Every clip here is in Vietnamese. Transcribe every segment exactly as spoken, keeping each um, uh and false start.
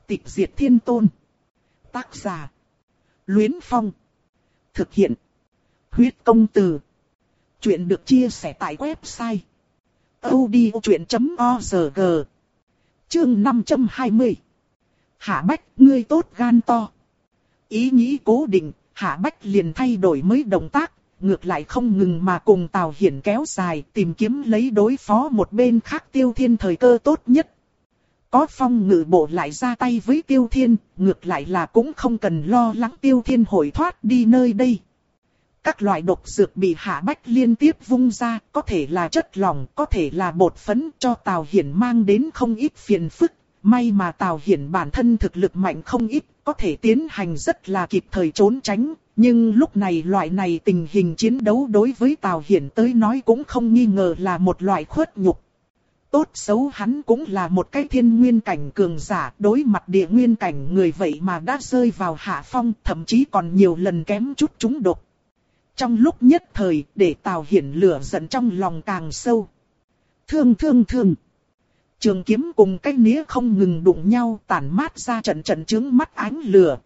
Tịch diệt thiên tôn. Tác giả. Luyến Phong. Thực hiện. Huyết công từ. Chuyện được chia sẻ tại website audiochuyện chấm org. Chương năm trăm hai mươi. Hạ Bách, ngươi tốt gan to. Ý nghĩ cố định, Hạ Bách liền thay đổi mới động tác, ngược lại không ngừng mà cùng Tào Hiển kéo dài, tìm kiếm lấy đối phó một bên khác Tiêu Thiên thời cơ tốt nhất. Có Phong Ngự Bộ lại ra tay với Tiêu Thiên, ngược lại là cũng không cần lo lắng Tiêu Thiên hội thoát đi nơi đây. Các loại độc dược bị Hạ Bách liên tiếp vung ra, có thể là chất lỏng, có thể là bột phấn, cho Tào Hiển mang đến không ít phiền phức. May mà Tào Hiển bản thân thực lực mạnh không ít, có thể tiến hành rất là kịp thời trốn tránh. Nhưng lúc này loại này tình hình chiến đấu đối với Tào Hiển tới nói cũng không nghi ngờ là một loại khuất nhục. Tốt xấu hắn cũng là một cái thiên nguyên cảnh cường giả, đối mặt địa nguyên cảnh người vậy mà đã rơi vào hạ phong, thậm chí còn nhiều lần kém chút trúng độc. Trong lúc nhất thời, để Tào Hiển lửa giận trong lòng càng sâu. Thương thương thương. Trường kiếm cùng cái nĩa không ngừng đụng nhau, tản mát ra trận trận chướng mắt ánh lửa.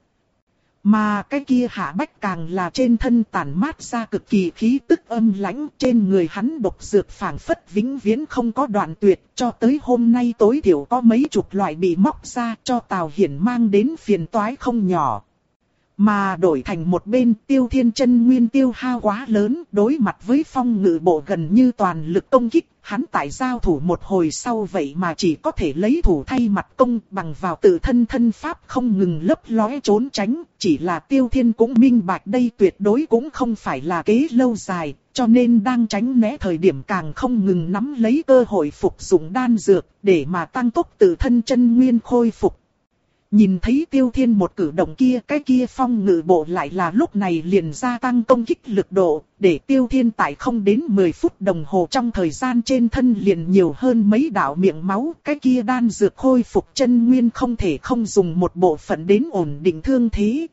Mà cái kia Hạ Bách càng là trên thân tản mát ra cực kỳ khí tức âm lãnh, trên người hắn độc dược phảng phất vĩnh viễn không có đoạn tuyệt, cho tới hôm nay tối thiểu có mấy chục loại bị móc ra, cho Tào Hiển mang đến phiền toái không nhỏ. Mà đổi thành một bên, Tiêu Thiên chân nguyên tiêu hao quá lớn, đối mặt với Phong Ngự Bộ gần như toàn lực công kích, hắn tại giao thủ một hồi sau vậy mà chỉ có thể lấy thủ thay mặt công, bằng vào tự thân thân pháp không ngừng lấp lóe trốn tránh, chỉ là Tiêu Thiên cũng minh bạch đây tuyệt đối cũng không phải là kế lâu dài, cho nên đang tránh né thời điểm càng không ngừng nắm lấy cơ hội phục dụng đan dược, để mà tăng tốc tự thân chân nguyên khôi phục. Nhìn thấy Tiêu Thiên một cử động kia, cái kia Phong Ngự Bộ lại là lúc này liền gia tăng công kích lực độ, để Tiêu Thiên tại không đến mười phút đồng hồ trong thời gian trên thân liền nhiều hơn mấy đạo miệng máu, cái kia đan dược khôi phục chân nguyên không thể không dùng một bộ phận đến ổn định thương thế.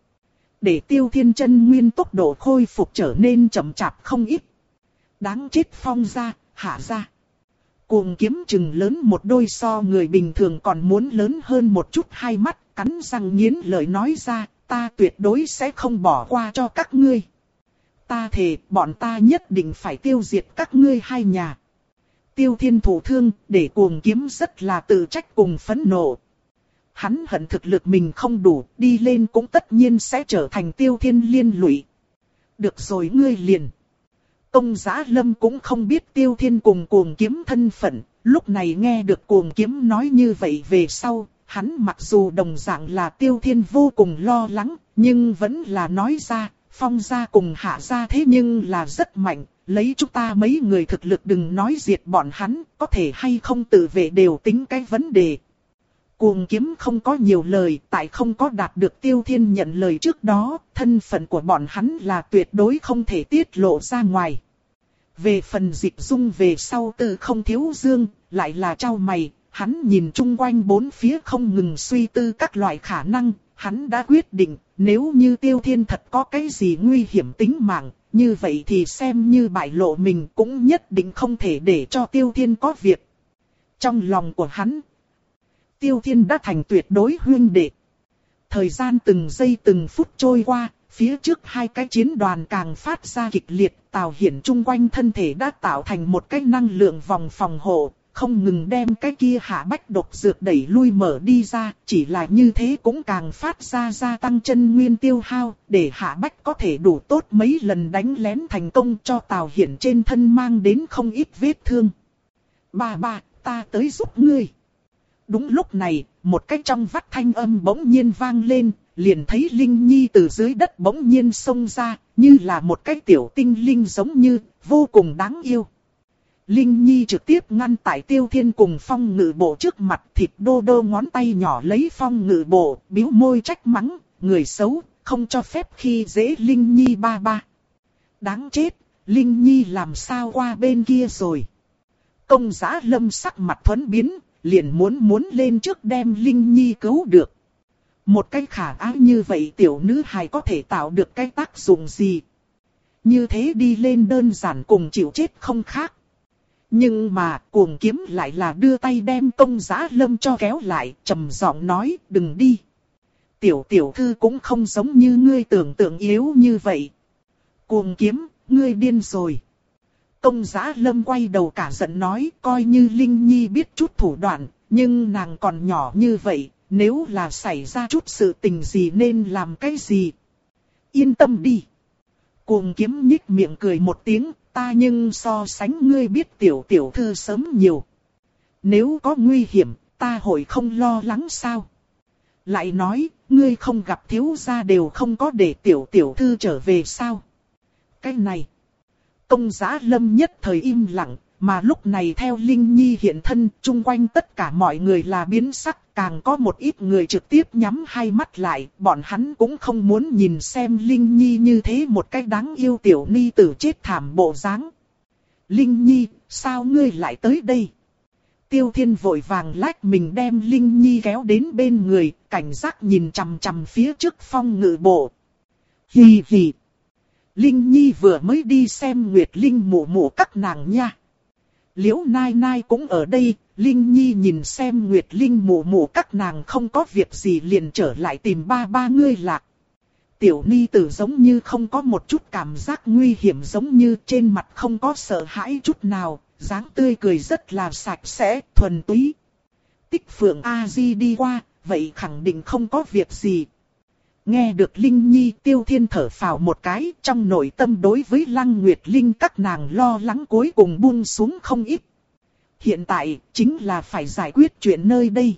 Để Tiêu Thiên chân nguyên tốc độ khôi phục trở nên chậm chạp không ít. Đáng chết Phong gia, Hạ gia. Cuồng kiếm chừng lớn một đôi so người bình thường còn muốn lớn hơn một chút hai mắt, cắn răng nghiến lợi nói ra, ta tuyệt đối sẽ không bỏ qua cho các ngươi. Ta thề, bọn ta nhất định phải tiêu diệt các ngươi hai nhà. Tiêu Thiên thụ thương, để cuồng kiếm rất là tự trách cùng phẫn nộ. Hắn hận thực lực mình không đủ, đi lên cũng tất nhiên sẽ trở thành Tiêu Thiên liên lụy. Được rồi ngươi liền. Công Giá Lâm cũng không biết Tiêu Thiên cùng cuồng kiếm thân phận, lúc này nghe được cuồng kiếm nói như vậy về sau, hắn mặc dù đồng dạng là Tiêu Thiên vô cùng lo lắng, nhưng vẫn là nói ra, Phong gia cùng Hạ gia thế nhưng là rất mạnh, lấy chúng ta mấy người thực lực đừng nói diệt bọn hắn, có thể hay không tự vệ đều tính cái vấn đề. Cuồng kiếm không có nhiều lời, tại không có đạt được Tiêu Thiên nhận lời trước đó, thân phận của bọn hắn là tuyệt đối không thể tiết lộ ra ngoài. Về phần Dịch Dung về sau tự không thiếu dương, lại là trao mày, hắn nhìn chung quanh bốn phía không ngừng suy tư các loại khả năng, hắn đã quyết định, nếu như Tiêu Thiên thật có cái gì nguy hiểm tính mạng, như vậy thì xem như bại lộ mình cũng nhất định không thể để cho Tiêu Thiên có việc. Trong lòng của hắn, Tiêu Thiên đã thành tuyệt đối huynh đệ. Thời gian từng giây từng phút trôi qua, phía trước hai cái chiến đoàn càng phát ra kịch liệt, Tào Hiển chung quanh thân thể đã tạo thành một cái năng lượng vòng phòng hộ, không ngừng đem cái kia Hạ Bách độc dược đẩy lui mở đi ra, chỉ là như thế cũng càng phát ra gia tăng chân nguyên tiêu hao, để Hạ Bách có thể đủ tốt mấy lần đánh lén thành công cho Tào Hiển trên thân mang đến không ít vết thương. Ba ba, ta tới giúp ngươi. Đúng lúc này, một cái trong vắt thanh âm bỗng nhiên vang lên, liền thấy Linh Nhi từ dưới đất bỗng nhiên xông ra, như là một cái tiểu tinh linh giống như, vô cùng đáng yêu. Linh Nhi trực tiếp ngăn tại Tiêu Thiên cùng Phong Ngự Bộ trước mặt, thịt đô đô ngón tay nhỏ lấy Phong Ngự Bộ, bĩu môi trách mắng, người xấu, không cho phép khi dễ Linh Nhi ba ba. Đáng chết, Linh Nhi làm sao qua bên kia rồi. Công Giá Lâm sắc mặt thuẫn biến, liền muốn muốn lên trước đem Linh Nhi cứu được. Một cái khả ái như vậy tiểu nữ hài có thể tạo được cái tác dụng gì? Như thế đi lên đơn giản cùng chịu chết không khác. Nhưng mà Cuồng Kiếm lại là đưa tay đem Công Giá Lâm cho kéo lại, trầm giọng nói, đừng đi. Tiểu tiểu thư cũng không giống như ngươi tưởng tượng yếu như vậy. Cuồng Kiếm, ngươi điên rồi. Công Giá Lâm quay đầu cả giận nói, coi như Linh Nhi biết chút thủ đoạn, nhưng nàng còn nhỏ như vậy, nếu là xảy ra chút sự tình gì nên làm cái gì. Yên tâm đi. Cuồng Kiếm nhích miệng cười một tiếng, ta nhưng so sánh ngươi biết tiểu tiểu thư sớm nhiều. Nếu có nguy hiểm, ta hội không lo lắng sao? Lại nói, ngươi không gặp thiếu gia đều không có để tiểu tiểu thư trở về sao? Cái này. Công Giá Lâm nhất thời im lặng, mà lúc này theo Linh Nhi hiện thân, chung quanh tất cả mọi người là biến sắc, càng có một ít người trực tiếp nhắm hai mắt lại, bọn hắn cũng không muốn nhìn xem Linh Nhi như thế một cách đáng yêu tiểu ni tử chết thảm bộ dáng. Linh Nhi, sao ngươi lại tới đây? Tiêu Thiên vội vàng lách mình đem Linh Nhi kéo đến bên người, cảnh giác nhìn chằm chằm phía trước Phong Ngự Bộ. Hì hì. Linh Nhi vừa mới đi xem Nguyệt Linh mụ mụ các nàng nha. Liễu Nai Nai cũng ở đây, Linh Nhi nhìn xem Nguyệt Linh mụ mụ các nàng không có việc gì liền trở lại tìm ba ba ngươi lạc. Tiểu ni tử giống như không có một chút cảm giác nguy hiểm, giống như trên mặt không có sợ hãi chút nào, dáng tươi cười rất là sạch sẽ, thuần túy. Tích Phượng A-di đi qua, vậy khẳng định không có việc gì. Nghe được Linh Nhi, Tiêu Thiên thở phào một cái, trong nội tâm đối với Lăng Nguyệt Linh các nàng lo lắng cuối cùng buông xuống không ít. Hiện tại, chính là phải giải quyết chuyện nơi đây.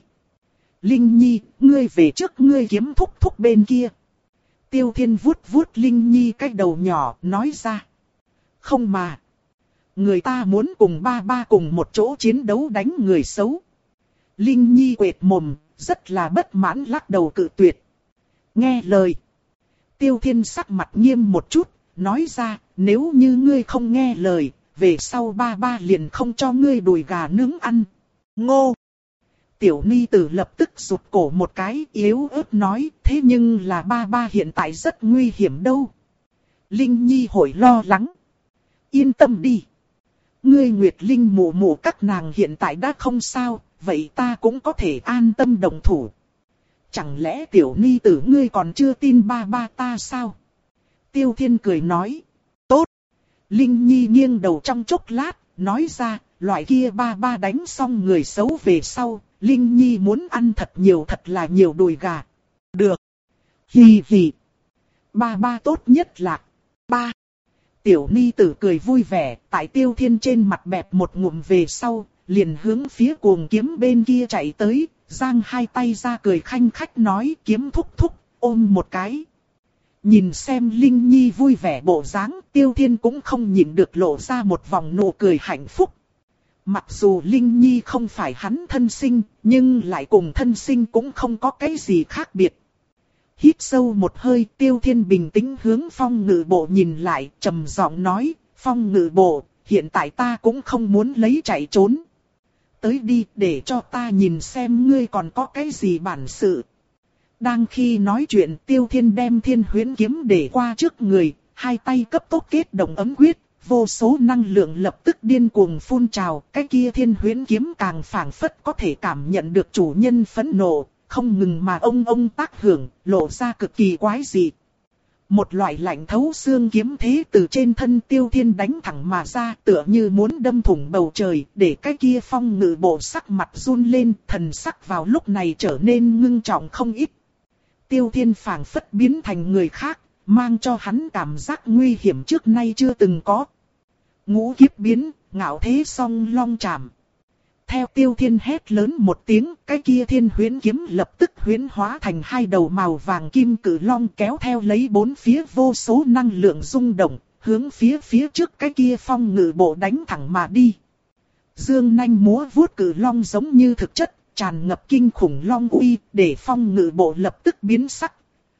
Linh Nhi, ngươi về trước ngươi kiếm thúc thúc bên kia. Tiêu Thiên vuốt vuốt Linh Nhi cái đầu nhỏ, nói ra. Không mà. Người ta muốn cùng ba ba cùng một chỗ chiến đấu đánh người xấu. Linh Nhi quệt mồm, rất là bất mãn lắc đầu cự tuyệt. Nghe lời. Tiêu Thiên sắc mặt nghiêm một chút, nói ra, nếu như ngươi không nghe lời, về sau ba ba liền không cho ngươi đùi gà nướng ăn. Ngô! Tiểu ni tử lập tức rụt cổ một cái, yếu ớt nói, thế nhưng là ba ba hiện tại rất nguy hiểm đâu. Linh Nhi hồi lo lắng. Yên tâm đi. Ngươi Nguyệt Linh mụ mụ các nàng hiện tại đã không sao, vậy ta cũng có thể an tâm đồng thủ. Chẳng lẽ tiểu ni tử ngươi còn chưa tin ba ba ta sao? Tiêu Thiên cười nói. Tốt. Linh Nhi nghiêng đầu trong chốc lát, nói ra, loại kia ba ba đánh xong người xấu về sau, Linh Nhi muốn ăn thật nhiều thật là nhiều đùi gà. Được. Hì hì. Ba ba tốt nhất là ba. Tiểu ni tử cười vui vẻ, tại Tiêu Thiên trên mặt bẹp một ngụm về sau, liền hướng phía Cuồng Kiếm bên kia chạy tới, giang hai tay ra cười khanh khách nói, Kiếm thúc thúc, ôm một cái. Nhìn xem Linh Nhi vui vẻ bộ dáng, Tiêu Thiên cũng không nhịn được lộ ra một vòng nụ cười hạnh phúc. Mặc dù Linh Nhi không phải hắn thân sinh, nhưng lại cùng thân sinh cũng không có cái gì khác biệt. Hít sâu một hơi, Tiêu Thiên bình tĩnh hướng Phong Ngự Bộ nhìn lại, trầm giọng nói, Phong Ngự Bộ, hiện tại ta cũng không muốn lấy chạy trốn. Tới đi, để cho ta nhìn xem ngươi còn có cái gì bản sự. Đang khi nói chuyện, Tiêu Thiên đem Thiên Huyễn Kiếm để qua trước người, hai tay cấp tốc kết động ấm quyết, vô số năng lượng lập tức điên cuồng phun trào, cái kia Thiên Huyễn Kiếm càng phảng phất có thể cảm nhận được chủ nhân phẫn nộ, không ngừng mà ông ông tác hưởng, lộ ra cực kỳ quái dị. Một loại lạnh thấu xương kiếm thế từ trên thân Tiêu Thiên đánh thẳng mà ra, tựa như muốn đâm thủng bầu trời, để cái kia Phong Ngự Bộ sắc mặt run lên, thần sắc vào lúc này trở nên ngưng trọng không ít. Tiêu Thiên phảng phất biến thành người khác, mang cho hắn cảm giác nguy hiểm trước nay chưa từng có. Ngũ kiếp biến, ngạo thế song long chạm. Theo Tiêu Thiên hét lớn một tiếng, cái kia Thiên Huyễn Kiếm lập tức huyễn hóa thành hai đầu màu vàng kim cử long, kéo theo lấy bốn phía vô số năng lượng rung động, hướng phía phía trước cái kia Phong Ngự Bộ đánh thẳng mà đi. Dương nanh múa vuốt cử long giống như thực chất, tràn ngập kinh khủng long uy, để Phong Ngự Bộ lập tức biến sắc.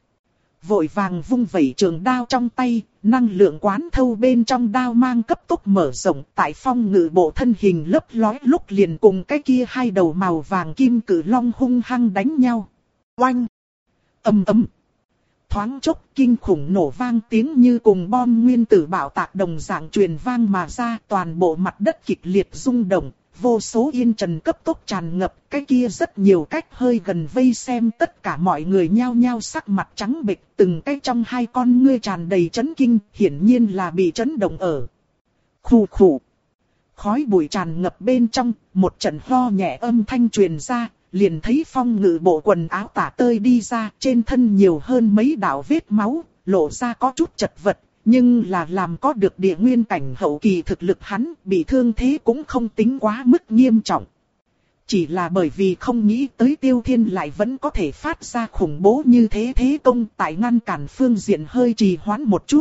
Vội vàng vung vẩy trường đao trong tay, năng lượng quán thâu bên trong đao mang cấp tốc mở rộng, tại Phong Ngự Bộ thân hình lấp lói lúc liền cùng cái kia hai đầu màu vàng kim cử long hung hăng đánh nhau. Oanh! Ầm ầm! thoáng chốc kinh khủng nổ vang tiếng như cùng bom nguyên tử bạo tạc đồng dạng truyền vang mà ra, toàn bộ mặt đất kịch liệt rung động, vô số yên trần cấp tốc tràn ngập, cái kia rất nhiều cách hơi gần vây xem tất cả mọi người nhao nhao sắc mặt trắng bệch, từng cái trong hai con ngươi tràn đầy chấn kinh, hiển nhiên là bị chấn động ở. Khù khù. Khói bụi tràn ngập bên trong, một trận ho nhẹ âm thanh truyền ra, liền thấy Phong Ngự bộ quần áo tả tơi đi ra, trên thân nhiều hơn mấy đạo vết máu, lộ ra có chút chật vật, nhưng là làm có được địa nguyên cảnh hậu kỳ thực lực hắn, bị thương thế cũng không tính quá mức nghiêm trọng. Chỉ là bởi vì không nghĩ tới Tiêu Thiên lại vẫn có thể phát ra khủng bố như thế thế công, tại ngăn cản phương diện hơi trì hoãn một chút.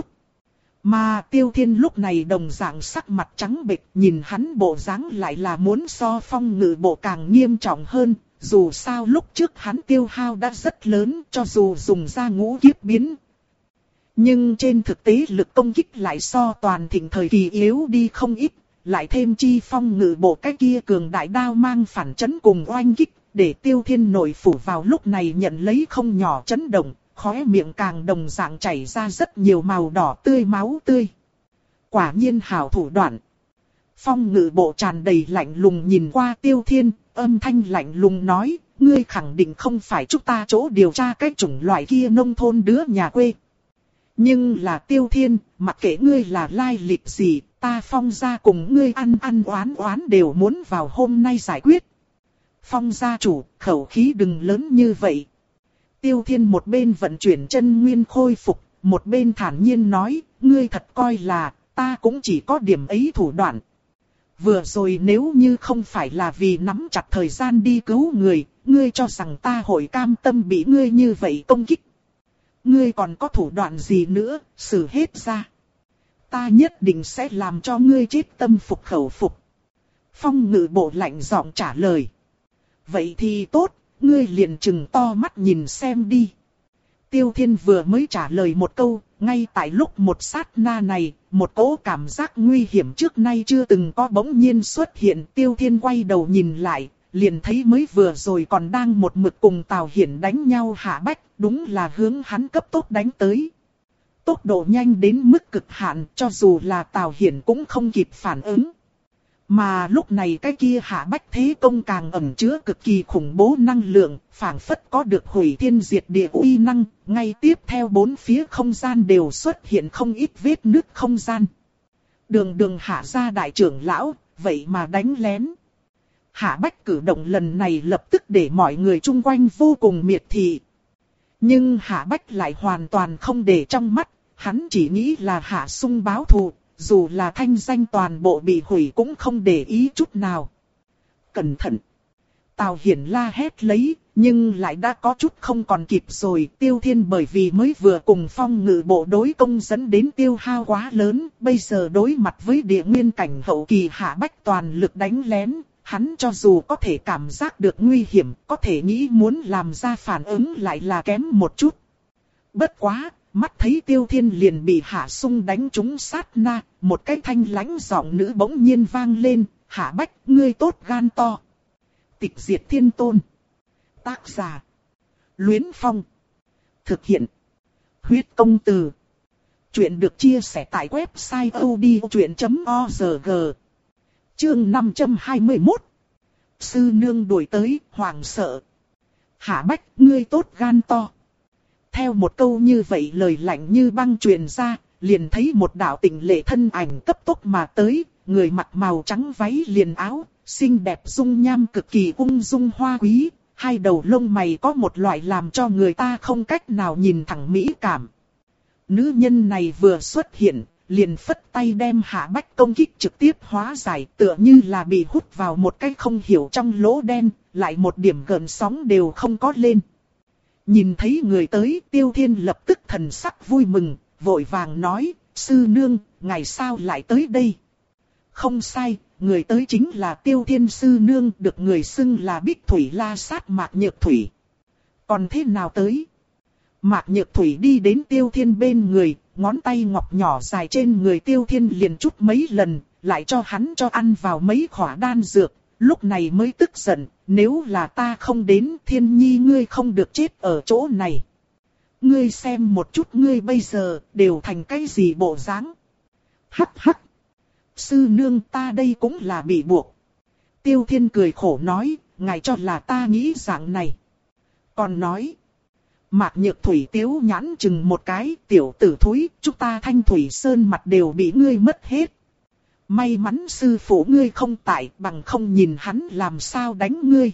Mà Tiêu Thiên lúc này đồng dạng sắc mặt trắng bệch, nhìn hắn bộ dáng lại là muốn so Phong Ngự bộ càng nghiêm trọng hơn. Dù sao lúc trước hắn tiêu hao đã rất lớn, cho dù dùng ra ngũ kiếp biến. Nhưng trên thực tế lực công kích lại so toàn thịnh thời kỳ yếu đi không ít, lại thêm chi Phong Ngự bộ cái kia cường đại đao mang phản chấn cùng oanh kích, để Tiêu Thiên nội phủ vào lúc này nhận lấy không nhỏ chấn động, khóe miệng càng đồng dạng chảy ra rất nhiều màu đỏ tươi máu tươi. Quả nhiên hảo thủ đoạn. Phong Ngự bộ tràn đầy lạnh lùng nhìn qua Tiêu Thiên, âm thanh lạnh lùng nói, ngươi khẳng định không phải chúng ta chỗ điều tra cái chủng loại kia nông thôn đứa nhà quê. Nhưng là Tiêu Thiên, mặc kệ ngươi là lai lịch gì, ta Phong gia cùng ngươi ăn ăn oán oán đều muốn vào hôm nay giải quyết. Phong gia chủ, khẩu khí đừng lớn như vậy. Tiêu Thiên một bên vận chuyển chân nguyên khôi phục, một bên thản nhiên nói, ngươi thật coi là, ta cũng chỉ có điểm ấy thủ đoạn. Vừa rồi nếu như không phải là vì nắm chặt thời gian đi cứu người, ngươi cho rằng ta hội cam tâm bị ngươi như vậy công kích. Ngươi còn có thủ đoạn gì nữa, xử hết ra. Ta nhất định sẽ làm cho ngươi chết tâm phục khẩu phục. Phong Ngự bộ lạnh giọng trả lời. Vậy thì tốt, ngươi liền chừng to mắt nhìn xem đi. Tiêu Thiên vừa mới trả lời một câu, ngay tại lúc một sát na này, một cỗ cảm giác nguy hiểm trước nay chưa từng có bỗng nhiên xuất hiện. Tiêu Thiên quay đầu nhìn lại, liền thấy mới vừa rồi còn đang một mực cùng Tào Hiển đánh nhau Hạ Bách, đúng là hướng hắn cấp tốc đánh tới. Tốc độ nhanh đến mức cực hạn, cho dù là Tào Hiển cũng không kịp phản ứng. Mà lúc này cái kia Hạ Bách thế công càng ẩn chứa cực kỳ khủng bố năng lượng, phảng phất có được hủy thiên diệt địa uy năng, ngay tiếp theo bốn phía không gian đều xuất hiện không ít vết nứt không gian. Đường đường Hạ gia đại trưởng lão, vậy mà đánh lén. Hạ Bách cử động lần này lập tức để mọi người chung quanh vô cùng miệt thị. Nhưng Hạ Bách lại hoàn toàn không để trong mắt, hắn chỉ nghĩ là Hạ Sung báo thù. Dù là thanh danh toàn bộ bị hủy cũng không để ý chút nào. Cẩn thận! Tào Hiển la hét lấy, nhưng lại đã có chút không còn kịp rồi. Tiêu Thiên bởi vì mới vừa cùng Phong Ngự bộ đối công dẫn đến tiêu hao quá lớn. Bây giờ đối mặt với địa nguyên cảnh hậu kỳ Hạ Bách toàn lực đánh lén. Hắn cho dù có thể cảm giác được nguy hiểm, có thể nghĩ muốn làm ra phản ứng lại là kém một chút. Bất quá! Mắt thấy Tiêu Thiên liền bị Hạ Sung đánh trúng sát na, một cái thanh lãnh giọng nữ bỗng nhiên vang lên, Hạ Bách, ngươi tốt gan to. Tịch diệt thiên tôn. Tác giả. Luyến Phong. Thực hiện. Huyết công từ. Chuyện được chia sẻ tại website odchuyện chấm org. Chương năm trăm hai mươi mốt. Sư nương đuổi tới, hoảng sợ. Hạ Bách, ngươi tốt gan to. Theo một câu như vậy lời lạnh như băng truyền ra, liền thấy một đạo tịnh lệ thân ảnh cấp tốc mà tới, người mặc màu trắng váy liền áo, xinh đẹp dung nham cực kỳ ung dung hoa quý, hai đầu lông mày có một loại làm cho người ta không cách nào nhìn thẳng mỹ cảm. Nữ nhân này vừa xuất hiện, liền phất tay đem Hạ Bách công kích trực tiếp hóa giải, tựa như là bị hút vào một cái không hiểu trong lỗ đen, lại một điểm gợn sóng đều không có lên. Nhìn thấy người tới, Tiêu Thiên lập tức thần sắc vui mừng, vội vàng nói, sư nương, ngày sao lại tới đây? Không sai, người tới chính là Tiêu Thiên sư nương, được người xưng là Bích Thủy La Sát Mạc Nhược Thủy. Còn thế nào tới? Mạc Nhược Thủy đi đến Tiêu Thiên bên người, ngón tay ngọc nhỏ dài trên người Tiêu Thiên liền chút mấy lần, lại cho hắn cho ăn vào mấy khỏa đan dược. Lúc này mới tức giận, nếu là ta không đến Thiên Nhi ngươi không được chết ở chỗ này. Ngươi xem một chút ngươi bây giờ đều thành cái gì bộ dáng. Hắc hắc. Sư nương ta đây cũng là bị buộc. Tiêu Thiên cười khổ nói, ngài cho là ta nghĩ dạng này. Còn nói. Mạc Nhược Thủy tiếu nhãn chừng một cái, tiểu tử thúi, chúng ta Thanh Thủy Sơn mặt đều bị ngươi mất hết. May mắn sư phụ ngươi không tại, bằng không nhìn hắn làm sao đánh ngươi.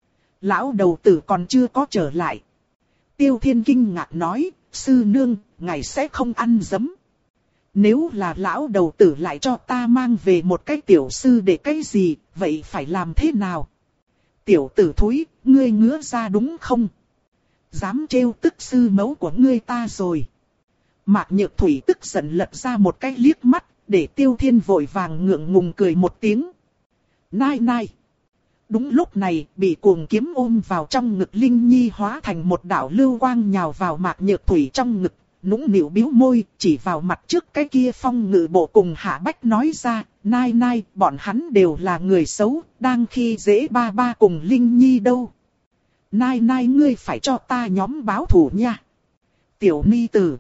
Lão đầu tử còn chưa có trở lại. Tiêu Thiên kinh ngạc nói, sư nương, ngài sẽ không ăn dấm. Nếu là lão đầu tử lại cho ta mang về một cái tiểu sư để cái gì, vậy phải làm thế nào? Tiểu tử thúi, ngươi ngứa ra đúng không? Dám trêu tức sư mẫu của ngươi ta rồi. Mạc Nhược Thủy tức giận lật ra một cái liếc mắt, để Tiêu Thiên vội vàng ngượng ngùng cười một tiếng. Nai nai. Đúng lúc này, bị cuồng kiếm ôm vào trong ngực Linh Nhi hóa thành một đạo lưu quang nhào vào Mạc Nhược Thủy trong ngực, nũng nịu bĩu môi, chỉ vào mặt trước cái kia Phong Ngự Bộ cùng Hạ Bách nói ra, nai nai, bọn hắn đều là người xấu, đang khi dễ ba ba cùng Linh Nhi đâu. Nai nai ngươi phải cho ta nhóm báo thù nha. Tiểu ni tử.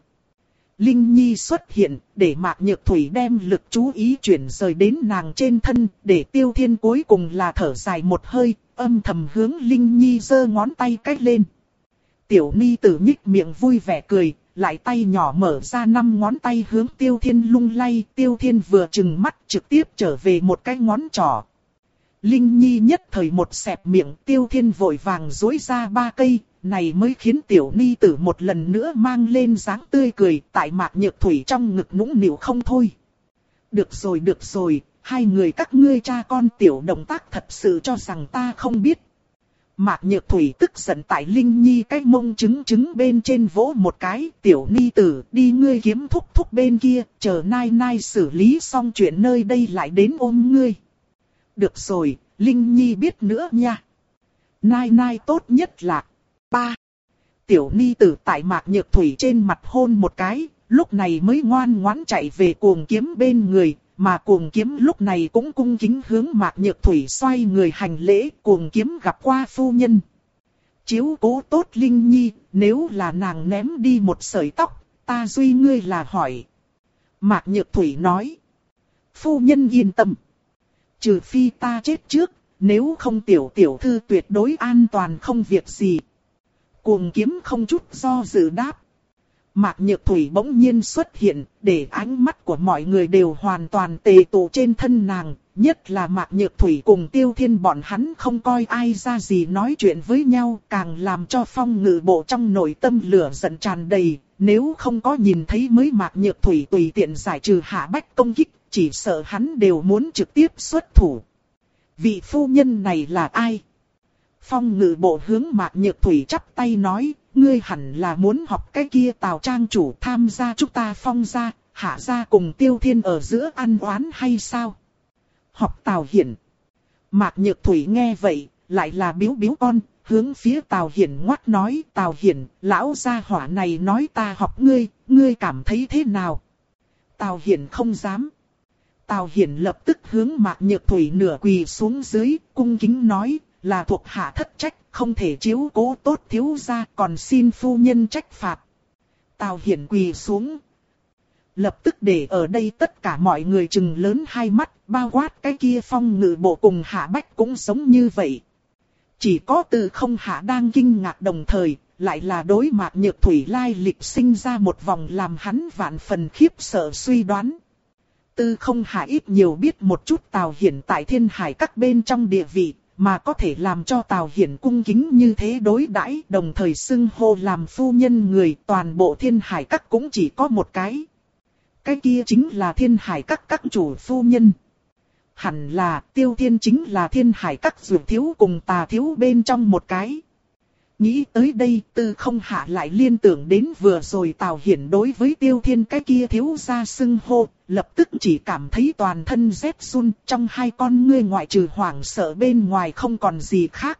Linh Nhi xuất hiện, để Mạc Nhược Thủy đem lực chú ý chuyển rời đến nàng trên thân, để Tiêu Thiên cuối cùng là thở dài một hơi, âm thầm hướng Linh Nhi giơ ngón tay cách lên. Tiểu ni tử nhích miệng vui vẻ cười, lại tay nhỏ mở ra năm ngón tay hướng Tiêu Thiên lung lay, Tiêu Thiên vừa chừng mắt trực tiếp trở về một cái ngón trỏ. Linh Nhi nhất thời một xẹp miệng, Tiêu Thiên vội vàng duỗi ra ba cây, này mới khiến tiểu ni tử một lần nữa mang lên dáng tươi cười, tại Mạc Nhược Thủy trong ngực nũng nịu không thôi. Được rồi được rồi, hai người các ngươi cha con tiểu động tác thật sự cho rằng ta không biết. Mạc Nhược Thủy tức giận tại Linh Nhi cái mông trứng trứng bên trên vỗ một cái, tiểu ni tử đi ngươi kiếm thúc thúc bên kia, chờ nai nai xử lý xong chuyện nơi đây lại đến ôm ngươi. Được rồi, Linh Nhi biết nữa nha. Nai nai tốt nhất là ba. Tiểu ni tử tại Mạc Nhược Thủy trên mặt hôn một cái, lúc này mới ngoan ngoãn chạy về cuồng kiếm bên người, mà cuồng kiếm lúc này cũng cung kính hướng Mạc Nhược Thủy xoay người hành lễ, cuồng kiếm gặp qua phu nhân. Chiếu cố tốt Linh Nhi, nếu là nàng ném đi một sợi tóc, ta duy ngươi là hỏi. Mạc Nhược Thủy nói. Phu nhân yên tâm. Trừ phi ta chết trước, nếu không tiểu tiểu thư tuyệt đối an toàn không việc gì. Cuồng kiếm không chút do dự đáp. Mạc Nhược Thủy bỗng nhiên xuất hiện, để ánh mắt của mọi người đều hoàn toàn tề tụ trên thân nàng. Nhất là Mạc Nhược Thủy cùng Tiêu Thiên bọn hắn không coi ai ra gì nói chuyện với nhau, càng làm cho Phong Ngự Bộ trong nội tâm lửa giận tràn đầy. Nếu không có nhìn thấy mới Mạc Nhược Thủy tùy tiện giải trừ Hạ Bách công kích, chỉ sợ hắn đều muốn trực tiếp xuất thủ. Vị phu nhân này là ai? Phong Ngự Bộ hướng Mạc Nhược Thủy chắp tay nói, ngươi hẳn là muốn học cái kia Tào trang chủ tham gia chúng ta Phong gia, Hạ gia cùng Tiêu Thiên ở giữa ăn oán hay sao? Học Tào Hiển. Mạc Nhược Thủy nghe vậy, lại là biếu biếu con, hướng phía Tào Hiển ngoắt nói, Tào Hiển, lão gia hỏa này nói ta học ngươi, ngươi cảm thấy thế nào? Tào Hiển không dám. Tào Hiển lập tức hướng Mạc Nhược Thủy nửa quỳ xuống dưới, cung kính nói, là thuộc hạ thất trách, không thể chiếu cố tốt thiếu gia, còn xin phu nhân trách phạt. Tào Hiển quỳ xuống. Lập tức để ở đây tất cả mọi người trừng lớn hai mắt, bao quát cái kia Phong Ngự Bộ cùng Hạ Bách cũng giống như vậy. Chỉ có Từ Không Hạ đang kinh ngạc đồng thời, lại là đối Mạc Nhược Thủy lai lịch sinh ra một vòng làm hắn vạn phần khiếp sợ suy đoán. Từ Không Hạ ít nhiều biết một chút Tào Hiển tại Thiên Hải các bên trong địa vị, mà có thể làm cho Tào Hiển cung kính như thế đối đãi, đồng thời xưng hô làm phu nhân người, toàn bộ Thiên Hải các cũng chỉ có một cái. Cái kia chính là Thiên Hải các các chủ phu nhân. Hẳn là Tiêu Thiên chính là Thiên Hải các dược thiếu cùng Tà thiếu bên trong một cái. Nghĩ tới đây, Từ Không Hạ lại liên tưởng đến vừa rồi Tào Hiển đối với Tiêu Thiên cái kia thiếu gia xưng hô, lập tức chỉ cảm thấy toàn thân rét run, trong hai con ngươi ngoại trừ hoảng sợ bên ngoài không còn gì khác.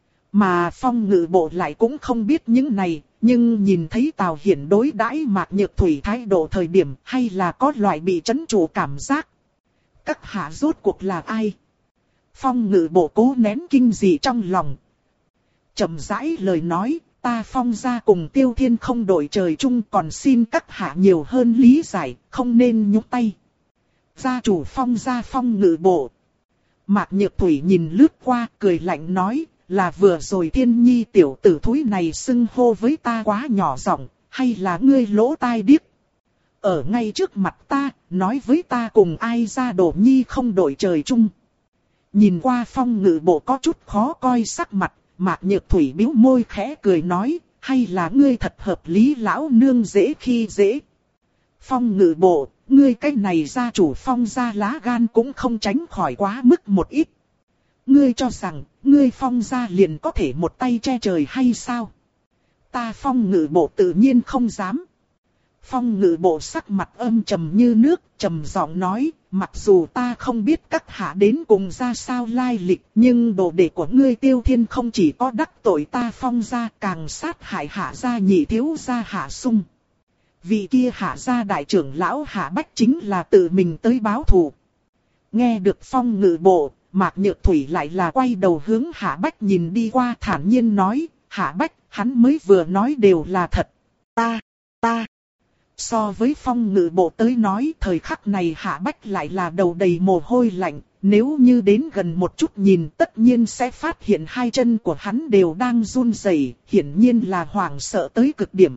Mà Phong Ngự Bộ lại cũng không biết những này, nhưng nhìn thấy Tào Hiển đối đãi Mạc Nhược Thủy thái độ thời điểm, hay là có loại bị trấn trụ cảm giác. Các hạ rốt cuộc là ai? Phong Ngự Bộ cố nén kinh dị trong lòng. Chậm rãi lời nói, ta Phong gia cùng Tiêu Thiên không đội trời chung, còn xin các hạ nhiều hơn lý giải, không nên nhúc tay. Gia chủ Phong gia Phong Ngự Bộ. Mạc Nhược Thủy nhìn lướt qua, cười lạnh nói, là vừa rồi Thiên Nhi tiểu tử thúi này xưng hô với ta quá nhỏ giọng, hay là ngươi lỗ tai điếc? Ở ngay trước mặt ta, nói với ta cùng ai ra Đồ Nhi không đội trời chung. Nhìn qua Phong Ngự Bộ có chút khó coi sắc mặt, Mạc Nhược Thủy bĩu môi khẽ cười nói, hay là ngươi thật hợp lý lão nương dễ khi dễ. Phong Ngự Bộ, ngươi cái này gia chủ Phong gia lá gan cũng không tránh khỏi quá mức một ít. Ngươi cho rằng, ngươi Phong gia liền có thể một tay che trời hay sao? Ta Phong Ngự Bộ tự nhiên không dám. Phong Ngự Bộ sắc mặt âm trầm như nước, trầm giọng nói, mặc dù ta không biết các hạ đến cùng ra sao lai lịch, nhưng đồ đệ của ngươi Tiêu Thiên không chỉ có đắc tội ta Phong gia, càng sát hại Hạ gia nhị thiếu gia Hạ Sung. Vị kia Hạ gia đại trưởng lão Hạ Bách chính là tự mình tới báo thù. Nghe được Phong Ngự Bộ, Mạc Nhược Thủy lại là quay đầu hướng Hạ Bách nhìn đi qua, thản nhiên nói, Hạ Bách, hắn mới vừa nói đều là thật. Ta, ta. So với Phong Ngự Bộ tới nói, thời khắc này Hạ Bách lại là đầu đầy mồ hôi lạnh, nếu như đến gần một chút nhìn tất nhiên sẽ phát hiện hai chân của hắn đều đang run rẩy, hiển nhiên là hoảng sợ tới cực điểm.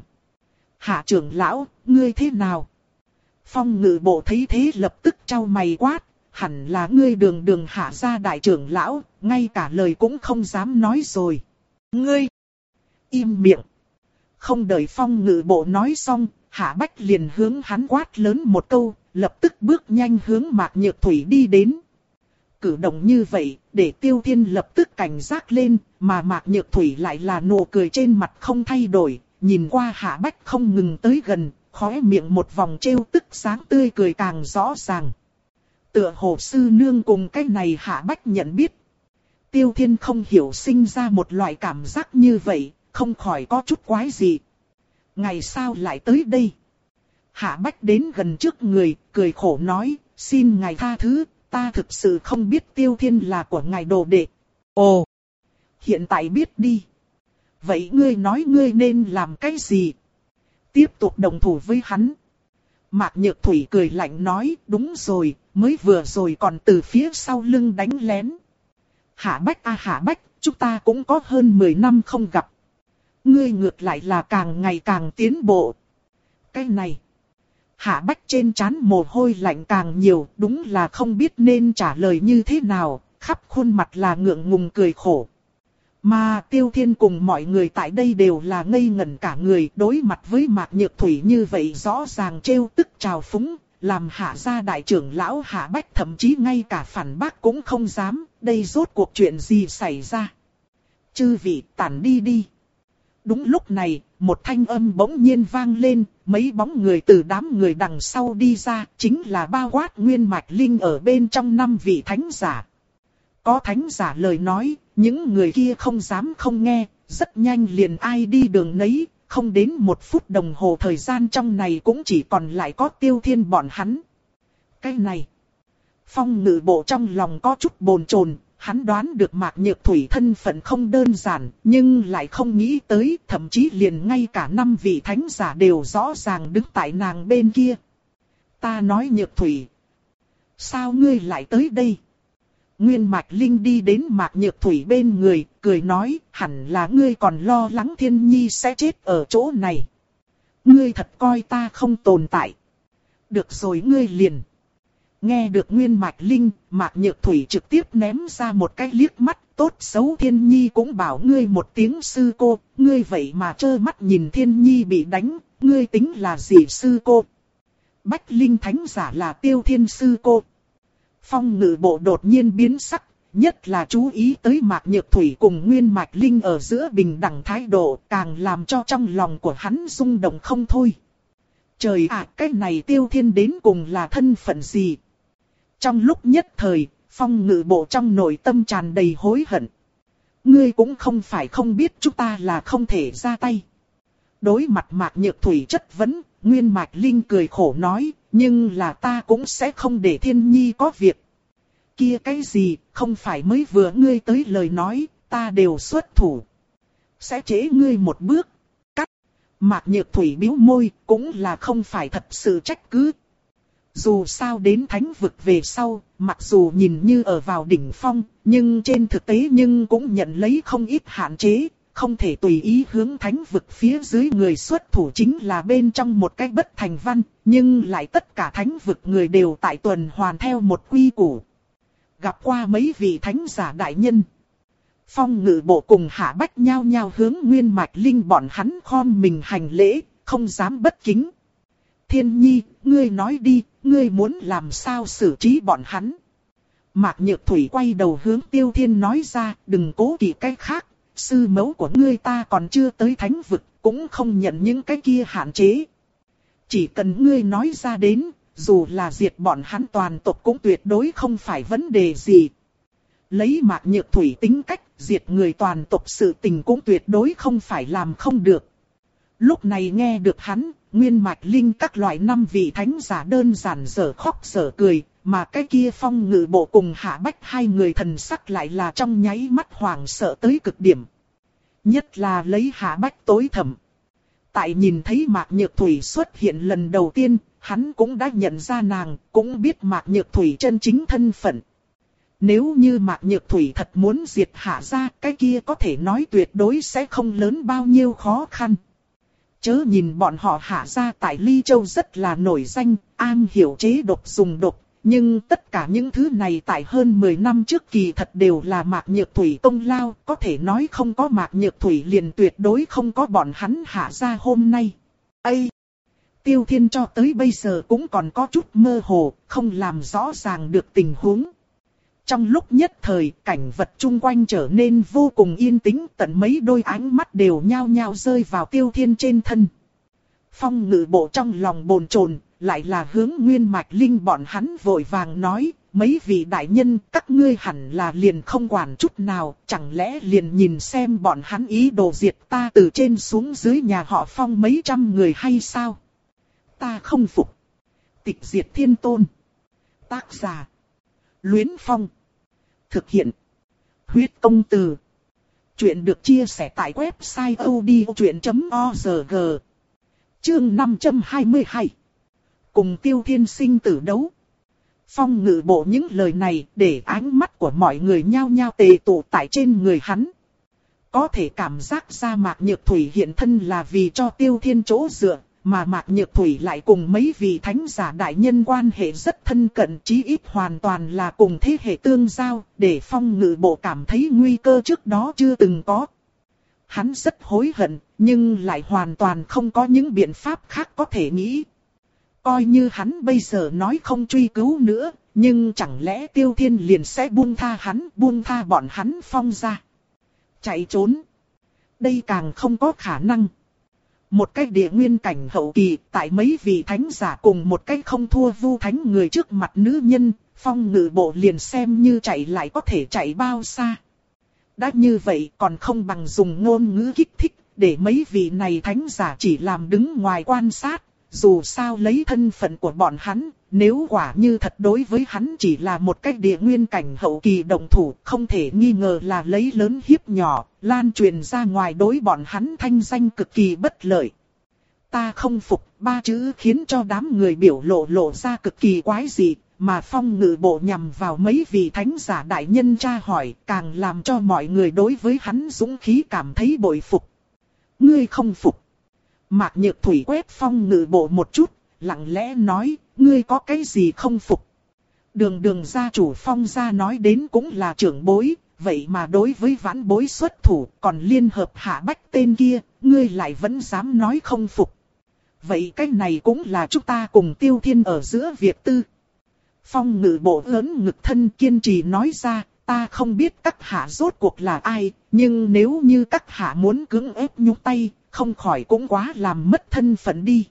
Hạ trưởng lão, ngươi thế nào? Phong Ngự Bộ thấy thế lập tức chau mày quát, hẳn là ngươi đường đường Hạ gia đại trưởng lão, ngay cả lời cũng không dám nói rồi. Ngươi! Im miệng! Không đợi Phong Ngự Bộ nói xong, Hạ Bách liền hướng hắn quát lớn một câu, lập tức bước nhanh hướng Mạc Nhược Thủy đi đến. Cử động như vậy, để Tiêu Thiên lập tức cảnh giác lên, mà Mạc Nhược Thủy lại là nụ cười trên mặt không thay đổi, nhìn qua Hạ Bách không ngừng tới gần, khóe miệng một vòng trêu tức sáng tươi cười càng rõ ràng. Tựa hồ sư nương cùng cái này Hạ Bách nhận biết. Tiêu Thiên không hiểu sinh ra một loại cảm giác như vậy, không khỏi có chút quái gì. Ngày sao lại tới đây? Hạ Bách đến gần trước người, cười khổ nói, xin ngài tha thứ, ta thực sự không biết Tiêu Thiên là của ngài đồ đệ. Ồ, hiện tại biết đi. Vậy ngươi nói ngươi nên làm cái gì? Tiếp tục đồng thủ với hắn. Mạc Nhược Thủy cười lạnh nói, đúng rồi, mới vừa rồi còn từ phía sau lưng đánh lén. Hạ Bách a Hạ Bách, chúng ta cũng có hơn mười năm không gặp. Ngươi ngược lại là càng ngày càng tiến bộ. Cái này. Hạ Bách trên trán mồ hôi lạnh càng nhiều, đúng là không biết nên trả lời như thế nào, khắp khuôn mặt là ngượng ngùng cười khổ. Mà Tiêu Thiên cùng mọi người tại đây đều là ngây ngẩn cả người, đối mặt với Mạc Nhược Thủy như vậy rõ ràng trêu tức trào phúng, làm Hạ gia đại trưởng lão Hạ Bách thậm chí ngay cả phản bác cũng không dám, đây rốt cuộc chuyện gì xảy ra. Chư vị tản đi đi. Đúng lúc này, một thanh âm bỗng nhiên vang lên, mấy bóng người từ đám người đằng sau đi ra, chính là bao quát Nguyên Mạch Linh ở bên trong năm vị thánh giả. Có thánh giả lời nói, những người kia không dám không nghe, rất nhanh liền ai đi đường nấy, không đến một phút đồng hồ thời gian trong này cũng chỉ còn lại có Tiêu Thiên bọn hắn. Cái này, Phong Ngự Bộ trong lòng có chút bồn chồn. Hắn đoán được Mạc Nhược Thủy thân phận không đơn giản, nhưng lại không nghĩ tới, thậm chí liền ngay cả năm vị thánh giả đều rõ ràng đứng tại nàng bên kia. Ta nói Nhược Thủy, sao ngươi lại tới đây? Nguyên Mạch Linh đi đến Mạc Nhược Thủy bên người, cười nói, hẳn là ngươi còn lo lắng Thiên Nhi sẽ chết ở chỗ này. Ngươi thật coi ta không tồn tại. Được rồi ngươi liền. Nghe được Nguyên Mạch Linh, Mạc Nhược Thủy trực tiếp ném ra một cái liếc mắt, tốt xấu Thiên Nhi cũng bảo ngươi một tiếng sư cô, ngươi vậy mà trơ mắt nhìn Thiên Nhi bị đánh, ngươi tính là gì sư cô? Bách Linh Thánh giả là Tiêu Thiên sư cô. Phong Ngự Bộ đột nhiên biến sắc, nhất là chú ý tới Mạc Nhược Thủy cùng Nguyên Mạch Linh ở giữa bình đẳng thái độ, càng làm cho trong lòng của hắn rung động không thôi. Trời ạ, cái này Tiêu Thiên đến cùng là thân phận gì? Trong lúc nhất thời, Phong Ngự Bộ trong nội tâm tràn đầy hối hận. Ngươi cũng không phải không biết chúng ta là không thể ra tay. Đối mặt Mạc Nhược Thủy chất vấn, Nguyên Mạch Linh cười khổ nói, nhưng là ta cũng sẽ không để Thiên Nhi có việc. Kia cái gì, không phải mới vừa ngươi tới lời nói, ta đều xuất thủ. sẽ chế ngươi một bước. Cắt. Mạc Nhược Thủy bĩu môi, cũng là không phải thật sự trách cứ. Dù sao đến thánh vực về sau, mặc dù nhìn như ở vào đỉnh phong, nhưng trên thực tế nhưng cũng nhận lấy không ít hạn chế, không thể tùy ý hướng thánh vực phía dưới người xuất thủ, chính là bên trong một cái bất thành văn, nhưng lại tất cả thánh vực người đều tại tuần hoàn theo một quy củ. Gặp qua mấy vị thánh giả đại nhân. Phong Ngự Bộ cùng Hạ Bách nhao nhao hướng Nguyên Mạch Linh bọn hắn khom mình hành lễ, không dám bất kính. Thiên Nhi, ngươi nói đi, ngươi muốn làm sao xử trí bọn hắn? Mạc Nhược Thủy quay đầu hướng Tiêu Thiên nói ra, đừng cố kỵ cái khác, sư mẫu của ngươi ta còn chưa tới thánh vực, cũng không nhận những cái kia hạn chế. Chỉ cần ngươi nói ra đến, dù là diệt bọn hắn toàn tộc cũng tuyệt đối không phải vấn đề gì. Lấy Mạc Nhược Thủy tính cách, diệt người toàn tộc sự tình cũng tuyệt đối không phải làm không được. Lúc này nghe được hắn, Nguyên Mạch Linh các loại năm vị thánh giả đơn giản dở khóc dở cười, mà cái kia Phong Ngự Bộ cùng Hạ Bách hai người thần sắc lại là trong nháy mắt hoảng sợ tới cực điểm. Nhất là lấy Hạ Bách tối thầm. Tại nhìn thấy Mạc Nhược Thủy xuất hiện lần đầu tiên, hắn cũng đã nhận ra nàng, cũng biết Mạc Nhược Thủy chân chính thân phận. Nếu như Mạc Nhược Thủy thật muốn diệt Hạ gia, cái kia có thể nói tuyệt đối sẽ không lớn bao nhiêu khó khăn. Chớ nhìn bọn họ Hạ gia tại Ly Châu rất là nổi danh, am hiểu chế độc dùng độc, nhưng tất cả những thứ này tại hơn mười năm trước kỳ thật đều là Mạc Nhược Thủy công lao, có thể nói không có Mạc Nhược Thủy liền tuyệt đối không có bọn hắn Hạ gia hôm nay. Ây! Tiêu Thiên cho tới bây giờ cũng còn có chút mơ hồ, không làm rõ ràng được tình huống. Trong lúc nhất thời, cảnh vật chung quanh trở nên vô cùng yên tĩnh, tận mấy đôi ánh mắt đều nhao nhao rơi vào Tiêu Thiên trên thân. Phong Ngự Bộ trong lòng bồn chồn, lại là hướng Nguyên Mạch Linh bọn hắn vội vàng nói, mấy vị đại nhân, các ngươi hẳn là liền không quản chút nào, chẳng lẽ liền nhìn xem bọn hắn ý đồ diệt ta từ trên xuống dưới nhà họ Phong mấy trăm người hay sao? Ta không phục. Tịch diệt thiên tôn. Tác giả. Luyến Phong. Thực hiện. Huyết công từ. Chuyện được chia sẻ tại website odchuyện chấm org. Chương năm trăm hai mươi hai. Cùng Tiêu Thiên sinh tử đấu. Phong Ngự Bộ những lời này để ánh mắt của mọi người nhao nhao tề tụ tại trên người hắn. Có thể cảm giác ra Mạc Nhược Thủy hiện thân là vì cho Tiêu Thiên chỗ dựa. Mà Mạc Nhược Thủy lại cùng mấy vị thánh giả đại nhân quan hệ rất thân cận, chí ít hoàn toàn là cùng thế hệ tương giao, để Phong Ngự Bộ cảm thấy nguy cơ trước đó chưa từng có. Hắn rất hối hận, nhưng lại hoàn toàn không có những biện pháp khác có thể nghĩ. Coi như hắn bây giờ nói không truy cứu nữa, nhưng chẳng lẽ Tiêu Thiên liền sẽ buông tha hắn, buông tha bọn hắn Phong ra. Chạy trốn. Đây càng không có khả năng. Một cái địa nguyên cảnh hậu kỳ, tại mấy vị thánh giả cùng một cái không thua vu thánh người trước mặt nữ nhân, Phong Ngự Bộ liền xem như chạy lại có thể chạy bao xa. Đã như vậy còn không bằng dùng ngôn ngữ kích thích, để mấy vị này thánh giả chỉ làm đứng ngoài quan sát, dù sao lấy thân phận của bọn hắn, nếu quả như thật đối với hắn chỉ là một cái địa nguyên cảnh hậu kỳ đồng thủ, không thể nghi ngờ là lấy lớn hiếp nhỏ, lan truyền ra ngoài đối bọn hắn thanh danh cực kỳ bất lợi. Ta không phục, ba chữ khiến cho đám người biểu lộ lộ ra cực kỳ quái dị, mà Phong Ngự Bộ nhằm vào mấy vị thánh giả đại nhân tra hỏi, càng làm cho mọi người đối với hắn dũng khí cảm thấy bội phục. Ngươi không phục. Mạc Nhược Thủy quét Phong Ngự Bộ một chút, lặng lẽ nói, ngươi có cái gì không phục? Đường đường gia chủ Phong gia nói đến cũng là trưởng bối, vậy mà đối với vãn bối xuất thủ, còn liên hợp Hạ Bách tên kia, ngươi lại vẫn dám nói không phục. Vậy cái này cũng là chúng ta cùng Tiêu Thiên ở giữa việc tư. Phong Ngự Bộ lớn ngực thân kiên trì nói ra, ta không biết các hạ rốt cuộc là ai, nhưng nếu như các hạ muốn cưỡng ép nhúc tay, không khỏi cũng quá làm mất thân phận đi.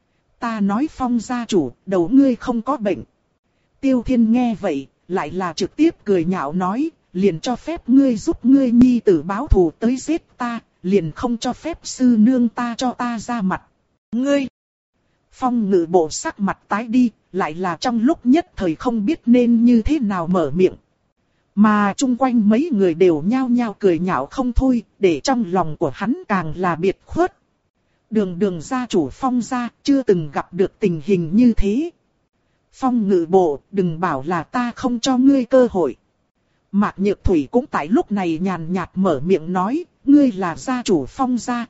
Ta nói Phong gia chủ, đầu ngươi không có bệnh. Tiêu Thiên nghe vậy, lại là trực tiếp cười nhạo nói, liền cho phép ngươi giúp ngươi nhi tử báo thù tới giết ta, liền không cho phép sư nương ta cho ta ra mặt. Ngươi! Phong Ngự Bộ sắc mặt tái đi, lại là trong lúc nhất thời không biết nên như thế nào mở miệng. Mà chung quanh mấy người đều nhao nhao cười nhạo không thôi, để trong lòng của hắn càng là biệt khuất. Đường đường gia chủ Phong gia chưa từng gặp được tình hình như thế. Phong Ngự Bộ, đừng bảo là ta không cho ngươi cơ hội. Mạc Nhược Thủy cũng tại lúc này nhàn nhạt mở miệng nói, ngươi là gia chủ Phong gia.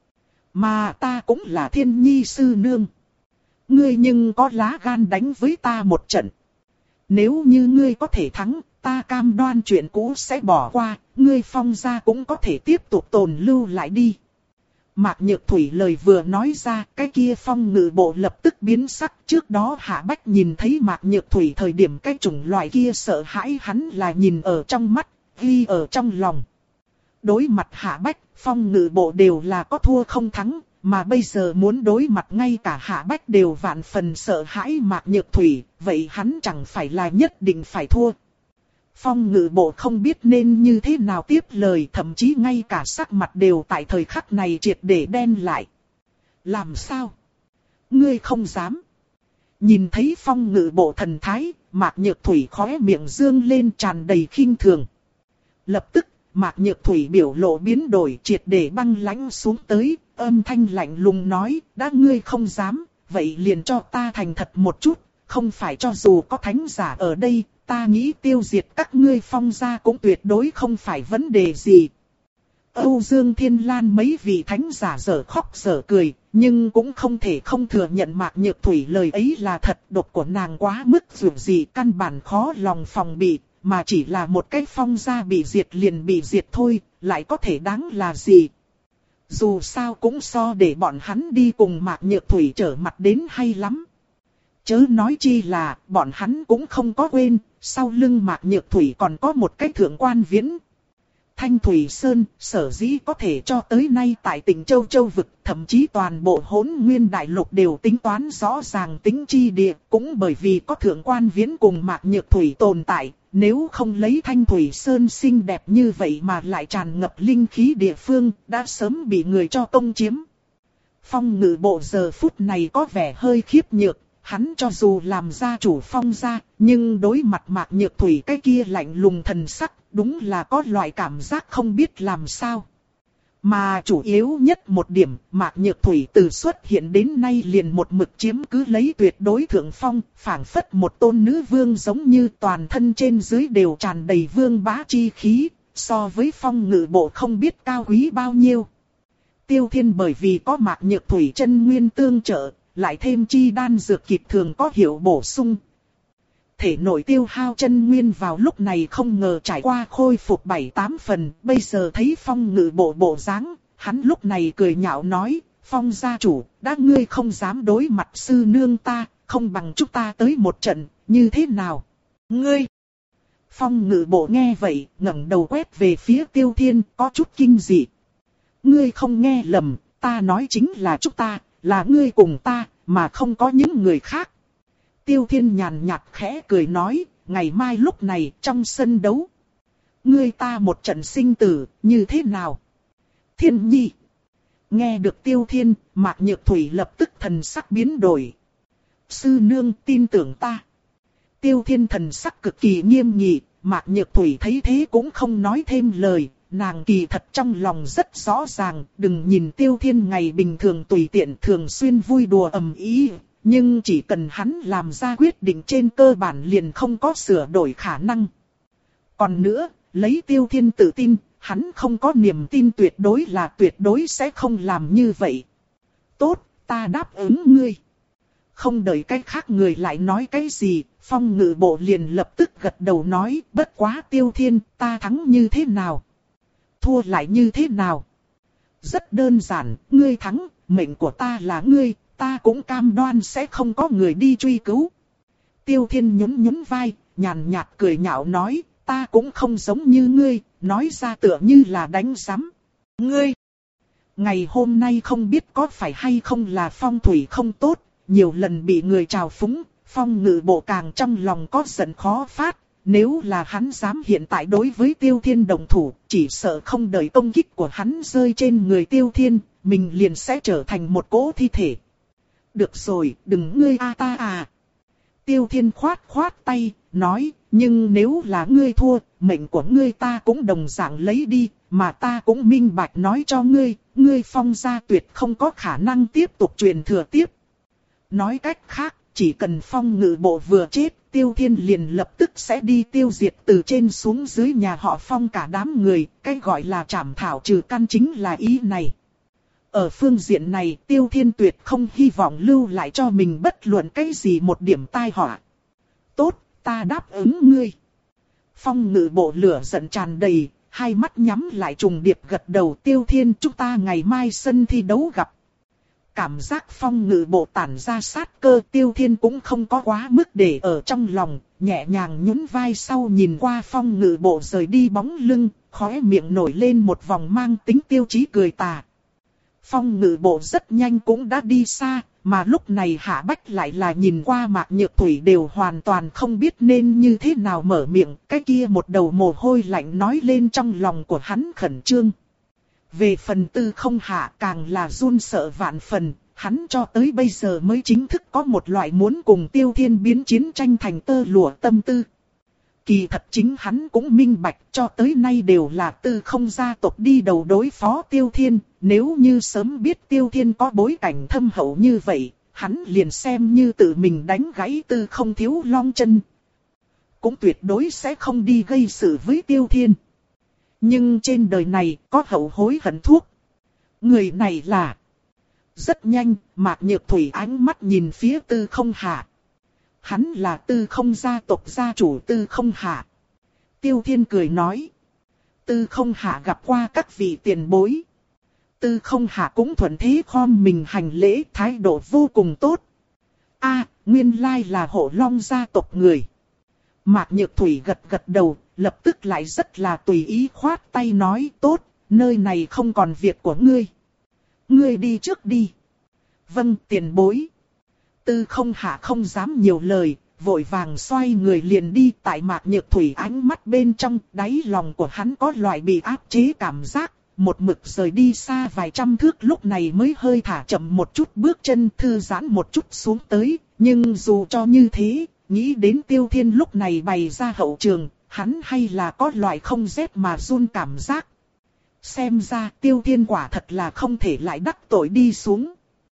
Mà ta cũng là Thiên Nhi sư nương. Ngươi nhưng có lá gan đánh với ta một trận. Nếu như ngươi có thể thắng, ta cam đoan chuyện cũ sẽ bỏ qua, ngươi Phong gia cũng có thể tiếp tục tồn lưu lại đi. Mạc Nhược Thủy lời vừa nói ra, cái kia Phong Ngự Bộ lập tức biến sắc. Trước đó Hạ Bách nhìn thấy Mạc Nhược Thủy thời điểm cái chủng loại kia sợ hãi hắn là nhìn ở trong mắt, ghi ở trong lòng. Đối mặt Hạ Bách, Phong Ngự Bộ đều là có thua không thắng, mà bây giờ muốn đối mặt ngay cả Hạ Bách đều vạn phần sợ hãi Mạc Nhược Thủy, vậy hắn chẳng phải là nhất định phải thua. Phong Ngự Bộ không biết nên như thế nào tiếp lời, thậm chí ngay cả sắc mặt đều tại thời khắc này triệt để đen lại. Làm sao? Ngươi không dám. Nhìn thấy Phong Ngự Bộ thần thái, Mạc Nhược Thủy khóe miệng dương lên tràn đầy khinh thường. Lập tức, Mạc Nhược Thủy biểu lộ biến đổi triệt để băng lãnh xuống tới, âm thanh lạnh lùng nói, đã ngươi không dám, vậy liền cho ta thành thật một chút, không phải cho dù có thánh giả ở đây, ta nghĩ tiêu diệt các ngươi Phong gia cũng tuyệt đối không phải vấn đề gì. Âu Dương Thiên Lan mấy vị thánh giả dở khóc dở cười, nhưng cũng không thể không thừa nhận Mạc Nhược Thủy lời ấy là thật, độc của nàng quá mức dù gì căn bản khó lòng phòng bị, mà chỉ là một cái Phong gia bị diệt liền bị diệt thôi, lại có thể đáng là gì. Dù sao cũng so để bọn hắn đi cùng Mạc Nhược Thủy trở mặt đến hay lắm. Chớ nói chi là, bọn hắn cũng không có quên, sau lưng Mạc Nhược Thủy còn có một cái thượng quan viễn. Thanh Thủy Sơn, sở dĩ có thể cho tới nay tại tỉnh Châu Châu Vực, thậm chí toàn bộ Hỗn Nguyên Đại Lục đều tính toán rõ ràng tính chi địa, cũng bởi vì có thượng quan viễn cùng Mạc Nhược Thủy tồn tại, nếu không lấy Thanh Thủy Sơn xinh đẹp như vậy mà lại tràn ngập linh khí địa phương, đã sớm bị người cho công chiếm. Phong Ngự Bộ giờ phút này có vẻ hơi khiếp nhược. Hắn cho dù làm gia chủ Phong gia, nhưng đối mặt Mạc Nhược Thủy cái kia lạnh lùng thần sắc, đúng là có loại cảm giác không biết làm sao. Mà chủ yếu nhất một điểm, Mạc Nhược Thủy từ xuất hiện đến nay liền một mực chiếm cứ lấy tuyệt đối thượng phong, phảng phất một tôn nữ vương giống như toàn thân trên dưới đều tràn đầy vương bá chi khí, so với Phong Ngự Bộ không biết cao quý bao nhiêu. Tiêu Thiên bởi vì có Mạc Nhược Thủy chân nguyên tương trợ, lại thêm chi đan dược kịp thường có hiệu bổ sung. Thể nội tiêu hao chân nguyên vào lúc này không ngờ trải qua khôi phục bảy tám phần, bây giờ thấy Phong Ngự Bộ bộ dáng, hắn lúc này cười nhạo nói, Phong gia chủ, đã ngươi không dám đối mặt sư nương ta, không bằng chúng ta tới một trận, như thế nào? Ngươi! Phong Ngự Bộ nghe vậy, ngẩng đầu quét về phía Tiêu Thiên, có chút kinh dị. Ngươi không nghe lầm, ta nói chính là chúng ta. Là ngươi cùng ta, mà không có những người khác. Tiêu Thiên nhàn nhạt khẽ cười nói, ngày mai lúc này trong sân đấu. Ngươi ta một trận sinh tử, như thế nào? Thiên Nhi. Nghe được Tiêu Thiên, Mạc Nhược Thủy lập tức thần sắc biến đổi. Sư nương tin tưởng ta. Tiêu Thiên thần sắc cực kỳ nghiêm nghị, Mạc Nhược Thủy thấy thế cũng không nói thêm lời. Nàng kỳ thật trong lòng rất rõ ràng, đừng nhìn Tiêu Thiên ngày bình thường tùy tiện thường xuyên vui đùa ầm ĩ, nhưng chỉ cần hắn làm ra quyết định trên cơ bản liền không có sửa đổi khả năng. Còn nữa, lấy Tiêu Thiên tự tin, hắn không có niềm tin tuyệt đối là tuyệt đối sẽ không làm như vậy. Tốt, ta đáp ứng ngươi. Không đợi cái khác người lại nói cái gì, Phong Ngự Bộ liền lập tức gật đầu nói, bất quá Tiêu Thiên, ta thắng như thế nào? Thua lại như thế nào? Rất đơn giản, ngươi thắng, mệnh của ta là ngươi, ta cũng cam đoan sẽ không có người đi truy cứu. Tiêu Thiên nhún nhún vai, nhàn nhạt cười nhạo nói, ta cũng không giống như ngươi, nói ra tựa như là đánh giám. Ngươi! Ngày hôm nay không biết có phải hay không là phong thủy không tốt, nhiều lần bị người trào phúng, Phong Ngự Bộ càng trong lòng có giận khó phát. Nếu là hắn dám hiện tại đối với Tiêu Thiên đồng thủ, chỉ sợ không đợi công kích của hắn rơi trên người Tiêu Thiên, mình liền sẽ trở thành một cỗ thi thể. Được rồi, đừng ngươi a ta à. Tiêu Thiên khoát khoát tay, nói, nhưng nếu là ngươi thua, mệnh của ngươi ta cũng đồng dạng lấy đi, mà ta cũng minh bạch nói cho ngươi, ngươi Phong gia tuyệt không có khả năng tiếp tục truyền thừa tiếp. Nói cách khác, chỉ cần Phong Ngự Bộ vừa chết, Tiêu Thiên liền lập tức sẽ đi tiêu diệt từ trên xuống dưới nhà họ Phong cả đám người, cái gọi là trảm thảo trừ căn chính là ý này. Ở phương diện này, Tiêu Thiên tuyệt không hy vọng lưu lại cho mình bất luận cái gì một điểm tai họa. Tốt, ta đáp ứng ngươi. Phong Ngự Bộ lửa giận tràn đầy, hai mắt nhắm lại trùng điệp gật đầu. Tiêu Thiên, chúng ta ngày mai sân thi đấu gặp. Cảm giác Phong Ngự Bộ tản ra sát cơ, Tiêu Thiên cũng không có quá mức để ở trong lòng, nhẹ nhàng nhún vai sau nhìn qua Phong Ngự Bộ rời đi bóng lưng, khóe miệng nổi lên một vòng mang tính tiêu chí cười tà. Phong Ngự Bộ rất nhanh cũng đã đi xa, mà lúc này Hạ Bách lại là nhìn qua Mạc Nhược Thủy đều hoàn toàn không biết nên như thế nào mở miệng, cái kia một đầu mồ hôi lạnh nói lên trong lòng của hắn khẩn trương. Về phần Tư Không Hạ càng là run sợ vạn phần, hắn cho tới bây giờ mới chính thức có một loại muốn cùng Tiêu Thiên biến chiến tranh thành tơ lụa tâm tư. Kỳ thật chính hắn cũng minh bạch, cho tới nay đều là Tư Không gia tộc đi đầu đối phó Tiêu Thiên, nếu như sớm biết Tiêu Thiên có bối cảnh thâm hậu như vậy, hắn liền xem như tự mình đánh gãy Tư Không Thiếu Long chân. Cũng tuyệt đối sẽ không đi gây sự với Tiêu Thiên. Nhưng trên đời này có hậu hối hận thuốc. Người này là... Rất nhanh, Mạc Nhược Thủy ánh mắt nhìn phía Tư Không Hạ. Hắn là Tư Không gia tộc gia chủ Tư Không Hạ. Tiêu Thiên cười nói. Tư Không Hạ gặp qua các vị tiền bối. Tư Không Hạ cũng thuận thế khom mình hành lễ, thái độ vô cùng tốt. A, à, nguyên lai là Hổ Long gia tộc người. Mạc Nhược Thủy gật gật đầu, lập tức lại rất là tùy ý khoát tay nói tốt, nơi này không còn việc của ngươi. Ngươi đi trước đi. Vâng, tiền bối. Tư Không Hạ không dám nhiều lời, vội vàng xoay người liền đi. Tại Mạc Nhược Thủy ánh mắt bên trong, đáy lòng của hắn có loại bị áp chế cảm giác, một mực rời đi xa vài trăm thước lúc này mới hơi thả chậm một chút bước chân thư giãn một chút xuống tới. Nhưng dù cho như thế, nghĩ đến Tiêu Thiên lúc này bày ra hậu trường, hắn hay là có loại không rét mà run cảm giác. Xem ra Tiêu Thiên quả thật là không thể lại đắc tội đi xuống.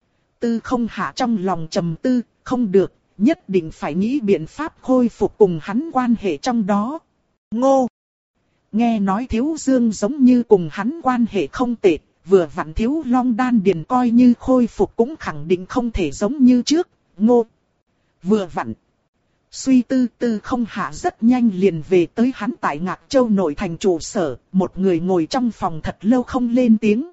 Tư Không Hạ trong lòng trầm tư, không được, nhất định phải nghĩ biện pháp khôi phục cùng hắn quan hệ trong đó. Ngô! Nghe nói Thiếu Dương giống như cùng hắn quan hệ không tệ, vừa vặn Thiếu Long đan điền coi như khôi phục cũng khẳng định không thể giống như trước. Ngô! Vừa vặn! Suy tư Tư Không Hạ rất nhanh liền về tới hắn tại Ngạc Châu nội thành trụ sở, một người ngồi trong phòng thật lâu không lên tiếng.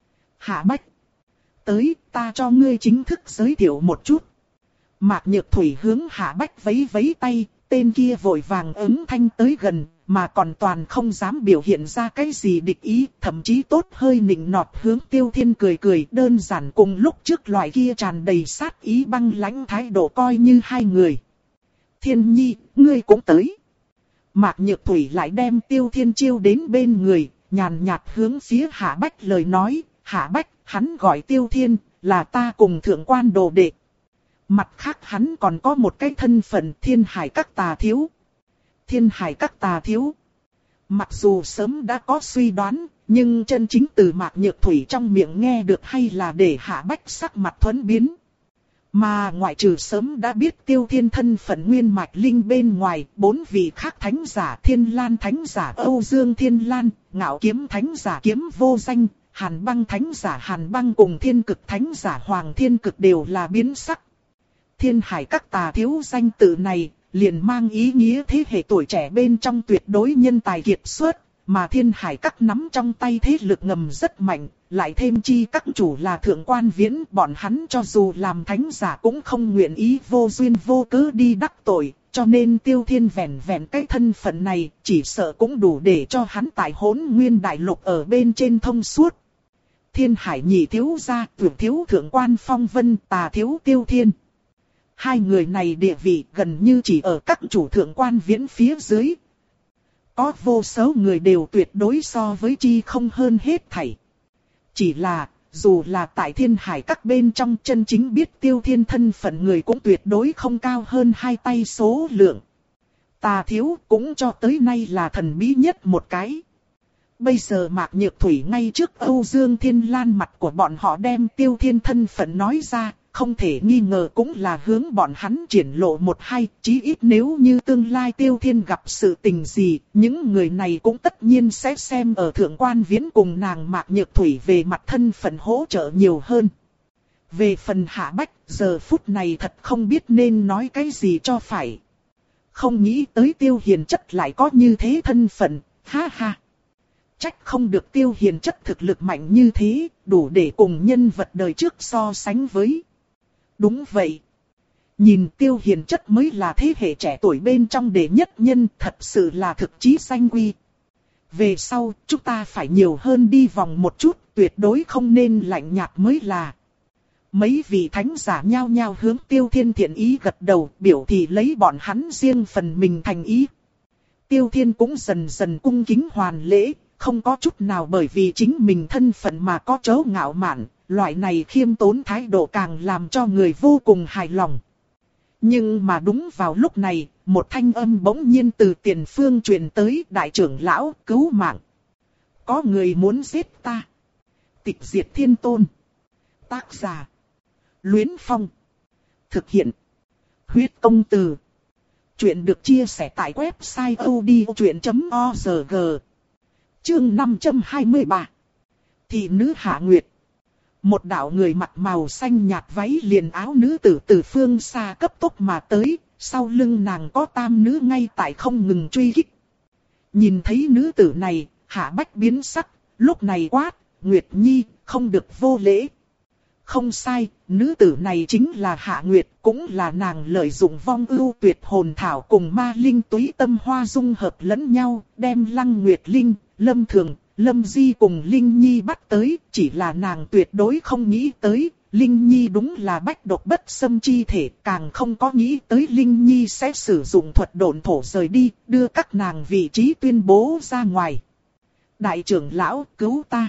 Hạ Bách! Tới, ta cho ngươi chính thức giới thiệu một chút. Mạc Nhược Thủy hướng Hạ Bách vẫy vẫy tay, tên kia vội vàng ứng thanh tới gần, mà còn toàn không dám biểu hiện ra cái gì địch ý, thậm chí tốt hơi nịnh nọt hướng Tiêu Thiên cười cười, đơn giản cùng lúc trước loại kia tràn đầy sát ý băng lãnh thái độ coi như hai người. Thiên Nhi, ngươi cũng tới. Mạc Nhược Thủy lại đem Tiêu Thiên chiêu đến bên người, nhàn nhạt hướng phía Hạ Bách lời nói, Hạ Bách, hắn gọi Tiêu Thiên, là ta cùng thượng quan đồ đệ. Mặt khác hắn còn có một cái thân phận Thiên Hải Các Tà Thiếu. Thiên Hải Các Tà Thiếu. Mặc dù sớm đã có suy đoán, nhưng chân chính từ Mạc Nhược Thủy trong miệng nghe được hay là để Hạ Bách sắc mặt thuẫn biến. Mà ngoại trừ sớm đã biết Tiêu Thiên thân phận nguyên mạch linh bên ngoài, bốn vị khác thánh giả Thiên Lan thánh giả Âu Dương Thiên Lan, Ngạo Kiếm thánh giả Kiếm Vô Danh, Hàn Băng thánh giả Hàn Băng cùng Thiên Cực thánh giả Hoàng Thiên Cực đều là biến sắc. Thiên Hải Các Tà Thiếu danh tự này, liền mang ý nghĩa thế hệ tuổi trẻ bên trong tuyệt đối nhân tài kiệt xuất, mà Thiên Hải Các nắm trong tay thế lực ngầm rất mạnh, lại thêm chi các chủ là thượng quan viễn, bọn hắn cho dù làm thánh giả cũng không nguyện ý vô duyên vô cớ đi đắc tội, cho nên Tiêu Thiên vẹn vẹn cái thân phận này, chỉ sợ cũng đủ để cho hắn tại Hỗn Nguyên Đại Lục ở bên trên thông suốt. Thiên Hải nhị thiếu gia, tuyệt thiếu thượng quan Phong Vân, Tà thiếu Tiêu Thiên. Hai người này địa vị gần như chỉ ở các chủ thượng quan viễn phía dưới. Có vô số người đều tuyệt đối so với chi không hơn hết thảy. Chỉ là, dù là tại thiên hải các bên trong chân chính biết Tiêu Thiên thân phận người cũng tuyệt đối không cao hơn hai tay số lượng. Tà thiếu cũng cho tới nay là thần bí nhất một cái. Bây giờ Mạc Nhược Thủy ngay trước Âu Dương Thiên Lan mặt của bọn họ đem Tiêu Thiên thân phận nói ra, không thể nghi ngờ cũng là hướng bọn hắn triển lộ một hai, chí ít nếu như tương lai Tiêu Thiên gặp sự tình gì, những người này cũng tất nhiên sẽ xem ở Thượng Quan Viễn cùng nàng Mạc Nhược Thủy về mặt thân phận hỗ trợ nhiều hơn. Về phần Hạ Bách, giờ phút này thật không biết nên nói cái gì cho phải. Không nghĩ tới Tiêu Hiền Chất lại có như thế thân phận, ha ha. Trách không được Tiêu Hiền Chất thực lực mạnh như thế, đủ để cùng nhân vật đời trước so sánh với. Đúng vậy. Nhìn Tiêu Hiền Chất mới là thế hệ trẻ tuổi bên trong đệ nhất nhân, thật sự là thực chí danh quy. Về sau, chúng ta phải nhiều hơn đi vòng một chút, tuyệt đối không nên lạnh nhạt mới là. Mấy vị thánh giả nhao nhao hướng Tiêu Thiên thiện ý gật đầu, biểu thị lấy bọn hắn riêng phần mình thành ý. Tiêu Thiên cũng dần dần cung kính hoàn lễ, không có chút nào bởi vì chính mình thân phận mà có chấu ngạo mạn, loại này khiêm tốn thái độ càng làm cho người vô cùng hài lòng. Nhưng mà đúng vào lúc này, một thanh âm bỗng nhiên từ tiền phương truyền tới, đại trưởng lão, cứu mạng. Có người muốn giết ta. Tịch diệt thiên tôn. Tác giả. Luyến Phong. Thực hiện. Huyết công từ. Chuyện được chia sẻ tại website odchuyện chấm org. Chương năm trăm hai mươi ba. Thị nữ Hạ Nguyệt. Một đạo người mặc màu xanh nhạt váy liền áo nữ tử từ phương xa cấp tốc mà tới, sau lưng nàng có tam nữ ngay tại không ngừng truy kích. Nhìn thấy nữ tử này, Hạ Bách biến sắc, lúc này quát, Nguyệt Nhi, không được vô lễ. Không sai, nữ tử này chính là Hạ Nguyệt, cũng là nàng lợi dụng vong ưu tuyệt hồn thảo cùng ma linh túy tâm hoa dung hợp lẫn nhau, đem Lăng Nguyệt Linh, Lâm Thường, Lâm Di cùng Linh Nhi bắt tới, chỉ là nàng tuyệt đối không nghĩ tới, Linh Nhi đúng là bách độc bất xâm chi thể, càng không có nghĩ tới Linh Nhi sẽ sử dụng thuật độn thổ rời đi, đưa các nàng vị trí tuyên bố ra ngoài. Đại trưởng lão, cứu ta!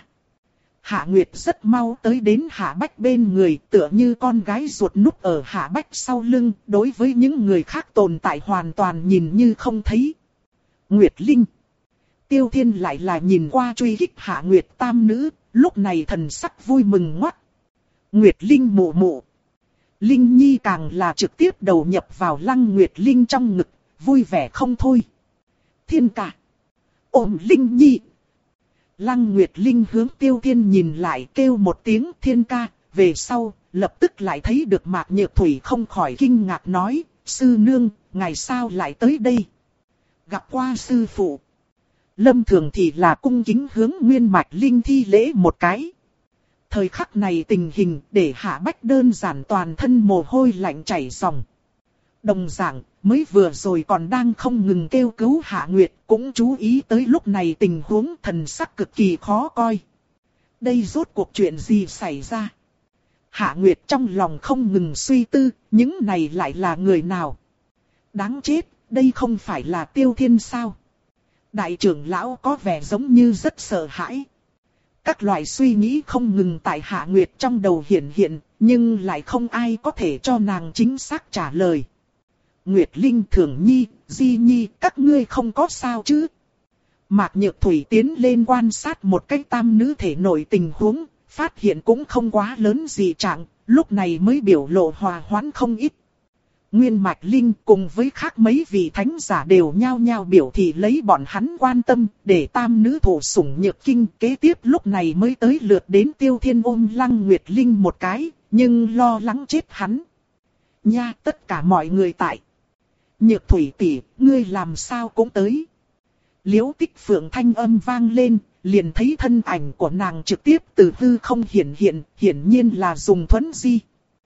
Hạ Nguyệt rất mau tới đến Hạ Bách bên người, tựa như con gái ruột núp ở Hạ Bách sau lưng, đối với những người khác tồn tại hoàn toàn nhìn như không thấy. Nguyệt Linh. Tiêu Thiên lại là nhìn qua truy kích Hạ Nguyệt tam nữ, lúc này thần sắc vui mừng ngoắt. Nguyệt Linh mụ mụ. Linh Nhi càng là trực tiếp đầu nhập vào Lăng Nguyệt Linh trong ngực, vui vẻ không thôi. Thiên ca. Ôm Linh Nhi. Lăng Nguyệt Linh hướng Tiêu Thiên nhìn lại kêu một tiếng thiên ca, về sau, lập tức lại thấy được Mạc Nhược Thủy không khỏi kinh ngạc nói, sư nương, ngày sao lại tới đây? Gặp qua sư phụ. Lâm Thường thì là cung kính hướng Nguyên Mạch Linh thi lễ một cái. Thời khắc này tình hình để Hạ Bách đơn giản toàn thân mồ hôi lạnh chảy ròng. Đồng dạng, mới vừa rồi còn đang không ngừng kêu cứu Hạ Nguyệt, cũng chú ý tới lúc này tình huống thần sắc cực kỳ khó coi. Đây rốt cuộc chuyện gì xảy ra? Hạ Nguyệt trong lòng không ngừng suy tư, những này lại là người nào? Đáng chết, đây không phải là Tiêu Thiên sao? Đại trưởng lão có vẻ giống như rất sợ hãi. Các loại suy nghĩ không ngừng tại Hạ Nguyệt trong đầu hiện hiện, nhưng lại không ai có thể cho nàng chính xác trả lời. Nguyệt Linh, Thường Nhi, Di Nhi, các ngươi không có sao chứ? Mạc Nhược Thủy tiến lên quan sát một cái tam nữ thể nội tình huống, phát hiện cũng không quá lớn gì trạng, lúc này mới biểu lộ hòa hoãn không ít. Nguyên Mạch Linh cùng với khác mấy vị thánh giả đều nhao nhao biểu thị lấy bọn hắn quan tâm, để tam nữ thủ sủng nhược kinh. Kế tiếp lúc này mới tới lượt đến Tiêu Thiên ôm Lăng Nguyệt Linh một cái, nhưng lo lắng chết hắn. Nha, tất cả mọi người tại. Nhược Thủy tỷ, ngươi làm sao cũng tới. Liễu Tích Phượng thanh âm vang lên, liền thấy thân ảnh của nàng trực tiếp từ hư không hiển hiện, hiển nhiên là dùng thuấn di.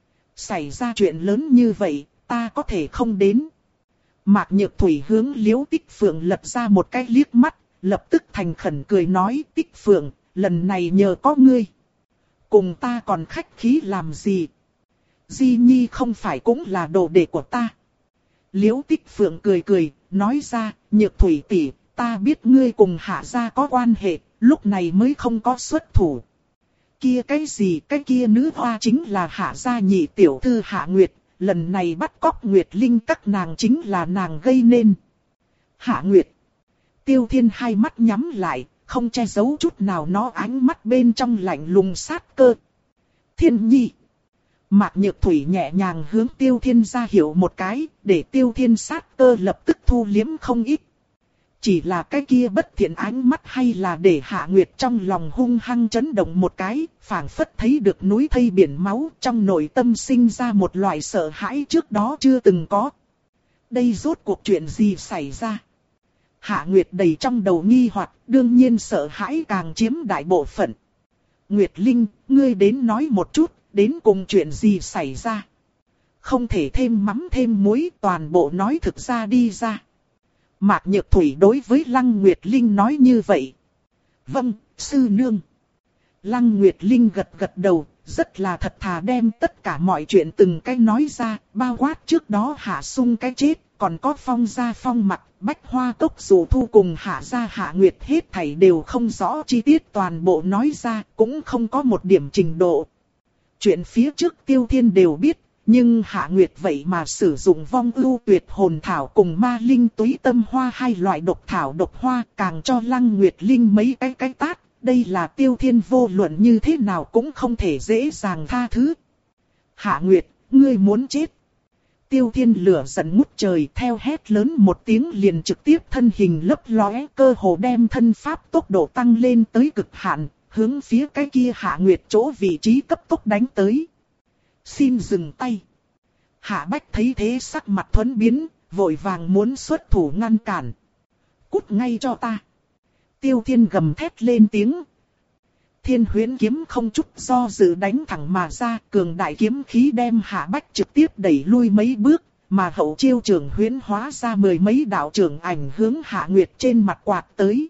Xảy ra chuyện lớn như vậy, ta có thể không đến. Mạc Nhược Thủy hướng Liễu Tích Phượng lật ra một cái liếc mắt, lập tức thành khẩn cười nói, Tích Phượng, lần này nhờ có ngươi. Cùng ta còn khách khí làm gì? Di Nhi không phải cũng là đồ đệ của ta. Liễu Tích Phượng cười cười, nói ra, Nhược Thủy tỷ, ta biết ngươi cùng Hạ gia có quan hệ, lúc này mới không có xuất thủ. Kia cái gì, cái kia nữ hoa chính là Hạ gia nhị tiểu thư Hạ Nguyệt, lần này bắt cóc Nguyệt Linh các nàng chính là nàng gây nên. Hạ Nguyệt. Tiêu Thiên hai mắt nhắm lại, không che giấu chút nào nó ánh mắt bên trong lạnh lùng sát cơ. Thiên Nhi. Mạc Nhược Thủy nhẹ nhàng hướng Tiêu Thiên ra hiệu một cái, để Tiêu Thiên sát cơ lập tức thu liếm không ít. Chỉ là cái kia bất thiện ánh mắt hay là để Hạ Nguyệt trong lòng hung hăng chấn động một cái, phảng phất thấy được núi thây biển máu, trong nội tâm sinh ra một loại sợ hãi trước đó chưa từng có. Đây rốt cuộc chuyện gì xảy ra? Hạ Nguyệt đầy trong đầu nghi hoặc, đương nhiên sợ hãi càng chiếm đại bộ phận. Nguyệt Linh, ngươi đến nói một chút, đến cùng chuyện gì xảy ra? Không thể thêm mắm thêm muối, toàn bộ nói thực ra đi ra. Mạc Nhược Thủy đối với Lăng Nguyệt Linh nói như vậy. Vâng, sư nương. Lăng Nguyệt Linh gật gật đầu, rất là thật thà đem tất cả mọi chuyện từng cái nói ra, bao quát trước đó Hạ Sung cái chết, còn có Phong gia Phong Mặc, Bách Hoa Cốc Dù Thu cùng Hạ gia Hạ Nguyệt hết thảy đều không rõ chi tiết toàn bộ nói ra, cũng không có một điểm trình độ. Chuyện phía trước Tiêu Thiên đều biết. Nhưng Hạ Nguyệt vậy mà sử dụng vong ưu tuyệt hồn thảo cùng ma linh túy tâm hoa hai loại độc thảo độc hoa càng cho Lăng Nguyệt Linh mấy cái cái tát. Đây là Tiêu Thiên vô luận như thế nào cũng không thể dễ dàng tha thứ. Hạ Nguyệt, ngươi muốn chết. Tiêu Thiên lửa giận ngút trời theo hét lớn một tiếng liền trực tiếp thân hình lấp lóe cơ hồ đem thân pháp tốc độ tăng lên tới cực hạn, hướng phía cái kia Hạ Nguyệt chỗ vị trí cấp tốc đánh tới. Xin dừng tay. Hạ Bách thấy thế sắc mặt thuẫn biến, vội vàng muốn xuất thủ ngăn cản. Cút ngay cho ta. Tiêu Thiên gầm thét lên tiếng. Thiên Huyễn kiếm không chút do dự đánh thẳng mà ra, cường đại kiếm khí đem Hạ Bách trực tiếp đẩy lui mấy bước, mà hậu chiêu trưởng huyễn hóa ra mười mấy đạo trưởng ảnh hướng Hạ Nguyệt trên mặt quạt tới.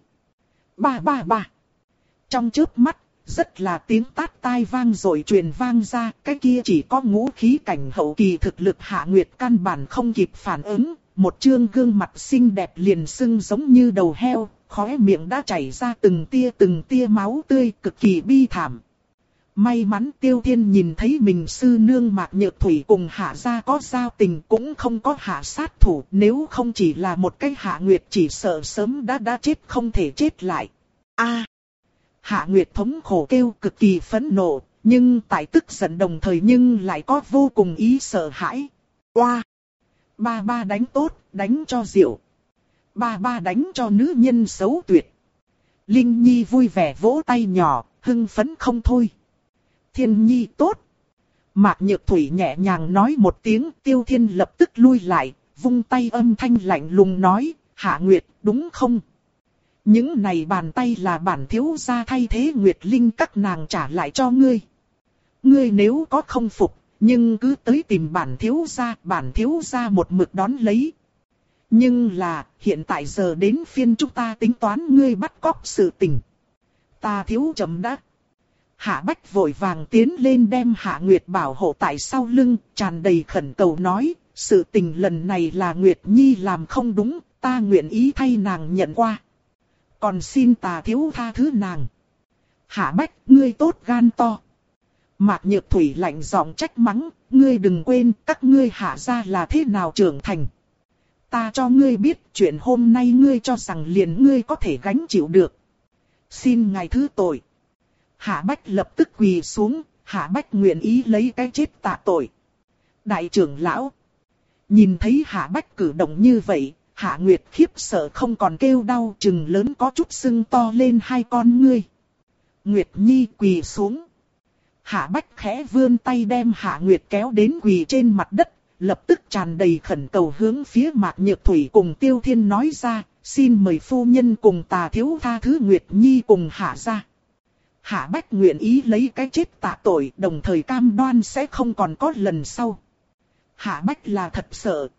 Ba ba ba. Trong chớp mắt, rất là tiếng tát tai vang rồi truyền vang ra, cái kia chỉ có ngũ khí cảnh hậu kỳ thực lực Hạ Nguyệt căn bản không kịp phản ứng, một trương gương mặt xinh đẹp liền sưng giống như đầu heo, khóe miệng đã chảy ra từng tia từng tia máu tươi cực kỳ bi thảm. May mắn Tiêu Thiên nhìn thấy mình sư nương Mạc Nhược Thủy cùng Hạ gia có giao tình cũng không có hạ sát thủ, nếu không chỉ là một cái Hạ Nguyệt chỉ sợ sớm đã đã chết không thể chết lại. A. Hạ Nguyệt thống khổ kêu cực kỳ phẫn nộ, nhưng tại tức giận đồng thời nhưng lại có vô cùng ý sợ hãi. Oa! Ba ba đánh tốt, đánh cho diệu. Ba ba đánh cho nữ nhân xấu tuyệt. Linh Nhi vui vẻ vỗ tay nhỏ, hưng phấn không thôi. Thiên Nhi tốt. Mạc Nhược Thủy nhẹ nhàng nói một tiếng, Tiêu Thiên lập tức lui lại, vung tay âm thanh lạnh lùng nói, Hạ Nguyệt, đúng không? Những này bàn tay là bản thiếu gia thay thế Nguyệt Linh các nàng trả lại cho ngươi. Ngươi nếu có không phục, nhưng cứ tới tìm bản thiếu gia, bản thiếu gia một mực đón lấy. Nhưng là, hiện tại giờ đến phiên chúng ta tính toán ngươi bắt cóc sự tình. Ta thiếu chậm đã. Hạ Bách vội vàng tiến lên đem Hạ Nguyệt bảo hộ tại sau lưng, tràn đầy khẩn cầu nói, sự tình lần này là Nguyệt Nhi làm không đúng, ta nguyện ý thay nàng nhận qua. Còn xin ta thiếu tha thứ nàng. Hạ Bách, ngươi tốt gan to. Mạc Nhược Thủy lạnh giọng trách mắng, ngươi đừng quên các ngươi Hạ gia là thế nào trưởng thành. Ta cho ngươi biết chuyện hôm nay ngươi cho rằng liền ngươi có thể gánh chịu được. Xin ngài thứ tội. Hạ Bách lập tức quỳ xuống, Hạ Bách nguyện ý lấy cái chết tạ tội. Đại trưởng lão. Nhìn thấy Hạ Bách cử động như vậy, Hạ Nguyệt khiếp sợ không còn kêu đau, chừng lớn có chút sưng to lên hai con ngươi. Nguyệt Nhi quỳ xuống. Hạ Bách khẽ vươn tay đem Hạ Nguyệt kéo đến quỳ trên mặt đất, lập tức tràn đầy khẩn cầu hướng phía Mạc Nhược Thủy cùng Tiêu Thiên nói ra, xin mời phu nhân cùng tà thiếu tha thứ Nguyệt Nhi cùng Hạ gia. Hạ Bách nguyện ý lấy cái chết tạ tội, đồng thời cam đoan sẽ không còn có lần sau. Hạ Bách là thật sợ.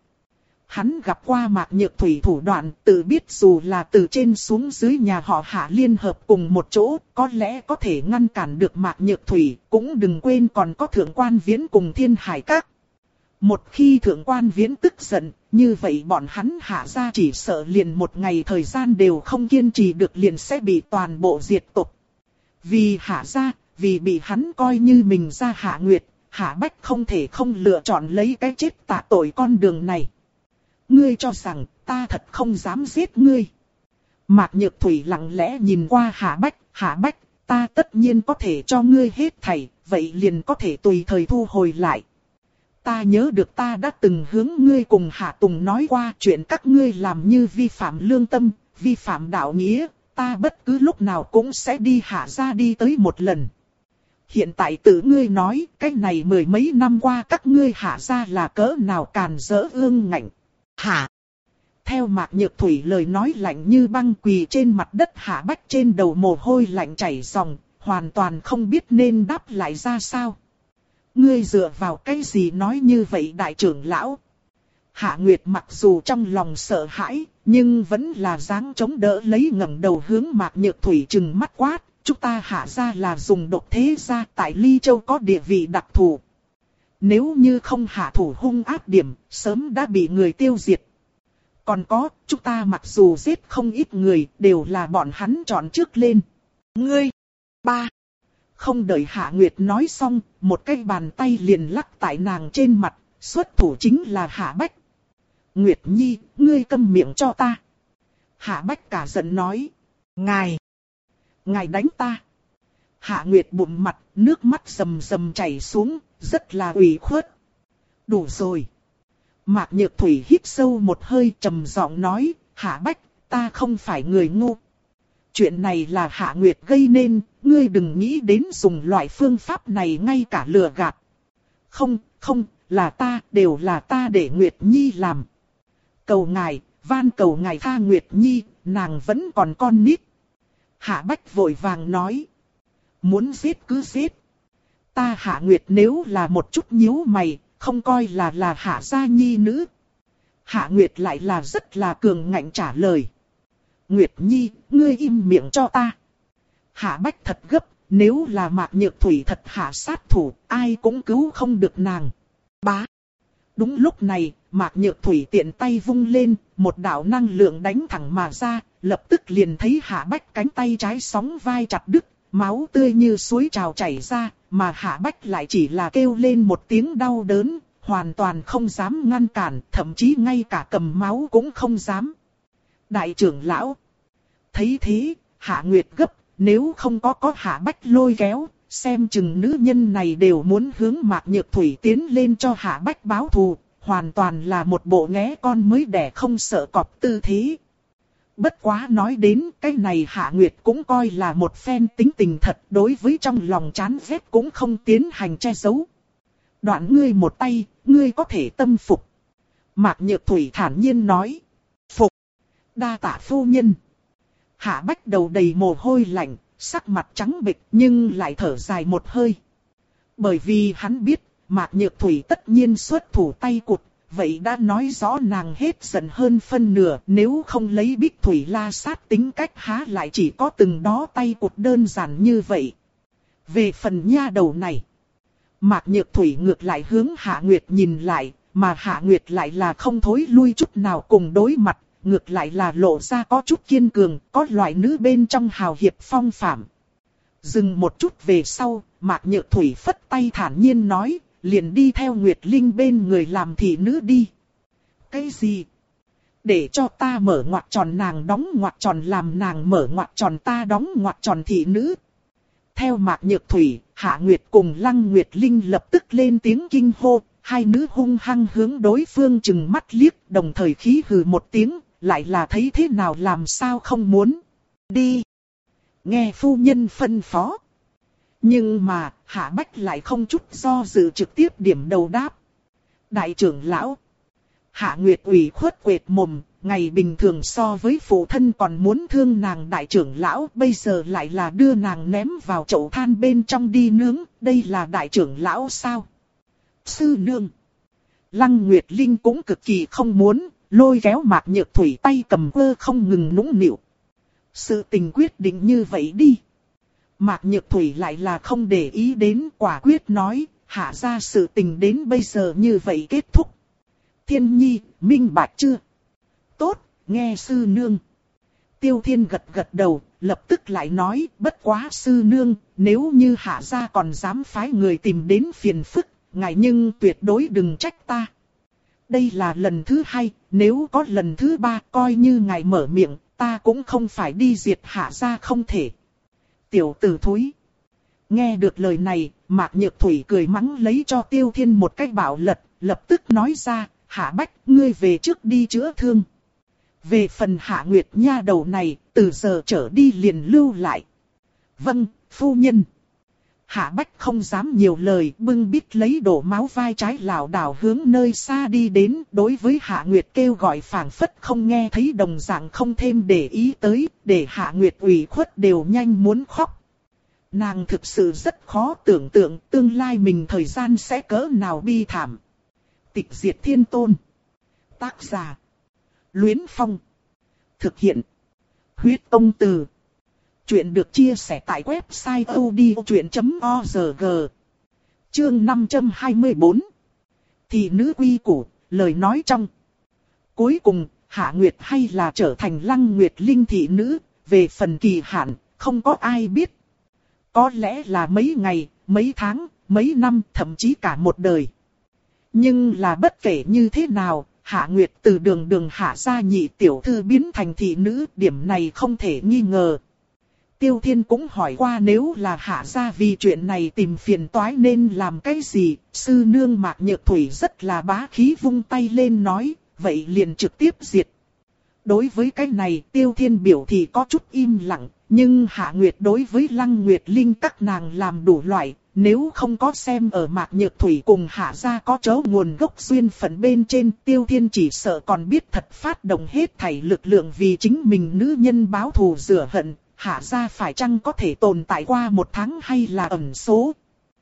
Hắn gặp qua Mạc Nhược Thủy thủ đoạn, tự biết dù là từ trên xuống dưới nhà họ Hạ liên hợp cùng một chỗ, có lẽ có thể ngăn cản được Mạc Nhược Thủy, cũng đừng quên còn có Thượng Quan Viễn cùng Thiên Hải Các. Một khi Thượng Quan Viễn tức giận, như vậy bọn hắn Hạ gia chỉ sợ liền một ngày thời gian đều không kiên trì được liền sẽ bị toàn bộ diệt tộc. Vì Hạ gia, vì bị hắn coi như mình ra Hạ Nguyệt, Hạ Bách không thể không lựa chọn lấy cái chết tạ tội con đường này. Ngươi cho rằng ta thật không dám giết ngươi. Mạc Nhược Thủy lặng lẽ nhìn qua Hạ Bách, Hạ Bách, ta tất nhiên có thể cho ngươi hết thảy, vậy liền có thể tùy thời thu hồi lại. Ta nhớ được ta đã từng hướng ngươi cùng Hạ Tùng nói qua chuyện các ngươi làm như vi phạm lương tâm, vi phạm đạo nghĩa, ta bất cứ lúc nào cũng sẽ đi Hạ gia đi tới một lần. Hiện tại tự ngươi nói, cái này mười mấy năm qua các ngươi Hạ gia là cỡ nào càn rỡ ương ngạnh. Hả? Theo Mạc Nhược Thủy lời nói lạnh như băng, quỳ trên mặt đất Hạ Bách trên đầu mồ hôi lạnh chảy ròng, hoàn toàn không biết nên đáp lại ra sao. Ngươi dựa vào cái gì nói như vậy đại trưởng lão? Hạ Nguyệt mặc dù trong lòng sợ hãi, nhưng vẫn là dáng chống đỡ lấy, ngẩng đầu hướng Mạc Nhược Thủy trừng mắt quát. Chúng ta Hạ gia là dùng độc thế gia, tại Ly Châu có địa vị đặc thù. Nếu như không hạ thủ hung ác điểm, sớm đã bị người tiêu diệt. Còn có, chúng ta mặc dù giết không ít người, đều là bọn hắn chọn trước lên. Ngươi! Ba! Không đợi Hạ Nguyệt nói xong, một cái bàn tay liền lắc tại nàng trên mặt, xuất thủ chính là Hạ Bách. Nguyệt Nhi, ngươi câm miệng cho ta. Hạ Bách cả giận nói. Ngài! Ngài đánh ta! Hạ Nguyệt bụng mặt, nước mắt rầm rầm chảy xuống, rất là ủy khuất. Đủ rồi! Mạc Nhược Thủy hít sâu một hơi, trầm giọng nói, Hạ Bách, ta không phải người ngu. Chuyện này là Hạ Nguyệt gây nên, ngươi đừng nghĩ đến dùng loại phương pháp này ngay cả lừa gạt. Không, không, là ta, đều là ta để Nguyệt Nhi làm. Cầu ngài, van cầu ngài tha Nguyệt Nhi, nàng vẫn còn con nít. Hạ Bách vội vàng nói, muốn giết cứ giết. Ta Hạ Nguyệt nếu là một chút nhíu mày, không coi là là Hạ gia nhi nữ. Hạ Nguyệt lại là rất là cường ngạnh trả lời. Nguyệt Nhi, ngươi im miệng cho ta. Hạ Bách thật gấp, nếu là Mạc Nhược Thủy thật hạ sát thủ, ai cũng cứu không được nàng. Bá. Đúng lúc này, Mạc Nhược Thủy tiện tay vung lên, một đạo năng lượng đánh thẳng mà ra, lập tức liền thấy Hạ Bách cánh tay trái sóng vai chặt đứt, máu tươi như suối trào chảy ra, mà Hạ Bách lại chỉ là kêu lên một tiếng đau đớn, hoàn toàn không dám ngăn cản, thậm chí ngay cả cầm máu cũng không dám. Đại trưởng lão thấy thế, Hạ Nguyệt gấp, nếu không có có Hạ Bách lôi kéo, xem chừng nữ nhân này đều muốn hướng Mạc Nhược Thủy tiến lên cho Hạ Bách báo thù, hoàn toàn là một bộ nghé con mới đẻ không sợ cọp tư thế. Bất quá nói đến cái này Hạ Nguyệt cũng coi là một phen tính tình thật, đối với trong lòng chán ghét cũng không tiến hành che giấu. Đoạn ngươi một tay, ngươi có thể tâm phục. Mạc Nhược Thủy thản nhiên nói. Phục. Đa tạ phu nhân. Hạ Bách đầu đầy mồ hôi lạnh, sắc mặt trắng bệch nhưng lại thở dài một hơi. Bởi vì hắn biết, Mạc Nhược Thủy tất nhiên xuất thủ tay cụt, vậy đã nói rõ nàng hết giận hơn phân nửa, nếu không lấy Bích Thủy La Sát tính cách há lại chỉ có từng đó tay cụt đơn giản như vậy. Về phần nha đầu này, Mạc Nhược Thủy ngược lại hướng Hạ Nguyệt nhìn lại, mà Hạ Nguyệt lại là không thối lui chút nào cùng đối mặt, ngược lại là lộ ra có chút kiên cường, có loại nữ bên trong hào hiệp phong phạm. Dừng một chút về sau, Mạc Nhược Thủy phất tay thản nhiên nói, liền đi theo Nguyệt Linh bên người làm thị nữ đi. Cái gì? Để cho ta mở ngoặc tròn nàng đóng ngoặc tròn, làm nàng mở ngoặc tròn ta đóng ngoặc tròn thị nữ. Theo Mạc Nhược Thủy, Hạ Nguyệt cùng Lăng Nguyệt Linh lập tức lên tiếng kinh hô, hai nữ hung hăng hướng đối phương chừng mắt liếc, đồng thời khí hừ một tiếng, lại là thấy thế nào làm sao không muốn. Đi! Nghe phu nhân phân phó. Nhưng mà, Hạ Bách lại không chút do dự trực tiếp điểm đầu đáp. Đại trưởng lão. Hạ Nguyệt ủy khuất quệt mồm, ngày bình thường so với phụ thân còn muốn thương nàng đại trưởng lão, bây giờ lại là đưa nàng ném vào chậu than bên trong đi nướng, đây là đại trưởng lão sao? Sư nương. Lăng Nguyệt Linh cũng cực kỳ không muốn, lôi kéo Mạc Nhược Thủy tay cầm quơ không ngừng nũng nịu. Sự tình quyết định như vậy đi. Mạc Nhược Thủy lại là không để ý đến, quả quyết nói, hạ ra sự tình đến bây giờ như vậy kết thúc. Thiên Nhi, minh bạch chưa? Tốt, nghe sư nương. Tiêu Thiên gật gật đầu, lập tức lại nói, bất quá sư nương, nếu như hạ gia còn dám phái người tìm đến phiền phức, ngài nhưng tuyệt đối đừng trách ta. Đây là lần thứ hai, nếu có lần thứ ba, coi như ngài mở miệng, ta cũng không phải đi diệt hạ gia không thể. Tiểu tử thúi. Nghe được lời này, Mạc Nhược Thủy cười mắng lấy cho Tiêu Thiên một cái bảo lật, lập tức nói ra, Hạ Bách, ngươi về trước đi chữa thương. Về phần Hạ Nguyệt nha đầu này, từ giờ trở đi liền lưu lại. Vâng, phu nhân. Hạ Bách không dám nhiều lời, bưng bít lấy đổ máu vai trái lảo đảo hướng nơi xa đi đến. Đối với Hạ Nguyệt kêu gọi phảng phất không nghe thấy đồng dạng không thêm để ý tới, để Hạ Nguyệt ủy khuất đều nhanh muốn khóc. Nàng thực sự rất khó tưởng tượng tương lai mình thời gian sẽ cỡ nào bi thảm. Tịch diệt thiên tôn. Tác giả. Luyến Phong. Thực hiện. Huyết Tông Từ. Chuyện được chia sẻ tại website odchuyện chấm org. Chương năm trăm hai mươi bốn. Thị nữ quy củ, lời nói trong. Cuối cùng, Hạ Nguyệt hay là trở thành Lăng Nguyệt Linh thị nữ, về phần kỳ hạn, không có ai biết. Có lẽ là mấy ngày, mấy tháng, mấy năm, thậm chí cả một đời. Nhưng là bất kể như thế nào, Hạ Nguyệt từ đường đường hạ gia nhị tiểu thư biến thành thị nữ, điểm này không thể nghi ngờ. Tiêu Thiên cũng hỏi qua nếu là hạ gia vì chuyện này tìm phiền toái nên làm cái gì, sư nương Mạc Nhược Thủy rất là bá khí vung tay lên nói, vậy liền trực tiếp diệt. Đối với cái này Tiêu Thiên biểu thì có chút im lặng, nhưng Hạ Nguyệt đối với Lăng Nguyệt Linh các nàng làm đủ loại, nếu không có xem ở Mạc Nhược Thủy cùng Hạ gia có chỗ nguồn gốc duyên phận bên trên, Tiêu Thiên chỉ sợ còn biết thật phát động hết thảy lực lượng vì chính mình nữ nhân báo thù rửa hận. Hạ gia phải chăng có thể tồn tại qua một tháng hay là ẩn số?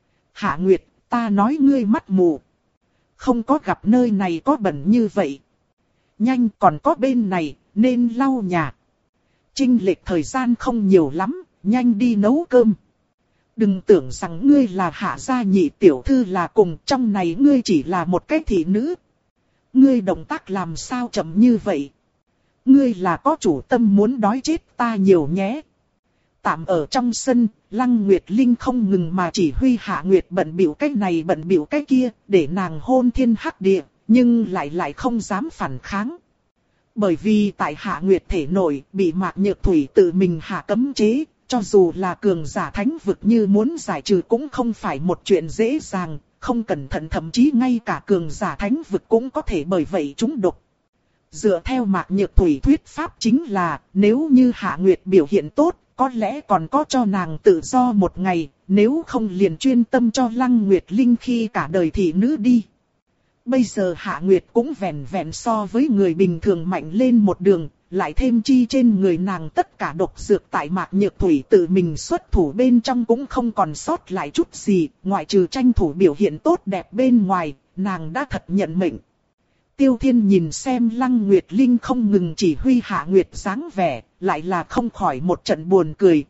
Hạ Nguyệt, ta nói ngươi mắt mù. Không có gặp nơi này có bẩn như vậy. Nhanh còn có bên này, nên lau nhà. Chênh lệch thời gian không nhiều lắm, nhanh đi nấu cơm. Đừng tưởng rằng ngươi là hạ gia nhị tiểu thư là cùng, trong này ngươi chỉ là một cái thị nữ. Ngươi động tác làm sao chậm như vậy? Ngươi là có chủ tâm muốn đói chết ta nhiều nhé. Tạm ở trong sân, Lăng Nguyệt Linh không ngừng mà chỉ huy Hạ Nguyệt bận bịu cái này bận bịu cái kia, để nàng hôn thiên hắc địa, nhưng lại lại không dám phản kháng. Bởi vì tại Hạ Nguyệt thể nội bị Mạc Nhược Thủy tự mình hạ cấm chế, cho dù là cường giả thánh vực như muốn giải trừ cũng không phải một chuyện dễ dàng, không cẩn thận thậm chí ngay cả cường giả thánh vực cũng có thể bởi vậy trúng độc. Dựa theo Mạc Nhược Thủy thuyết pháp chính là, nếu như Hạ Nguyệt biểu hiện tốt, có lẽ còn có cho nàng tự do một ngày, nếu không liền chuyên tâm cho Lăng Nguyệt Linh khi cả đời thị nữ đi. Bây giờ Hạ Nguyệt cũng vẹn vẹn so với người bình thường mạnh lên một đường, lại thêm chi trên người nàng tất cả độc dược tại Mạc Nhược Thủy tự mình xuất thủ bên trong cũng không còn sót lại chút gì, ngoại trừ tranh thủ biểu hiện tốt đẹp bên ngoài, nàng đã thật nhận mệnh. Tiêu Thiên nhìn xem Lăng Nguyệt Linh không ngừng chỉ huy Hạ Nguyệt dáng vẻ, lại là không khỏi một trận buồn cười.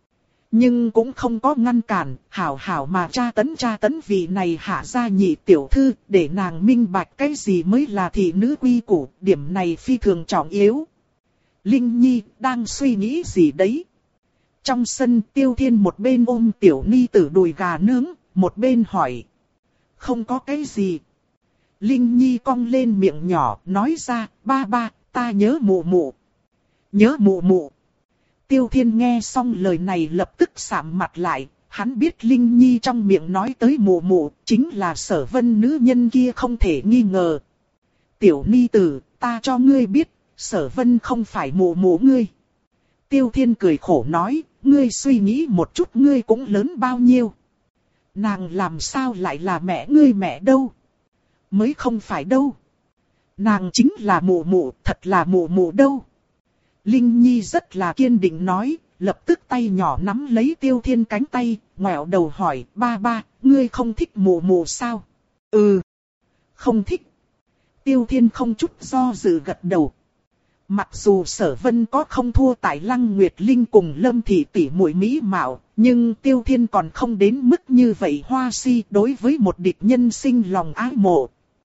Nhưng cũng không có ngăn cản, hảo hảo mà tra tấn tra tấn vị này Hạ gia nhị tiểu thư, để nàng minh bạch cái gì mới là thị nữ quy củ, điểm này phi thường trọng yếu. Linh Nhi đang suy nghĩ gì đấy? Trong sân Tiêu Thiên một bên ôm tiểu ni tử đùi gà nướng, một bên hỏi. Không có cái gì. Linh Nhi cong lên miệng nhỏ, nói ra, ba ba, ta nhớ mụ mụ. Nhớ mụ mụ. Tiêu Thiên nghe xong lời này lập tức sạm mặt lại, hắn biết Linh Nhi trong miệng nói tới mụ mụ, chính là Sở Vân nữ nhân kia không thể nghi ngờ. Tiểu ni tử, ta cho ngươi biết, Sở Vân không phải mụ mụ ngươi. Tiêu Thiên cười khổ nói, ngươi suy nghĩ một chút ngươi cũng lớn bao nhiêu. Nàng làm sao lại là mẹ ngươi mẹ đâu? Mới không phải đâu. Nàng chính là mụ mụ, thật là mụ mụ đâu. Linh Nhi rất là kiên định nói, lập tức tay nhỏ nắm lấy Tiêu Thiên cánh tay, ngoẹo đầu hỏi, ba ba, ngươi không thích mụ mụ sao? Ừ, không thích. Tiêu Thiên không chút do dự gật đầu. Mặc dù Sở Vân có không thua tại Lăng Nguyệt Linh cùng Lâm Thị tỷ muội mỹ mạo, nhưng Tiêu Thiên còn không đến mức như vậy hoa si đối với một địch nhân sinh lòng ái mộ.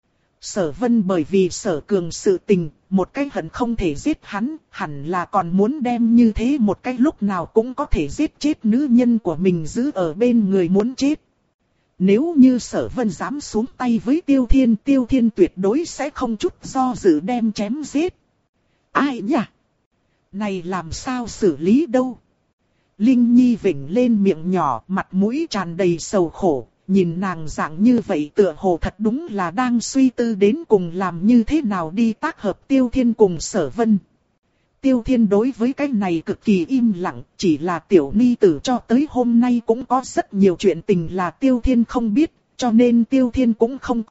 Sở Vân bởi vì Sở Cường sự tình, một cái hận không thể giết hắn, hẳn là còn muốn đem như thế một cái lúc nào cũng có thể giết chết nữ nhân của mình giữ ở bên người muốn chết. Nếu như Sở Vân dám xuống tay với Tiêu Thiên, Tiêu Thiên tuyệt đối sẽ không chút do dự đem chém giết. Ai nhỉ? Này làm sao xử lý đâu? Linh Nhi vểnh lên miệng nhỏ, mặt mũi tràn đầy sầu khổ, nhìn nàng dạng như vậy tựa hồ thật đúng là đang suy tư đến cùng làm như thế nào đi tác hợp Tiêu Thiên cùng Sở Vân. Tiêu Thiên đối với cái này cực kỳ im lặng, chỉ là tiểu ni tử cho tới hôm nay cũng có rất nhiều chuyện tình là Tiêu Thiên không biết, cho nên Tiêu Thiên cũng không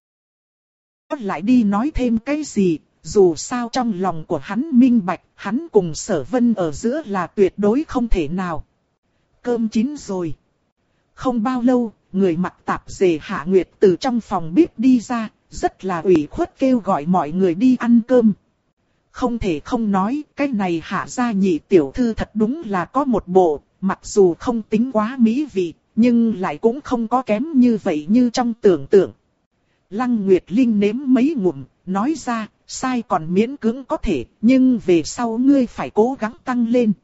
có lại đi nói thêm cái gì, dù sao trong lòng của hắn minh bạch, hắn cùng Sở Vân ở giữa là tuyệt đối không thể nào. Cơm chín rồi. Không bao lâu, người mặc tạp dề Hạ Nguyệt từ trong phòng bếp đi ra, rất là ủy khuất kêu gọi mọi người đi ăn cơm. Không thể không nói, cái này Hạ gia nhị tiểu thư thật đúng là có một bộ, mặc dù không tính quá mỹ vị, nhưng lại cũng không có kém như vậy như trong tưởng tượng. Lăng Nguyệt Linh nếm mấy ngụm, nói ra, sai còn miễn cưỡng có thể, nhưng về sau ngươi phải cố gắng tăng lên.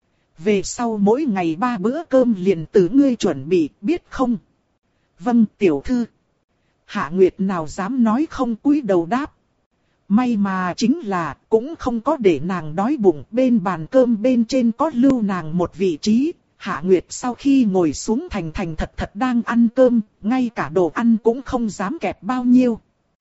Về sau mỗi ngày ba bữa cơm liền từ ngươi chuẩn bị, biết không? Vâng tiểu thư. Hạ Nguyệt nào dám nói không cúi đầu đáp. May mà chính là cũng không có để nàng đói bụng, bên bàn cơm bên trên có lưu nàng một vị trí. Hạ Nguyệt sau khi ngồi xuống thành thành thật thật đang ăn cơm, ngay cả đồ ăn cũng không dám kẹp bao nhiêu.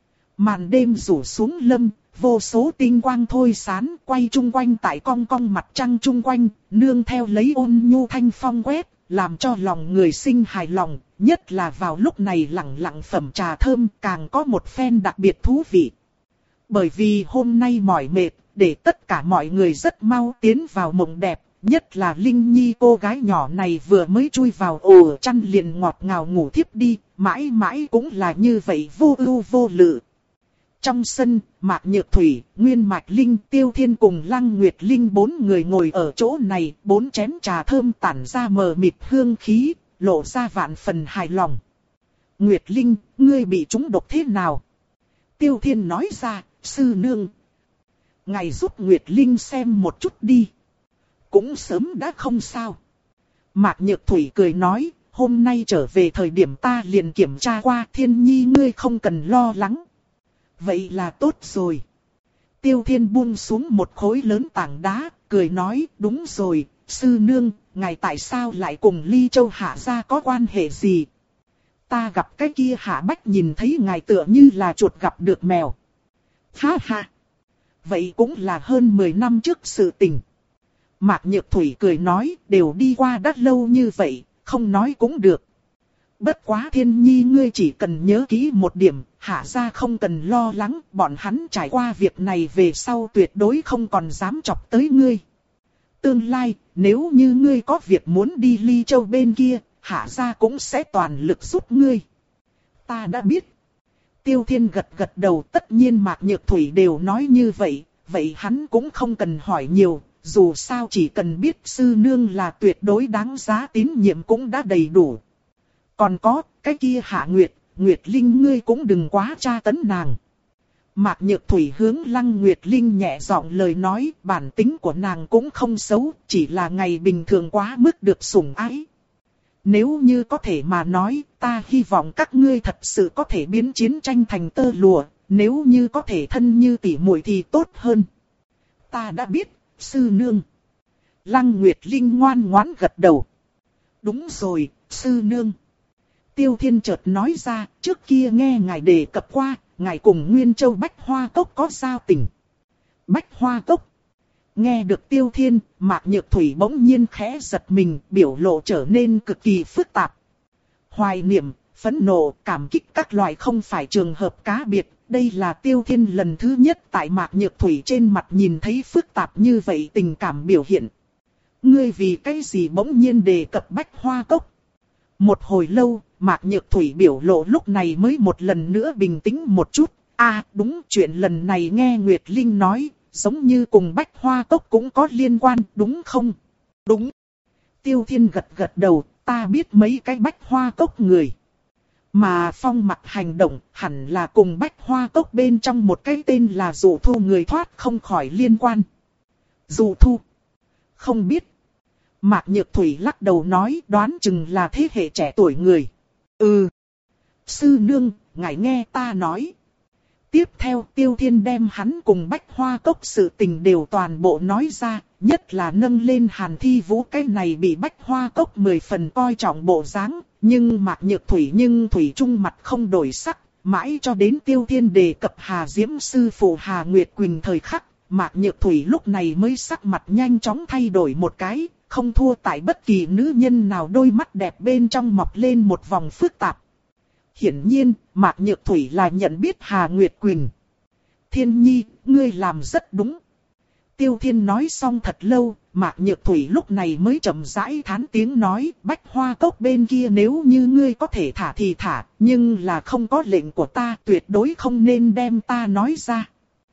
Màn đêm rủ xuống lâm, vô số tinh quang thôi sán quay chung quanh tại cong cong mặt trăng chung quanh, nương theo lấy ôn nhu thanh phong quét, làm cho lòng người sinh hài lòng, nhất là vào lúc này lẳng lặng phẩm trà thơm càng có một phen đặc biệt thú vị. Bởi vì hôm nay mỏi mệt, để tất cả mọi người rất mau tiến vào mộng đẹp, nhất là Linh Nhi cô gái nhỏ này vừa mới chui vào ổ chăn liền ngọt ngào ngủ thiếp đi, mãi mãi cũng là như vậy vô ưu vô lự. Trong sân, Mạc Nhược Thủy, Nguyên Mạch Linh, Tiêu Thiên cùng Lăng Nguyệt Linh bốn người ngồi ở chỗ này, bốn chén trà thơm tản ra mờ mịt hương khí, lộ ra vạn phần hài lòng. Nguyệt Linh, ngươi bị trúng độc thế nào? Tiêu Thiên nói ra, sư nương. Ngài giúp Nguyệt Linh xem một chút đi. Cũng sớm đã không sao. Mạc Nhược Thủy cười nói, hôm nay trở về thời điểm ta liền kiểm tra qua, Thiên Nhi ngươi không cần lo lắng. Vậy là tốt rồi. Tiêu Thiên buông xuống một khối lớn tảng đá, cười nói, đúng rồi, sư nương, ngài tại sao lại cùng Ly Châu Hạ gia có quan hệ gì? Ta gặp cái kia Hạ Bách nhìn thấy ngài tựa như là chuột gặp được mèo. Ha ha! Vậy cũng là hơn mười năm trước sự tình. Mạc Nhược Thủy cười nói, đều đi qua đã lâu như vậy, không nói cũng được. Bất quá Thiên Nhi ngươi chỉ cần nhớ kỹ một điểm, Hạ gia không cần lo lắng, bọn hắn trải qua việc này về sau tuyệt đối không còn dám chọc tới ngươi. Tương lai, nếu như ngươi có việc muốn đi Ly Châu bên kia, Hạ gia cũng sẽ toàn lực giúp ngươi. Ta đã biết. Tiêu Thiên gật gật đầu, tất nhiên Mạc Nhược Thủy đều nói như vậy, vậy hắn cũng không cần hỏi nhiều, dù sao chỉ cần biết sư nương là tuyệt đối đáng giá tín nhiệm cũng đã đầy đủ. Còn có, cái kia Hạ Nguyệt, Nguyệt Linh ngươi cũng đừng quá tra tấn nàng. Mạc Nhược Thủy hướng Lăng Nguyệt Linh nhẹ giọng lời nói, bản tính của nàng cũng không xấu, chỉ là ngày bình thường quá mức được sủng ái. Nếu như có thể mà nói, ta hy vọng các ngươi thật sự có thể biến chiến tranh thành tơ lụa, nếu như có thể thân như tỉ muội thì tốt hơn. Ta đã biết, sư nương. Lăng Nguyệt Linh ngoan ngoãn gật đầu. Đúng rồi, sư nương. Tiêu Thiên chợt nói ra, trước kia nghe ngài đề cập qua, ngài cùng Nguyên Châu Bách Hoa Cốc có giao tình. Bách Hoa Cốc. Nghe được Tiêu Thiên, Mạc Nhược Thủy bỗng nhiên khẽ giật mình, biểu lộ trở nên cực kỳ phức tạp. Hoài niệm, phẫn nộ, cảm kích các loại không phải trường hợp cá biệt, đây là Tiêu Thiên lần thứ nhất tại Mạc Nhược Thủy trên mặt nhìn thấy phức tạp như vậy tình cảm biểu hiện. Ngươi vì cái gì bỗng nhiên đề cập Bách Hoa Cốc? Một hồi lâu, Mạc Nhược Thủy biểu lộ lúc này mới một lần nữa bình tĩnh một chút. À đúng, chuyện lần này nghe Nguyệt Linh nói, giống như cùng Bách Hoa Cốc cũng có liên quan, đúng không? Đúng. Tiêu Thiên gật gật đầu, ta biết mấy cái Bách Hoa Cốc người. Mà Phong Mặc hành động hẳn là cùng Bách Hoa Cốc bên trong một cái tên là Dụ Thu người thoát không khỏi liên quan. Dụ Thu? Không biết. Mạc Nhược Thủy lắc đầu nói đoán chừng là thế hệ trẻ tuổi người. Ừ. Sư nương, ngài nghe ta nói. Tiếp theo Tiêu Thiên đem hắn cùng Bách Hoa Cốc sự tình đều toàn bộ nói ra, nhất là nâng lên Hàn Thi Vũ cái này bị Bách Hoa Cốc mười phần coi trọng bộ dáng, nhưng Mạc Nhược Thủy nhưng Thủy Trung mặt không đổi sắc, mãi cho đến Tiêu Thiên đề cập Hà Diễm sư phụ Hà Nguyệt Quỳnh thời khắc, Mạc Nhược Thủy lúc này mới sắc mặt nhanh chóng thay đổi một cái, không thua tại bất kỳ nữ nhân nào đôi mắt đẹp bên trong mọc lên một vòng phức tạp. Hiển nhiên, Mạc Nhược Thủy là nhận biết Hà Nguyệt Quỳnh. Thiên Nhi, ngươi làm rất đúng. Tiêu Thiên nói xong thật lâu, Mạc Nhược Thủy lúc này mới chậm rãi thán tiếng nói, Bách Hoa Cốc bên kia nếu như ngươi có thể thả thì thả, nhưng là không có lệnh của ta tuyệt đối không nên đem ta nói ra.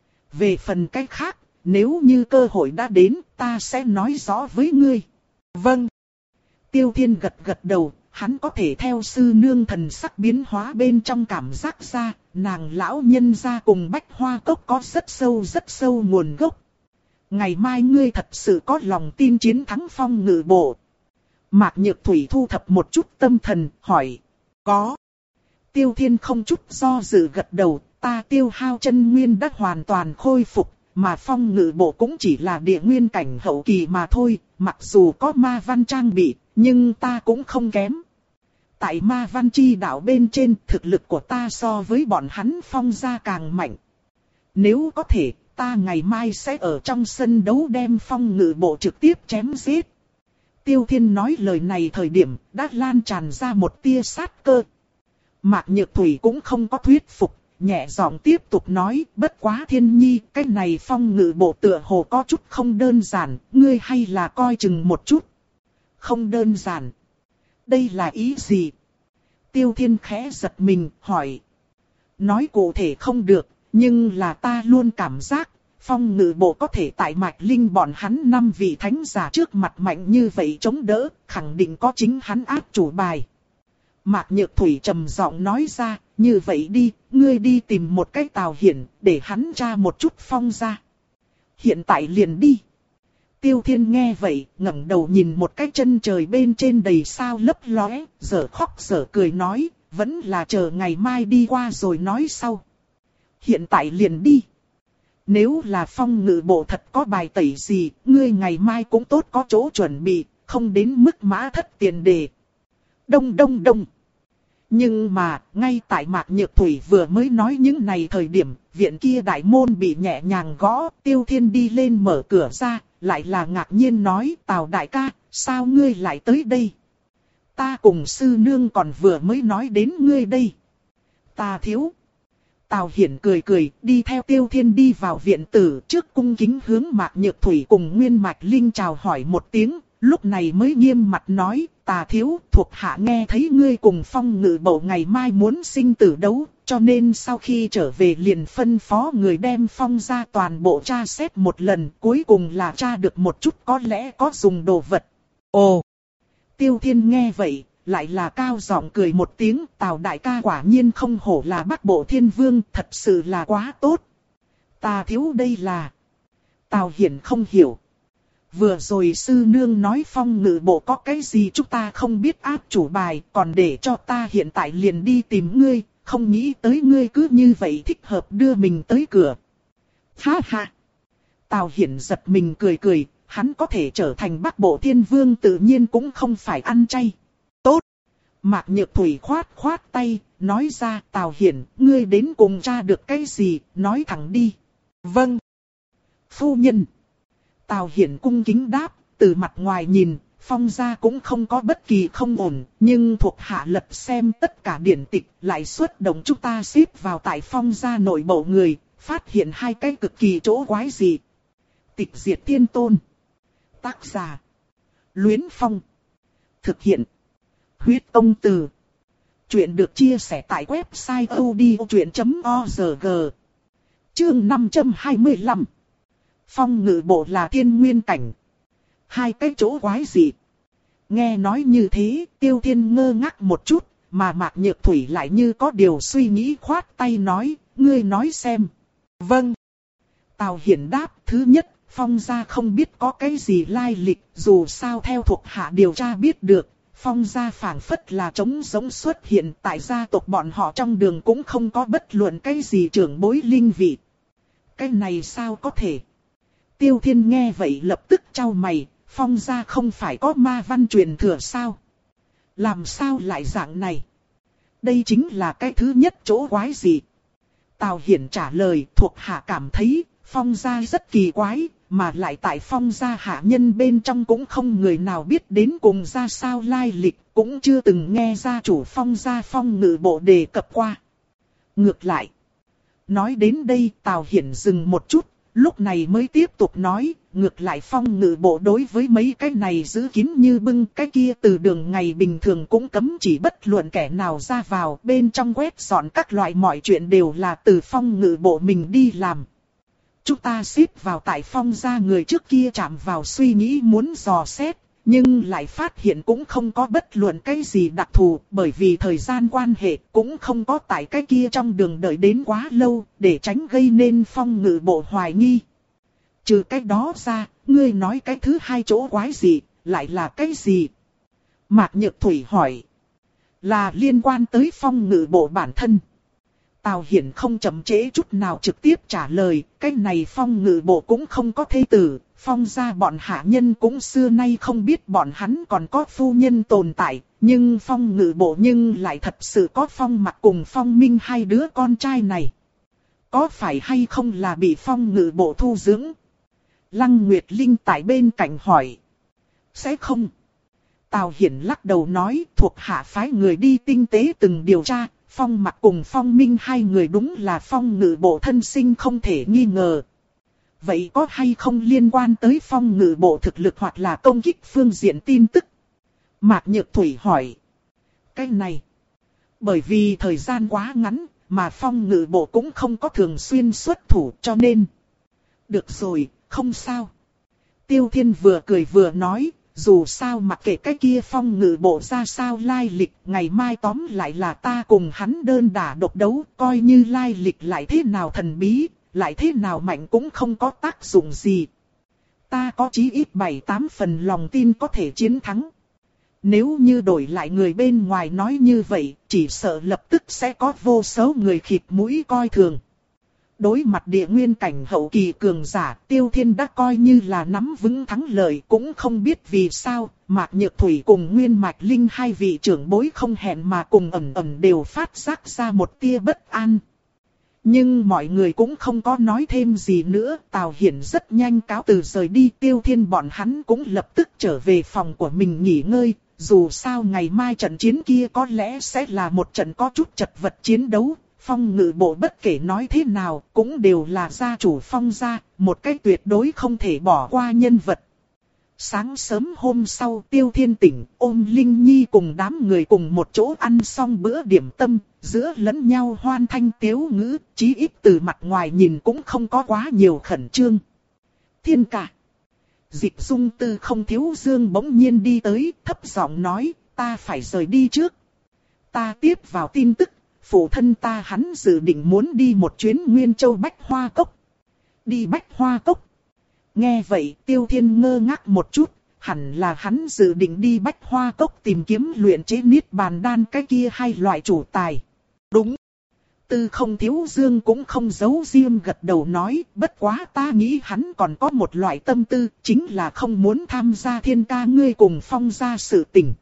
Về phần cách khác, nếu như cơ hội đã đến, ta sẽ nói rõ với ngươi. Vâng. Tiêu Thiên gật gật đầu. Hắn có thể theo sư nương thần sắc biến hóa bên trong cảm giác ra, nàng lão nhân gia cùng Bách Hoa Cốc có rất sâu rất sâu nguồn gốc. Ngày mai ngươi thật sự có lòng tin chiến thắng Phong Ngự Bộ. Mạc Nhược Thủy thu thập một chút tâm thần, hỏi. Có. Tiêu Thiên không chút do dự gật đầu, ta tiêu hao chân nguyên đã hoàn toàn khôi phục, mà Phong Ngự Bộ cũng chỉ là địa nguyên cảnh hậu kỳ mà thôi, mặc dù có ma văn trang bị. Nhưng ta cũng không kém. Tại ma văn chi đạo bên trên thực lực của ta so với bọn hắn Phong gia càng mạnh. Nếu có thể, ta ngày mai sẽ ở trong sân đấu đem Phong Ngự Bộ trực tiếp chém giết. Tiêu Thiên nói lời này thời điểm đã lan tràn ra một tia sát cơ. Mạc Nhược Thủy cũng không có thuyết phục, nhẹ giọng tiếp tục nói, bất quá Thiên Nhi, cái này Phong Ngự Bộ tựa hồ có chút không đơn giản, ngươi hay là coi chừng một chút. Không đơn giản. Đây là ý gì? Tiêu Thiên khẽ giật mình, hỏi. Nói cụ thể không được, nhưng là ta luôn cảm giác, Phong Ngự Bộ có thể tại Mạch Linh bọn hắn năm vị thánh giả trước mặt mạnh như vậy chống đỡ, khẳng định có chính hắn áp chủ bài. Mạc Nhược Thủy trầm giọng nói ra, như vậy đi, ngươi đi tìm một cái Tào Hiển, để hắn tra một chút Phong ra. Hiện tại liền đi. Tiêu Thiên nghe vậy, ngẩng đầu nhìn một cái chân trời bên trên đầy sao lấp lóe, giờ khóc giờ cười nói, vẫn là chờ ngày mai đi qua rồi nói sau. Hiện tại liền đi. Nếu là Phong Ngự Bộ thật có bài tẩy gì, ngươi ngày mai cũng tốt có chỗ chuẩn bị, không đến mức mã thất tiền đề. Đông đông đông. Nhưng mà, ngay tại Mạc Nhược Thủy vừa mới nói những này thời điểm, viện kia đại môn bị nhẹ nhàng gõ, Tiêu Thiên đi lên mở cửa ra, lại là ngạc nhiên nói, Tào đại ca, sao ngươi lại tới đây? Ta cùng sư nương còn vừa mới nói đến ngươi đây. Ta thiếu. Tào Hiển cười cười, đi theo Tiêu Thiên đi vào viện tử, trước cung kính hướng Mạc Nhược Thủy cùng Nguyên Mạch Linh chào hỏi một tiếng, lúc này mới nghiêm mặt nói, Tà thiếu, thuộc hạ nghe thấy ngươi cùng Phong Ngự Bộ ngày mai muốn sinh tử đấu, cho nên sau khi trở về liền phân phó người đem Phong ra toàn bộ tra xét một lần, cuối cùng là tra được một chút có lẽ có dùng đồ vật. Ồ! Tiêu Thiên nghe vậy, lại là cao giọng cười một tiếng, Tào đại ca quả nhiên không hổ là Bắc Bộ Thiên Vương, thật sự là quá tốt. Tà thiếu đây là... Tào Hiển không hiểu. Vừa rồi sư nương nói Phong Ngự Bộ có cái gì chúng ta không biết áp chủ bài, còn để cho ta hiện tại liền đi tìm ngươi, không nghĩ tới ngươi cứ như vậy thích hợp đưa mình tới cửa. Ha ha! Tào Hiển giật mình cười cười, hắn có thể trở thành Bắc Bộ Thiên Vương tự nhiên cũng không phải ăn chay. Tốt! Mạc Nhược Thủy khoát khoát tay, nói ra Tào Hiển, ngươi đến cùng tra được cái gì, nói thẳng đi. Vâng! Phu nhân! Tào Hiển cung kính đáp, từ mặt ngoài nhìn, Phong gia cũng không có bất kỳ không ổn, nhưng thuộc hạ lật xem tất cả điển tịch, lại xuất động chúng ta xếp vào tại Phong gia nội bộ người, phát hiện hai cái cực kỳ chỗ quái gì. Tịch Diệt Thiên Tôn. Tác giả. Luyến Phong. Thực hiện. Huyết Công Từ. Chuyện được chia sẻ tại website odchuyện chấm org. Chương năm trăm hai mươi lăm. Phong Ngự Bộ là thiên nguyên cảnh. Hai cái chỗ quái gì? Nghe nói như thế, Tiêu Thiên ngơ ngác một chút, mà Mạc Nhược Thủy lại như có điều suy nghĩ khoát tay nói, ngươi nói xem. Vâng. Tào Hiển đáp, thứ nhất, Phong gia không biết có cái gì lai lịch, dù sao theo thuộc hạ điều tra biết được, Phong gia phảng phất là trống giống xuất hiện tại gia tộc bọn họ trong đường cũng không có bất luận cái gì trưởng bối linh vị. Cái này sao có thể? Tiêu Thiên nghe vậy lập tức chau mày, Phong gia không phải có ma văn truyền thừa sao? Làm sao lại dạng này? Đây chính là cái thứ nhất chỗ quái gì? Tào Hiển trả lời, thuộc hạ cảm thấy Phong gia rất kỳ quái, mà lại tại Phong gia hạ nhân bên trong cũng không người nào biết đến cùng ra sao lai lịch, cũng chưa từng nghe gia chủ Phong gia Phong Ngự Bộ đề cập qua. Ngược lại, nói đến đây Tào Hiển dừng một chút, lúc này mới tiếp tục nói, ngược lại Phong Ngự Bộ đối với mấy cái này giữ kín như bưng, cái kia từ đường ngày bình thường cũng cấm chỉ bất luận kẻ nào ra vào, bên trong quét dọn các loại mọi chuyện đều là từ Phong Ngự Bộ mình đi làm. Chúng ta xếp vào tại Phong gia người trước kia chạm vào suy nghĩ muốn dò xét, nhưng lại phát hiện cũng không có bất luận cái gì đặc thù, bởi vì thời gian quan hệ cũng không có tại cái kia trong đường đợi đến quá lâu, để tránh gây nên Phong Ngự Bộ hoài nghi. Trừ cái đó ra, ngươi nói cái thứ hai chỗ quái gì, lại là cái gì? Mạc Nhược Thủy hỏi. Là liên quan tới Phong Ngự Bộ bản thân. Tào Hiển không chậm trễ chút nào trực tiếp trả lời, cái này Phong Ngự Bộ cũng không có thê tử, Phong gia bọn hạ nhân cũng xưa nay không biết bọn hắn còn có phu nhân tồn tại, nhưng Phong Ngự Bộ nhưng lại thật sự có Phong Mặc cùng Phong Minh hai đứa con trai này. Có phải hay không là bị Phong Ngự Bộ thu dưỡng? Lăng Nguyệt Linh tại bên cạnh hỏi. Sẽ không. Tào Hiển lắc đầu nói, thuộc hạ phái người đi tinh tế từng điều tra. Phong Mặc cùng Phong Minh hai người đúng là Phong Ngự Bộ thân sinh không thể nghi ngờ. Vậy có hay không liên quan tới Phong Ngự Bộ thực lực hoặc là công kích phương diện tin tức? Mạc Nhược Thủy hỏi. Cái này. Bởi vì thời gian quá ngắn, mà Phong Ngự Bộ cũng không có thường xuyên xuất thủ cho nên. Được rồi, không sao. Tiêu Thiên vừa cười vừa nói. Dù sao mặc kệ cái kia Phong Ngự Bộ ra sao lai lịch, ngày mai tóm lại là ta cùng hắn đơn đả độc đấu, coi như lai lịch lại thế nào thần bí, lại thế nào mạnh cũng không có tác dụng gì. Ta có chí ít bảy tám phần lòng tin có thể chiến thắng. Nếu như đổi lại người bên ngoài nói như vậy, chỉ sợ lập tức sẽ có vô số người khịt mũi coi thường. Đối mặt địa nguyên cảnh hậu kỳ cường giả, Tiêu Thiên đã coi như là nắm vững thắng lợi, cũng không biết vì sao, Mạc Nhược Thủy cùng Nguyên Mạch Linh hai vị trưởng bối không hẹn mà cùng ẩn ẩn đều phát giác ra một tia bất an. Nhưng mọi người cũng không có nói thêm gì nữa, Tào Hiển rất nhanh cáo từ rời đi, Tiêu Thiên bọn hắn cũng lập tức trở về phòng của mình nghỉ ngơi, dù sao ngày mai trận chiến kia có lẽ sẽ là một trận có chút chật vật chiến đấu. Phong Ngự Bộ bất kể nói thế nào cũng đều là gia chủ Phong gia, một cách tuyệt đối không thể bỏ qua nhân vật. Sáng sớm hôm sau Tiêu Thiên tỉnh ôm Linh Nhi cùng đám người cùng một chỗ ăn xong bữa điểm tâm, giữa lẫn nhau hoan thanh tiếu ngữ, chí ít từ mặt ngoài nhìn cũng không có quá nhiều khẩn trương. Thiên ca. Dịch Dung Tư Không Thiếu Dương bỗng nhiên đi tới, thấp giọng nói, ta phải rời đi trước. Ta tiếp vào tin tức. Phụ thân ta hắn dự định muốn đi một chuyến Nguyên Châu Bách Hoa Cốc. Đi Bách Hoa Cốc. Nghe vậy Tiêu Thiên ngơ ngác một chút, hẳn là hắn dự định đi Bách Hoa Cốc tìm kiếm luyện chế Niết Bàn Đan cái kia hai loại chủ tài. Đúng. Tư Không Thiếu Dương cũng không giấu riêng gật đầu nói, bất quá ta nghĩ hắn còn có một loại tâm tư, chính là không muốn tham gia Thiên ca ngươi cùng Phong gia sự tình.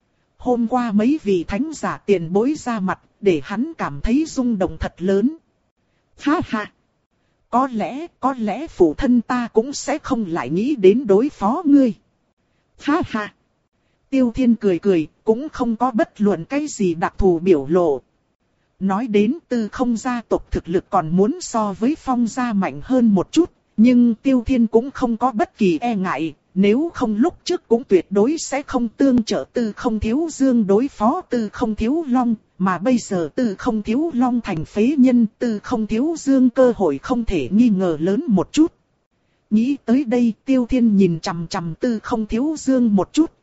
Hôm qua mấy vị thánh giả tiền bối ra mặt, để hắn cảm thấy rung động thật lớn. Ha ha! Có lẽ, có lẽ phụ thân ta cũng sẽ không lại nghĩ đến đối phó ngươi. Ha ha! Tiêu Thiên cười cười, cũng không có bất luận cái gì đặc thù biểu lộ. Nói đến Tư Không gia tộc thực lực còn muốn so với Phong gia mạnh hơn một chút, nhưng Tiêu Thiên cũng không có bất kỳ e ngại. Nếu không lúc trước cũng tuyệt đối sẽ không tương trợ Tư Không Thiếu Dương đối phó Tư Không Thiếu Long, mà bây giờ Tư Không Thiếu Long thành phế nhân, Tư Không Thiếu Dương cơ hội không thể nghi ngờ lớn một chút. Nghĩ tới đây Tiêu Thiên nhìn chằm chằm Tư Không Thiếu Dương một chút,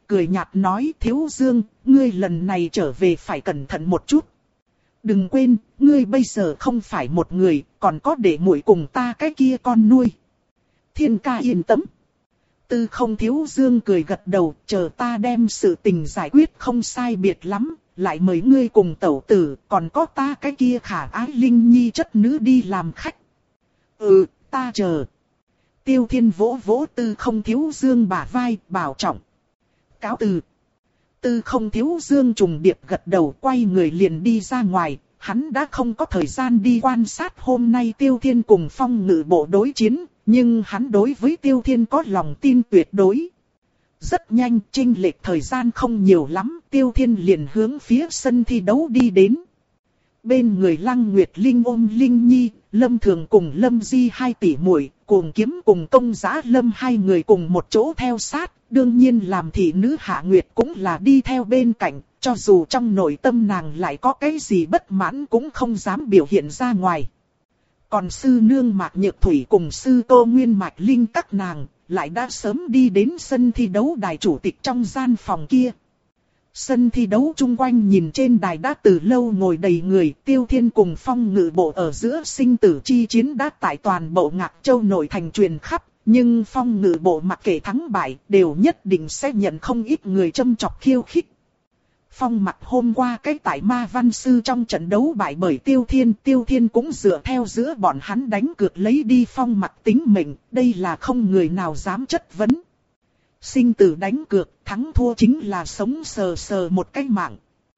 cười nhạt nói Thiếu Dương, ngươi lần này trở về phải cẩn thận một chút. Đừng quên, ngươi bây giờ không phải một người, còn có để muội cùng ta cái kia con nuôi. Thiên ca yên tâm. Tư Không Thiếu Dương cười gật đầu, chờ ta đem sự tình giải quyết không sai biệt lắm, lại mời ngươi cùng tẩu tử, còn có ta cái kia khả ái linh nhi chất nữ đi làm khách. Ừ, ta chờ. Tiêu Thiên vỗ vỗ Tư Không Thiếu Dương bả vai, bảo trọng. Cáo từ. Tư Không Thiếu Dương trùng điệp gật đầu, quay người liền đi ra ngoài. Hắn đã không có thời gian đi quan sát hôm nay Tiêu Thiên cùng Phong Ngự bộ đối chiến, nhưng hắn đối với Tiêu Thiên có lòng tin tuyệt đối. Rất nhanh, chênh lệch thời gian không nhiều lắm, Tiêu Thiên liền hướng phía sân thi đấu đi đến. Bên người Lăng Nguyệt Linh ôm Linh Nhi, Lâm Thường cùng Lâm Di hai tỷ muội, Cuồng Kiếm cùng Công Giá Lâm hai người cùng một chỗ theo sát, đương nhiên làm thị nữ Hạ Nguyệt cũng là đi theo bên cạnh, cho dù trong nội tâm nàng lại có cái gì bất mãn cũng không dám biểu hiện ra ngoài. Còn sư nương Mạc Nhược Thủy cùng sư Tô Nguyên Mạch Linh các nàng, lại đã sớm đi đến sân thi đấu đài chủ tịch trong gian phòng kia. Sân thi đấu chung quanh nhìn trên đài đã từ lâu ngồi đầy người, Tiêu Thiên cùng Phong Ngự bộ ở giữa sinh tử chi chiến đã tại toàn bộ Ngạc Châu nội thành truyền khắp, nhưng Phong Ngự bộ mặc kệ thắng bại đều nhất định sẽ nhận không ít người châm chọc khiêu khích. Phong Mặc hôm qua cái tại Ma Văn Sư trong trận đấu bại bởi Tiêu Thiên, Tiêu Thiên cũng dựa theo giữa bọn hắn đánh cược lấy đi Phong Mặc tính mệnh, đây là không người nào dám chất vấn. Sinh tử đánh cược, thắng thua chính là sống sờ sờ một cái mạng.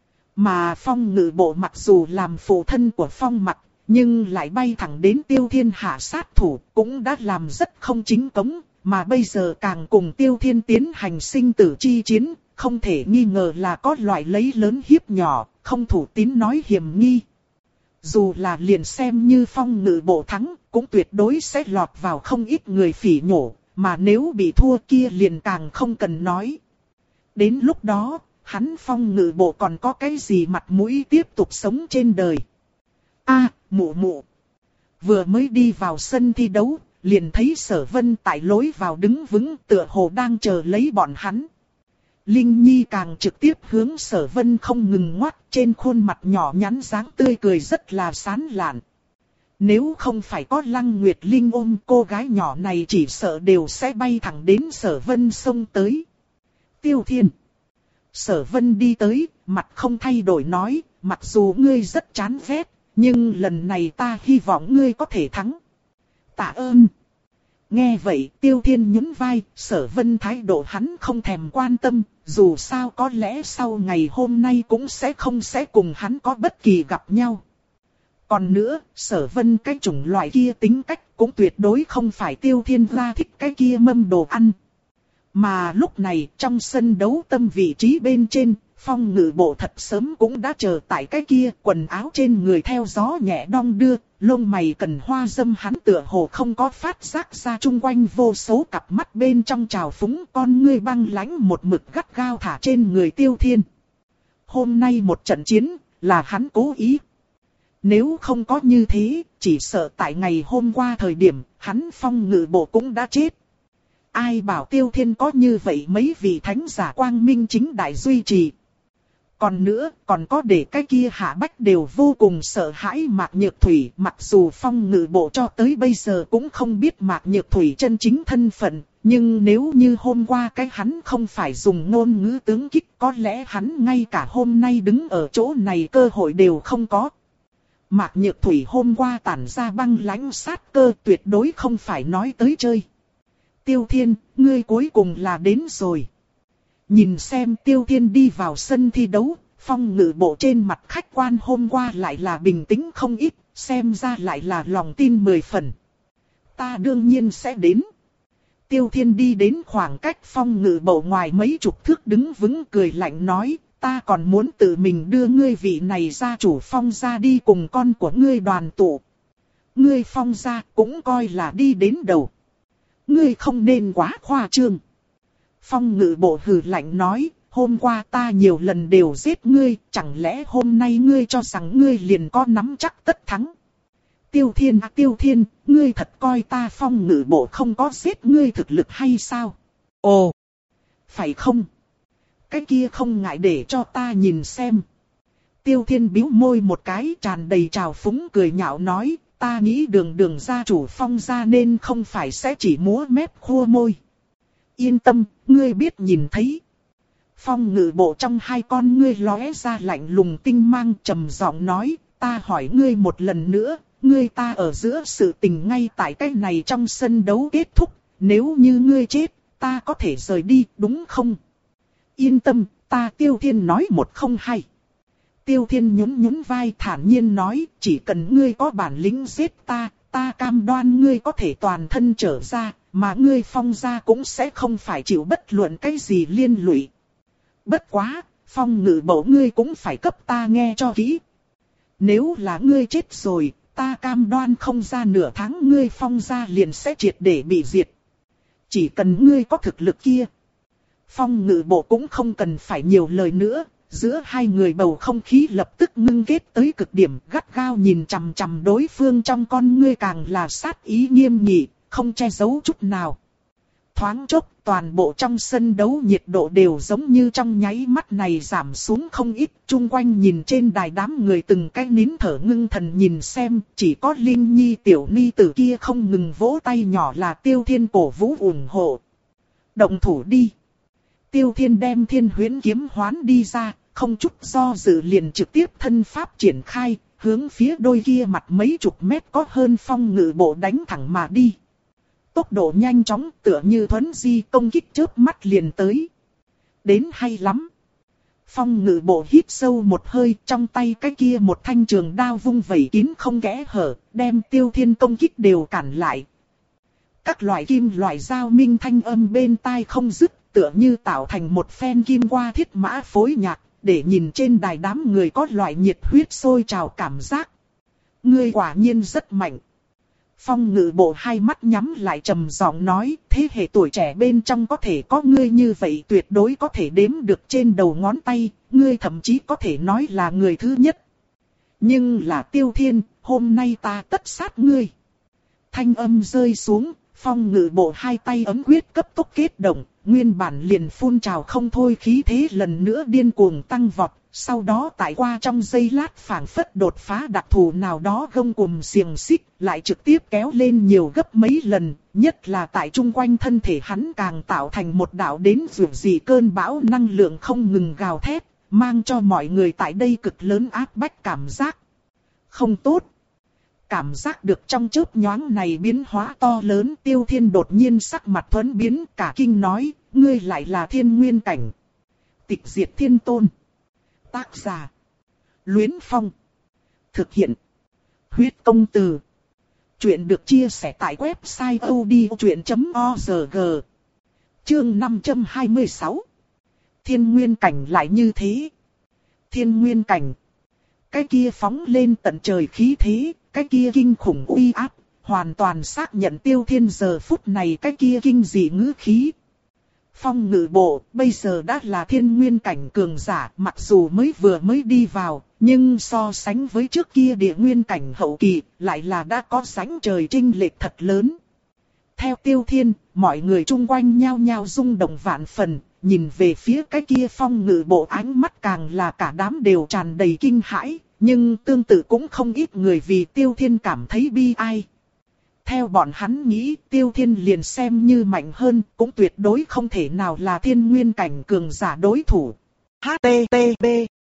Mà Phong Ngự bộ mặc dù làm phụ thân của Phong Mặc, nhưng lại bay thẳng đến Tiêu Thiên hạ sát thủ, cũng đã làm rất không chính cống, mà bây giờ càng cùng Tiêu Thiên tiến hành sinh tử chi chiến, không thể nghi ngờ là có loại lấy lớn hiếp nhỏ, không thủ tín nói hiểm nghi. Dù là liền xem như Phong Ngự bộ thắng, cũng tuyệt đối sẽ lọt vào không ít người phỉ nhổ, mà nếu bị thua kia liền càng không cần nói. Đến lúc đó, hắn Phong Ngự bộ còn có cái gì mặt mũi tiếp tục sống trên đời. A, mụ mụ. Vừa mới đi vào sân thi đấu, liền thấy Sở Vân tại lối vào đứng vững tựa hồ đang chờ lấy bọn hắn. Linh Nhi càng trực tiếp hướng Sở Vân không ngừng ngoắt, trên khuôn mặt nhỏ nhắn dáng tươi cười rất là sán lạn. Nếu không phải có Lăng Nguyệt Linh ôm cô gái nhỏ này chỉ sợ đều sẽ bay thẳng đến Sở Vân xông tới. Tiêu Thiên. Sở Vân đi tới, mặt không thay đổi nói, mặc dù ngươi rất chán ghét, nhưng lần này ta hy vọng ngươi có thể thắng. Tạ ơn. Nghe vậy Tiêu Thiên nhún vai, Sở Vân thái độ hắn không thèm quan tâm, dù sao có lẽ sau ngày hôm nay cũng sẽ không sẽ cùng hắn có bất kỳ gặp nhau. Còn nữa, Sở Vân cái chủng loại kia tính cách cũng tuyệt đối không phải Tiêu Thiên ra thích cái kia mâm đồ ăn. Mà lúc này trong sân đấu tâm vị trí bên trên, Phong Ngự bộ thật sớm cũng đã chờ tại cái kia, quần áo trên người theo gió nhẹ đong đưa, lông mày cần hoa dâm hắn tựa hồ không có phát giác ra chung quanh vô số cặp mắt bên trong trào phúng, con ngươi băng lãnh một mực gắt gao thả trên người Tiêu Thiên. Hôm nay một trận chiến, là hắn cố ý. Nếu không có như thế, chỉ sợ tại ngày hôm qua thời điểm, hắn Phong Ngự bộ cũng đã chết. Ai bảo Tiêu Thiên có như vậy mấy vị thánh giả quang minh chính đại duy trì. Còn nữa, còn có để cái kia Hạ Bách đều vô cùng sợ hãi Mạc Nhược Thủy, mặc dù Phong Ngự bộ cho tới bây giờ cũng không biết Mạc Nhược Thủy chân chính thân phận, nhưng nếu như hôm qua cái hắn không phải dùng ngôn ngữ tướng kích, có lẽ hắn ngay cả hôm nay đứng ở chỗ này cơ hội đều không có. Mạc Nhược Thủy hôm qua tản ra băng lãnh sát cơ, tuyệt đối không phải nói tới chơi. Tiêu Thiên, ngươi cuối cùng là đến rồi. Nhìn xem Tiêu Thiên đi vào sân thi đấu, Phong Ngự bộ trên mặt khách quan hôm qua lại là bình tĩnh không ít, xem ra lại là lòng tin mười phần. Ta đương nhiên sẽ đến. Tiêu Thiên đi đến khoảng cách Phong Ngự bộ ngoài mấy chục thước đứng vững cười lạnh nói, ta còn muốn tự mình đưa ngươi vị này gia chủ Phong gia đi cùng con của ngươi đoàn tụ. Ngươi Phong gia cũng coi là đi đến đầu. Ngươi không nên quá khoa trương. Phong Ngự bộ hừ lạnh nói, hôm qua ta nhiều lần đều giết ngươi, chẳng lẽ hôm nay ngươi cho rằng ngươi liền có nắm chắc tất thắng. Tiêu Thiên à Tiêu Thiên, ngươi thật coi ta Phong Ngự bộ không có giết ngươi thực lực hay sao? Ồ, phải không? Cái kia không ngại để cho ta nhìn xem. Tiêu Thiên bĩu môi một cái, tràn đầy trào phúng cười nhạo nói, ta nghĩ đường đường gia chủ Phong gia nên không phải sẽ chỉ múa mép khua môi. Yên tâm, ngươi biết nhìn thấy. Phong Ngự Bộ trong hai con ngươi lóe ra lạnh lùng tinh mang, trầm giọng nói, ta hỏi ngươi một lần nữa, ngươi ta ở giữa sự tình ngay tại cái này trong sân đấu kết thúc, nếu như ngươi chết, ta có thể rời đi, đúng không? Yên tâm, ta Tiêu Thiên nói một không hai. Tiêu Thiên nhún nhún vai thản nhiên nói, chỉ cần ngươi có bản lĩnh giết ta, ta cam đoan ngươi có thể toàn thân trở ra, mà ngươi Phong gia cũng sẽ không phải chịu bất luận cái gì liên lụy. Bất quá, Phong Ngự Bộ ngươi cũng phải cấp ta nghe cho kỹ. Nếu là ngươi chết rồi, ta cam đoan không ra nửa tháng ngươi Phong gia liền sẽ triệt để bị diệt. Chỉ cần ngươi có thực lực kia. Phong Ngự Bộ cũng không cần phải nhiều lời nữa, giữa hai người bầu không khí lập tức ngưng kết tới cực điểm, gắt gao nhìn chằm chằm đối phương, trong con ngươi càng là sát ý nghiêm nghị, không che giấu chút nào. Thoáng chốc, toàn bộ trong sân đấu nhiệt độ đều giống như trong nháy mắt này giảm xuống không ít, chung quanh nhìn trên đài đám người từng cái nín thở ngưng thần nhìn xem, chỉ có Linh Nhi tiểu ni tử kia không ngừng vỗ tay nhỏ là Tiêu Thiên cổ vũ ủng hộ. Động thủ đi. Tiêu Thiên đem Thiên Huyễn kiếm hoán đi ra, không chút do dự liền trực tiếp thân pháp triển khai, hướng phía đôi kia mặt mấy chục mét có hơn Phong Ngự Bộ đánh thẳng mà đi. Tốc độ nhanh chóng tựa như thuấn di, công kích chớp mắt liền tới. Đến hay lắm. Phong Ngự Bộ hít sâu một hơi, trong tay cái kia một thanh trường đao vung vẩy kín không kẽ hở, đem Tiêu Thiên công kích đều cản lại. Các loại kim loại dao minh thanh âm bên tai không dứt, tựa như tạo thành một phen kim qua thiết mã phối nhạc, để nhìn trên đài đám người có loại nhiệt huyết sôi trào cảm giác. Ngươi quả nhiên rất mạnh. Phong Ngự Bộ hai mắt nhắm lại trầm giọng nói, thế hệ tuổi trẻ bên trong có thể có ngươi như vậy tuyệt đối có thể đếm được trên đầu ngón tay, ngươi thậm chí có thể nói là người thứ nhất. Nhưng là Tiêu Thiên, hôm nay ta tất sát ngươi. Thanh âm rơi xuống, Phong Ngự Bộ hai tay ấm quyết cấp tốc kết động, nguyên bản liền phun trào không thôi khí thế lần nữa điên cuồng tăng vọt, sau đó tại qua trong giây lát phảng phất đột phá đặc thù nào đó gông cùm xiềng xích, lại trực tiếp kéo lên nhiều gấp mấy lần, nhất là tại chung quanh thân thể hắn càng tạo thành một đạo đến dù gì cơn bão năng lượng không ngừng gào thét, mang cho mọi người tại đây cực lớn áp bách cảm giác. Không tốt. Cảm giác được trong chớp nhoáng này biến hóa to lớn, Tiêu Thiên đột nhiên sắc mặt thuẫn biến, cả kinh nói, ngươi lại là Thiên Nguyên cảnh. Tịch diệt thiên tôn. Tác giả. Luyến Phong. Thực hiện. Huyết công từ. Chuyện được chia sẻ tại website o d o chuyện chấm org. Chương năm trăm hai mươi sáu. Thiên Nguyên cảnh lại như thế. Thiên Nguyên cảnh. Cái kia phóng lên tận trời khí thế, cái kia kinh khủng uy áp, hoàn toàn xác nhận Tiêu Thiên giờ phút này cái kia kinh dị ngữ khí. Phong Ngự Bộ bây giờ đã là Thiên Nguyên cảnh cường giả, mặc dù mới vừa mới đi vào, nhưng so sánh với trước kia Địa Nguyên cảnh hậu kỳ, lại là đã có sánh trời chênh lệch thật lớn. Theo Tiêu Thiên, mọi người chung quanh nhao nhao rung động vạn phần, nhìn về phía cái kia Phong Ngự Bộ ánh mắt càng là cả đám đều tràn đầy kinh hãi, nhưng tương tự cũng không ít người vì Tiêu Thiên cảm thấy bi ai. Theo bọn hắn nghĩ, Tiêu Thiên liền xem như mạnh hơn, cũng tuyệt đối không thể nào là Thiên Nguyên cảnh cường giả đối thủ. H T T P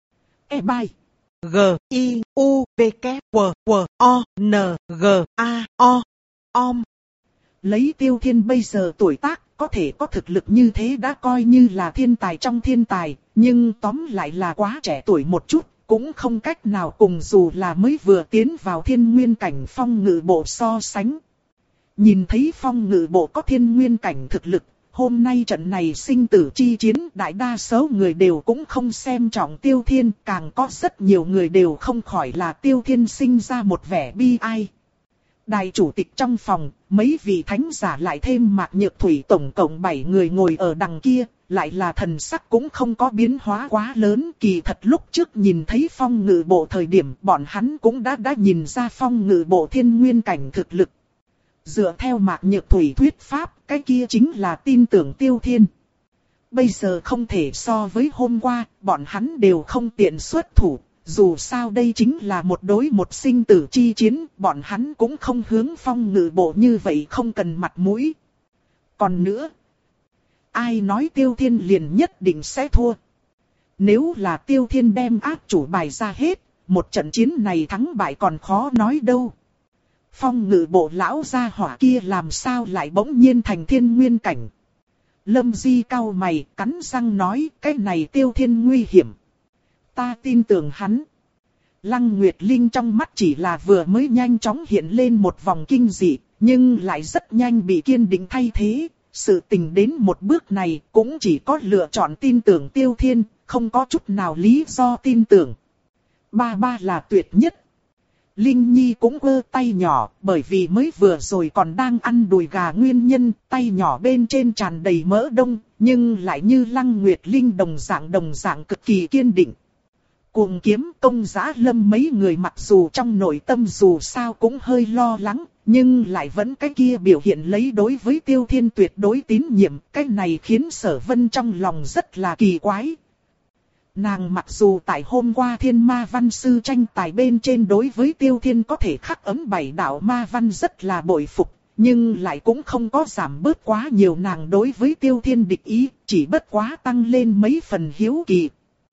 E bài G I U V K W W O N G A O Om. Lấy Tiêu Thiên bây giờ tuổi tác, có thể có thực lực như thế đã coi như là thiên tài trong thiên tài, nhưng tóm lại là quá trẻ tuổi một chút, cũng không cách nào cùng dù là mới vừa tiến vào Thiên Nguyên cảnh Phong Ngự Bộ so sánh. Nhìn thấy Phong Ngự Bộ có Thiên Nguyên cảnh thực lực, hôm nay trận này sinh tử chi chiến đại đa số người đều cũng không xem trọng Tiêu Thiên, càng có rất nhiều người đều không khỏi là Tiêu Thiên sinh ra một vẻ bi ai. Đại chủ tịch trong phòng, mấy vị thánh giả lại thêm Mạc Nhược Thủy tổng cộng bảy người ngồi ở đằng kia, lại là thần sắc cũng không có biến hóa quá lớn. Kỳ thật lúc trước nhìn thấy Phong Ngự Bộ thời điểm bọn hắn cũng đã đã nhìn ra Phong Ngự Bộ Thiên Nguyên cảnh thực lực. Dựa theo Mạc Nhược Thủy thuyết pháp, cái kia chính là tin tưởng Tiêu Thiên. bây giờ không thể so với hôm qua, bọn hắn đều không tiện xuất thủ. Dù sao đây chính là một đối một sinh tử chi chiến, bọn hắn cũng không hướng Phong Ngự Bộ như vậy không cần mặt mũi. Còn nữa, ai nói Tiêu Thiên liền nhất định sẽ thua? Nếu là Tiêu Thiên đem ác chủ bài ra hết, một trận chiến này thắng bại còn khó nói đâu. Phong Ngự Bộ lão gia hỏa kia làm sao lại bỗng nhiên thành thiên nguyên cảnh? Lâm Di cau mày, cắn răng nói, cái này Tiêu Thiên nguy hiểm. Ta tin tưởng hắn. Lăng Nguyệt Linh trong mắt chỉ là vừa mới nhanh chóng hiện lên một vòng kinh dị, nhưng lại rất nhanh bị kiên định thay thế. Sự tình đến một bước này cũng chỉ có lựa chọn tin tưởng Tiêu Thiên, không có chút nào lý do tin tưởng. Ba ba là tuyệt nhất. Linh Nhi cũng ơ tay nhỏ, bởi vì mới vừa rồi còn đang ăn đùi gà nguyên nhân, tay nhỏ bên trên tràn đầy mỡ đông, nhưng lại như Lăng Nguyệt Linh đồng dạng đồng dạng cực kỳ kiên định. Cuồng Kiếm, Công Giá Lâm mấy người mặc dù trong nội tâm dù sao cũng hơi lo lắng, nhưng lại vẫn cái kia biểu hiện lấy đối với Tiêu Thiên tuyệt đối tín nhiệm, cái này khiến Sở Vân trong lòng rất là kỳ quái. Nàng mặc dù tại hôm qua Thiên Ma Văn Sư tranh tài bên trên đối với Tiêu Thiên có thể khắc ấm bảy đạo ma văn rất là bội phục, nhưng lại cũng không có giảm bớt quá nhiều nàng đối với Tiêu Thiên địch ý, chỉ bất quá tăng lên mấy phần hiếu kỳ.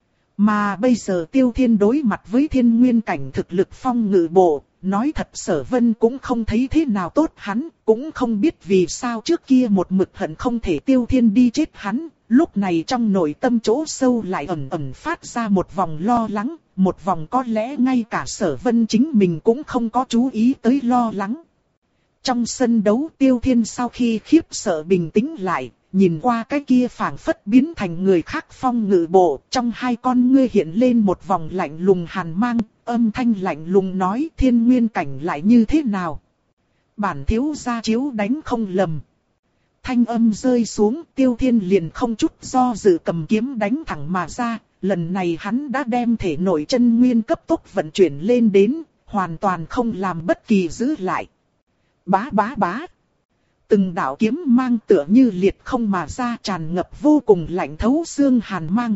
Mà bây giờ Tiêu Thiên đối mặt với thiên nguyên cảnh thực lực Phong Ngự Bộ, nói thật Sở Vân cũng không thấy thế nào tốt hắn, cũng không biết vì sao trước kia một mực hận không thể Tiêu Thiên đi chết hắn, lúc này trong nội tâm chỗ sâu lại ẩn ẩn phát ra một vòng lo lắng, một vòng có lẽ ngay cả Sở Vân chính mình cũng không có chú ý tới lo lắng. Trong sân đấu Tiêu Thiên sau khi khiếp sợ bình tĩnh lại, nhìn qua cái kia phảng phất biến thành người khác Phong Ngự Bộ, trong hai con ngươi hiện lên một vòng lạnh lùng hàn mang, âm thanh lạnh lùng nói thiên nguyên cảnh lại như thế nào. Bản thiếu gia chiếu đánh không lầm. Thanh âm rơi xuống, Tiêu Thiên liền không chút do dự cầm kiếm đánh thẳng mà ra, lần này hắn đã đem thể nội chân nguyên cấp tốc vận chuyển lên đến, hoàn toàn không làm bất kỳ giữ lại. Bá bá bá. Từng đạo kiếm mang tựa như liệt không mà ra, tràn ngập vô cùng lạnh thấu xương hàn mang.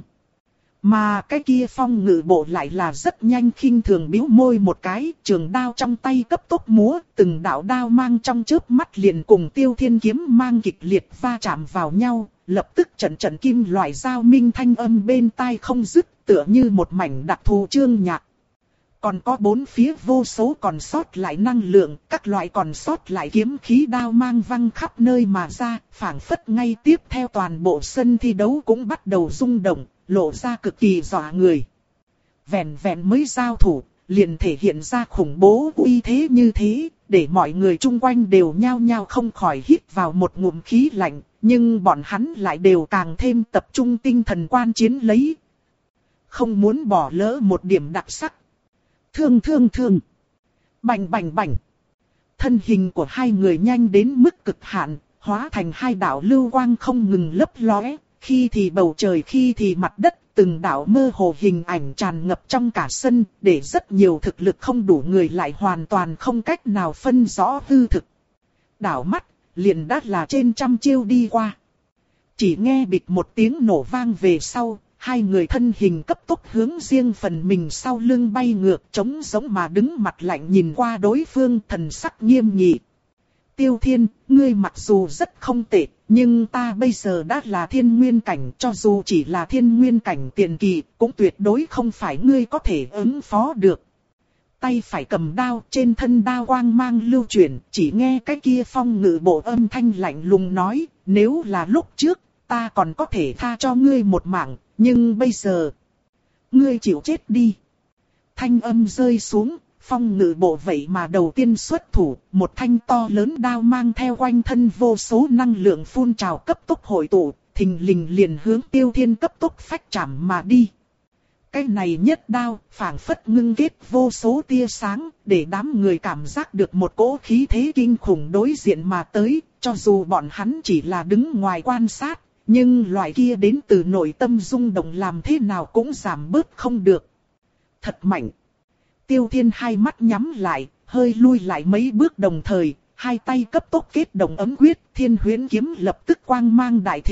Mà cái kia Phong Ngự Bộ lại là rất nhanh khinh thường bĩu môi một cái, trường đao trong tay cấp tốc múa, từng đạo đao mang trong chớp mắt liền cùng Tiêu Thiên kiếm mang kịch liệt va chạm vào nhau, lập tức trận trận kim loại giao minh thanh âm bên tai không dứt, tựa như một mảnh đặc thù chương nhạc. Còn có bốn phía vô số còn sót lại năng lượng, các loại còn sót lại kiếm khí đao mang văng khắp nơi mà ra, phảng phất ngay tiếp theo toàn bộ sân thi đấu cũng bắt đầu rung động, lộ ra cực kỳ dọa người. Vẹn vẹn mới giao thủ, liền thể hiện ra khủng bố uy thế như thế, để mọi người chung quanh đều nhao nhao không khỏi hít vào một ngụm khí lạnh, nhưng bọn hắn lại đều càng thêm tập trung tinh thần quan chiến lấy. Không muốn bỏ lỡ một điểm đặc sắc. Thương thương thương. Bành bành bành. Thân hình của hai người nhanh đến mức cực hạn, hóa thành hai đạo lưu quang không ngừng lấp lóe, khi thì bầu trời khi thì mặt đất, từng đạo mơ hồ hình ảnh tràn ngập trong cả sân, để rất nhiều thực lực không đủ người lại hoàn toàn không cách nào phân rõ hư thực. Đảo mắt, liền đắt là trên trăm chiêu đi qua. Chỉ nghe bịch một tiếng nổ vang về sau, hai người thân hình cấp tốc hướng riêng phần mình sau lưng bay ngược, trống giống mà đứng mặt lạnh nhìn qua đối phương, thần sắc nghiêm nghị. Tiêu Thiên, ngươi mặc dù rất không tệ, nhưng ta bây giờ đã là thiên nguyên cảnh, cho dù chỉ là thiên nguyên cảnh tiền kỳ, cũng tuyệt đối không phải ngươi có thể ứng phó được. Tay phải cầm đao, trên thân đao quang mang lưu chuyển, chỉ nghe cái kia Phong Ngự Bộ âm thanh lạnh lùng nói, nếu là lúc trước, ta còn có thể tha cho ngươi một mạng, nhưng bây giờ, ngươi chịu chết đi. Thanh âm rơi xuống, Phong Ngự Bộ vậy mà đầu tiên xuất thủ, một thanh to lớn đao mang theo quanh thân vô số năng lượng phun trào cấp tốc hội tụ, thình lình liền hướng Tiêu Thiên cấp tốc phách chạm mà đi. Cái này nhất đao, phảng phất ngưng kết vô số tia sáng, để đám người cảm giác được một cỗ khí thế kinh khủng đối diện mà tới, cho dù bọn hắn chỉ là đứng ngoài quan sát, nhưng loại kia đến từ nội tâm rung động làm thế nào cũng giảm bớt không được. Thật mạnh. Tiêu Thiên hai mắt nhắm lại, hơi lui lại mấy bước đồng thời, hai tay cấp tốc kết đồng ấm quyết, Thiên Huyễn kiếm lập tức quang mang đại thịnh,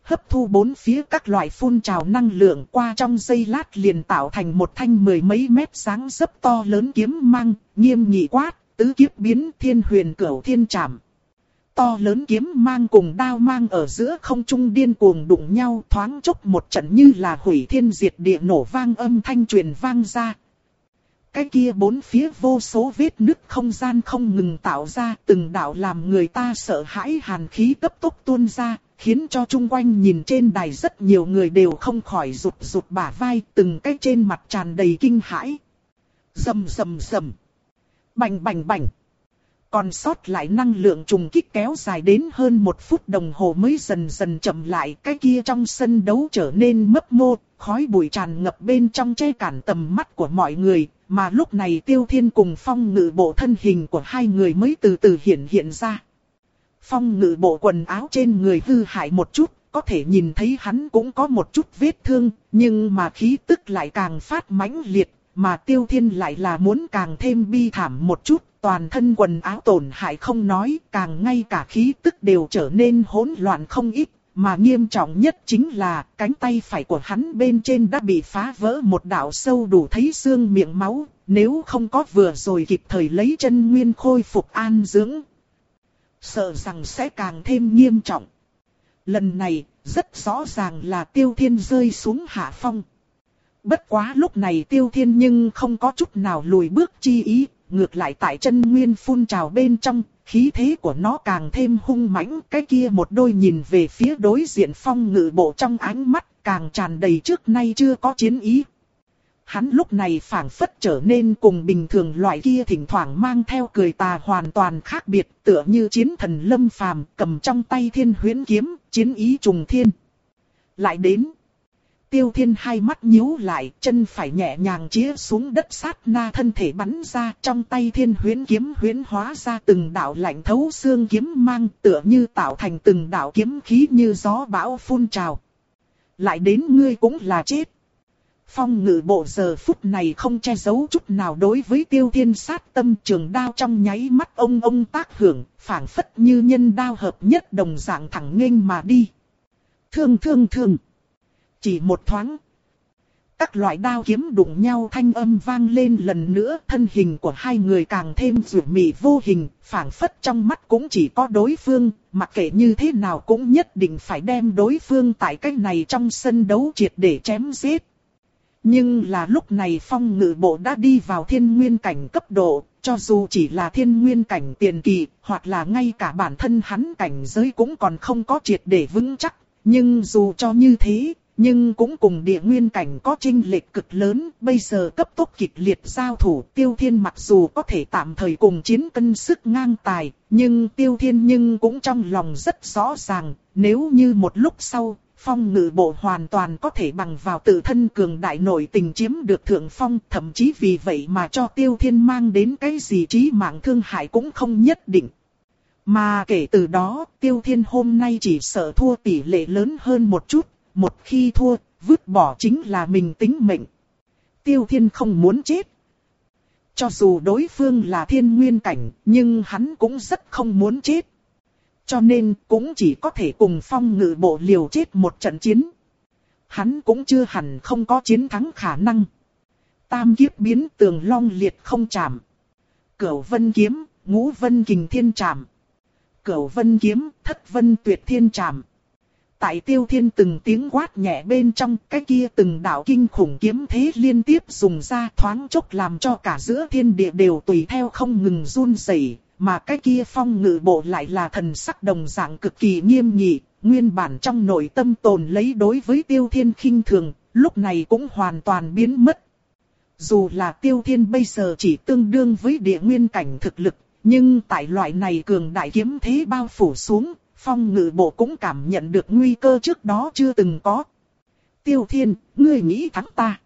hấp thu bốn phía các loại phun trào năng lượng, qua trong giây lát liền tạo thành một thanh mười mấy mét dáng dấp to lớn kiếm mang, nghiêm nghị quát, tứ kiếp biến thiên huyền cửu thiên trảm. To lớn kiếm mang cùng đao mang ở giữa không trung điên cuồng đụng nhau, thoáng chốc một trận như là hủy thiên diệt địa nổ vang âm thanh truyền vang ra. Cái kia bốn phía vô số vết nứt không gian không ngừng tạo ra, từng đạo làm người ta sợ hãi hàn khí cấp tốc tuôn ra, khiến cho chung quanh nhìn trên đài rất nhiều người đều không khỏi rụt rụt bả vai, từng cái trên mặt tràn đầy kinh hãi. Rầm rầm rầm, bành bành bành. Còn sót lại năng lượng trùng kích kéo dài đến hơn một phút đồng hồ mới dần dần chậm lại, cái kia trong sân đấu trở nên mấp mô, khói bụi tràn ngập bên trong che cản tầm mắt của mọi người, mà lúc này Tiêu Thiên cùng Phong Ngự Bộ thân hình của hai người mới từ từ hiện hiện ra. Phong Ngự Bộ quần áo trên người hư hại một chút, có thể nhìn thấy hắn cũng có một chút vết thương, nhưng mà khí tức lại càng phát mãnh liệt, mà Tiêu Thiên lại là muốn càng thêm bi thảm một chút. Toàn thân quần áo tổn hại không nói, càng ngay cả khí tức đều trở nên hỗn loạn không ít, mà nghiêm trọng nhất chính là cánh tay phải của hắn bên trên đã bị phá vỡ một đạo sâu đủ thấy xương miệng máu, nếu không có vừa rồi kịp thời lấy chân nguyên khôi phục an dưỡng, sợ rằng sẽ càng thêm nghiêm trọng. Lần này, rất rõ ràng là Tiêu Thiên rơi xuống hạ phong. Bất quá lúc này Tiêu Thiên nhưng không có chút nào lùi bước chi ý. Ngược lại tại chân nguyên phun trào bên trong, khí thế của nó càng thêm hung mãnh. Cái kia một đôi nhìn về phía đối diện Phong Ngự Bộ trong ánh mắt càng tràn đầy trước nay chưa có chiến ý. Hắn lúc này phảng phất trở nên cùng bình thường loại kia thỉnh thoảng mang theo cười tà hoàn toàn khác biệt, tựa như chiến thần lâm phàm cầm trong tay thiên huyễn kiếm, chiến ý trùng thiên. Lại đến. Tiêu Thiên hai mắt nhíu lại, chân phải nhẹ nhàng chĩa xuống đất, sát na thân thể bắn ra, trong tay thiên huyễn kiếm huyễn hóa ra từng đạo lạnh thấu xương kiếm mang, tựa như tạo thành từng đạo kiếm khí như gió bão phun trào. Lại đến ngươi cũng là chết. Phong Ngự Bộ giờ phút này không che giấu chút nào đối với Tiêu Thiên sát tâm, trường đao trong nháy mắt ông ông tác hưởng, phảng phất như nhân đao hợp nhất đồng dạng thẳng nghênh mà đi. Thương thương thương. Chỉ một thoáng, các loại đao kiếm đụng nhau thanh âm vang lên lần nữa, thân hình của hai người càng thêm dữ mị vô hình, phảng phất trong mắt cũng chỉ có đối phương, mặc kệ như thế nào cũng nhất định phải đem đối phương tại cái này trong sân đấu triệt để chém giết. Nhưng là lúc này Phong Ngự Bộ đã đi vào thiên nguyên cảnh cấp độ, cho dù chỉ là thiên nguyên cảnh tiền kỳ, hoặc là ngay cả bản thân hắn cảnh giới cũng còn không có triệt để vững chắc, nhưng dù cho như thế, nhưng cũng cùng địa nguyên cảnh có chênh lệch cực lớn, bây giờ cấp tốc kịch liệt giao thủ, Tiêu Thiên mặc dù có thể tạm thời cùng chiến cân sức ngang tài, nhưng Tiêu Thiên nhưng cũng trong lòng rất rõ ràng, nếu như một lúc sau, Phong Ngự Bộ hoàn toàn có thể bằng vào tự thân cường đại nội tình chiếm được thượng phong, thậm chí vì vậy mà cho Tiêu Thiên mang đến cái gì chí mạng thương hại cũng không nhất định. Mà kể từ đó, Tiêu Thiên hôm nay chỉ sợ thua tỷ lệ lớn hơn một chút. Một khi thua, vứt bỏ chính là mình tính mệnh. Tiêu Thiên không muốn chết. Cho dù đối phương là thiên nguyên cảnh, nhưng hắn cũng rất không muốn chết. Cho nên cũng chỉ có thể cùng Phong Ngự Bộ liều chết một trận chiến. Hắn cũng chưa hẳn không có chiến thắng khả năng. Tam kiếp biến tường long liệt không chạm. Cửu vân kiếm, ngũ vân kình thiên chạm. Cửu vân kiếm, thất vân tuyệt thiên chạm. Tại Tiêu Thiên từng tiếng quát nhẹ bên trong, cái kia từng đạo kinh khủng kiếm thế liên tiếp dùng ra, thoáng chốc làm cho cả giữa thiên địa đều tùy theo không ngừng run rẩy, mà cái kia Phong Ngự Bộ lại là thần sắc đồng dạng cực kỳ nghiêm nghị, nguyên bản trong nội tâm tồn lấy đối với Tiêu Thiên khinh thường, lúc này cũng hoàn toàn biến mất. Dù là Tiêu Thiên bây giờ chỉ tương đương với địa nguyên cảnh thực lực, nhưng tại loại này cường đại kiếm thế bao phủ xuống, Phong Ngự Bộ cũng cảm nhận được nguy cơ trước đó chưa từng có. Tiêu Thiên, ngươi nghĩ thắng ta?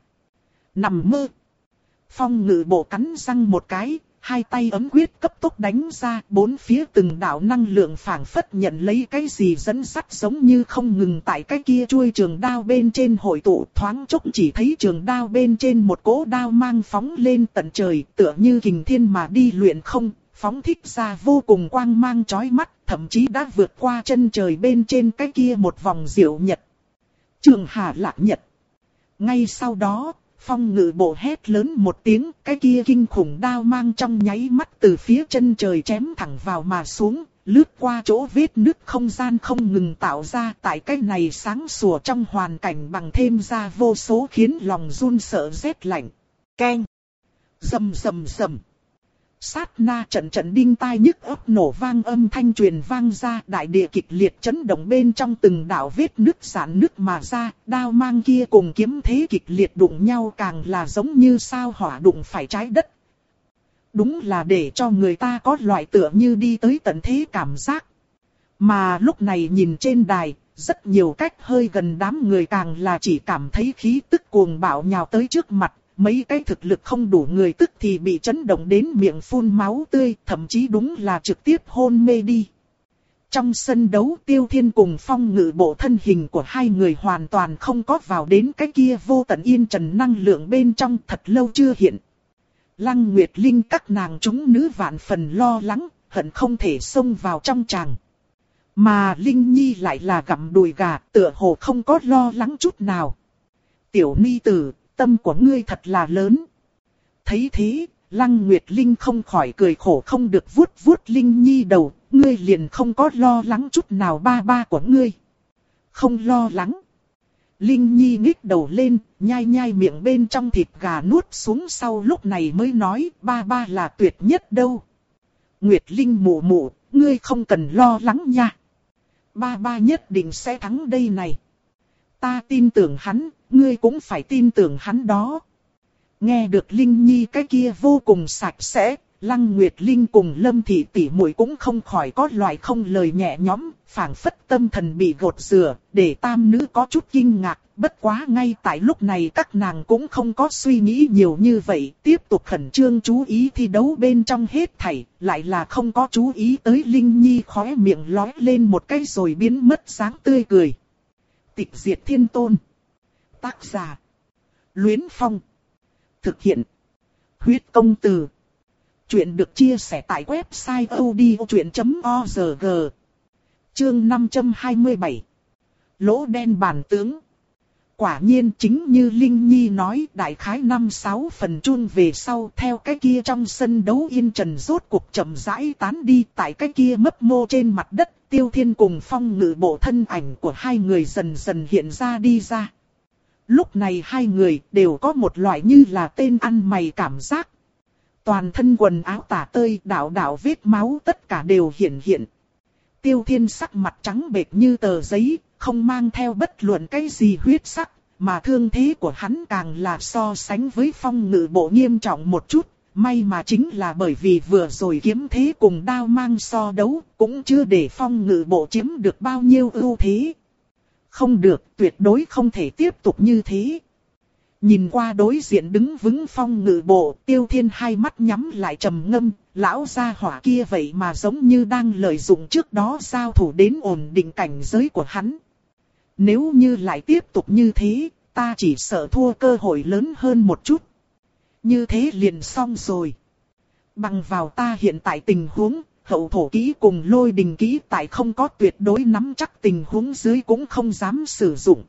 Nằm mơ. Phong Ngự Bộ cắn răng một cái, hai tay ấm quyết cấp tốc đánh ra, bốn phía từng đạo năng lượng phảng phất nhận lấy cái gì dẫn sắt giống như không ngừng tại cái kia chuôi trường đao bên trên hội tụ, thoáng chốc chỉ thấy trường đao bên trên một cỗ đao mang phóng lên tận trời, tựa như kình thiên mà đi luyện không, phóng thích ra vô cùng quang mang chói mắt, thậm chí đã vượt qua chân trời bên trên cái kia một vòng diệu nhật. Trường Hà lạc nhật. Ngay sau đó, Phong Ngự Bộ hét lớn một tiếng, cái kia kinh khủng đao mang trong nháy mắt từ phía chân trời chém thẳng vào mà xuống, lướt qua chỗ vết nứt không gian không ngừng tạo ra, tại cái này sáng sủa trong hoàn cảnh bằng thêm ra vô số khiến lòng run sợ rét lạnh. Keng! Rầm rầm rầm! Sát na trận trận đinh tai nhức óc nổ vang âm thanh truyền vang ra, đại địa kịch liệt chấn động bên trong từng đạo vết nứt rạn nứt mà ra, đao mang kia cùng kiếm thế kịch liệt đụng nhau càng là giống như sao hỏa đụng phải trái đất. Đúng là để cho người ta có loại tựa như đi tới tận thế cảm giác. Mà lúc này nhìn trên đài, rất nhiều cách hơi gần đám người càng là chỉ cảm thấy khí tức cuồng bạo nhào tới trước mặt. Mấy cái thực lực không đủ người tức thì bị chấn động đến miệng phun máu tươi, thậm chí đúng là trực tiếp hôn mê đi. Trong sân đấu Tiêu Thiên cùng Phong Ngự Bộ thân hình của hai người hoàn toàn không có vào đến cái kia vô tận yên trần năng lượng bên trong, thật lâu chưa hiện. Lăng Nguyệt Linh các nàng chúng nữ vạn phần lo lắng, hận không thể xông vào trong tràng. Mà Linh Nhi lại là gặm đùi gà, tựa hồ không có lo lắng chút nào. Tiểu ni tử, tâm của ngươi thật là lớn. Thấy thế, Lăng Nguyệt Linh không khỏi cười khổ không được vuốt vuốt Linh Nhi đầu, ngươi liền không có lo lắng chút nào ba ba của ngươi. Không lo lắng. Linh Nhi nhích đầu lên, nhai nhai miệng bên trong thịt gà nuốt xuống sau lúc này mới nói ba ba là tuyệt nhất đâu. Nguyệt Linh mụ mụ, ngươi không cần lo lắng nha. Ba ba nhất định sẽ thắng đây này. Ta tin tưởng hắn, ngươi cũng phải tin tưởng hắn đó. Nghe được Linh Nhi cái kia vô cùng sạch sẽ, Lăng Nguyệt Linh cùng Lâm Thị tỷ muội cũng không khỏi có loại không lời nhẹ nhõm, phảng phất tâm thần bị gột rửa, để tam nữ có chút kinh ngạc. Bất quá ngay tại lúc này các nàng cũng không có suy nghĩ nhiều như vậy, tiếp tục khẩn trương chú ý thi đấu bên trong hết thảy, lại là không có chú ý tới Linh Nhi khóe miệng lóe lên một cái rồi biến mất dáng tươi cười. Tịch diệt thiên tôn. Tác giả. Luyến Phong. Thực hiện. Huyết công từ. Chuyện được chia sẻ tại website odchuyện chấm org. Chương năm trăm hai mươi bảy. Lỗ đen bản tướng. Quả nhiên chính như Linh Nhi nói, đại khái năm sáu phần chun về sau, theo cái kia trong sân đấu yên trần rốt cuộc chậm rãi tán đi, tại cái kia mấp mô trên mặt đất, Tiêu Thiên cùng Phong Ngự Bộ thân ảnh của hai người dần dần hiện ra đi ra. Lúc này hai người đều có một loại như là tên ăn mày cảm giác. Toàn thân quần áo tả tơi, đạo đạo vết máu tất cả đều hiện hiện. Tiêu Thiên sắc mặt trắng bệch như tờ giấy, không mang theo bất luận cái gì huyết sắc, mà thương thế của hắn càng là so sánh với Phong Ngự Bộ nghiêm trọng một chút. May mà chính là bởi vì vừa rồi kiếm thế cùng đao mang so đấu, cũng chưa để Phong Ngự Bộ chiếm được bao nhiêu ưu thế. Không được, tuyệt đối không thể tiếp tục như thế. Nhìn qua đối diện đứng vững Phong Ngự Bộ, Tiêu Thiên hai mắt nhắm lại trầm ngâm, lão gia hỏa kia vậy mà giống như đang lợi dụng trước đó giao thủ đến ổn định cảnh giới của hắn. Nếu như lại tiếp tục như thế, ta chỉ sợ thua cơ hội lớn hơn một chút. Như thế liền xong rồi. Bằng vào ta hiện tại tình huống, hậu thổ kỹ cùng lôi đình kỹ tại không có tuyệt đối nắm chắc tình huống dưới cũng không dám sử dụng.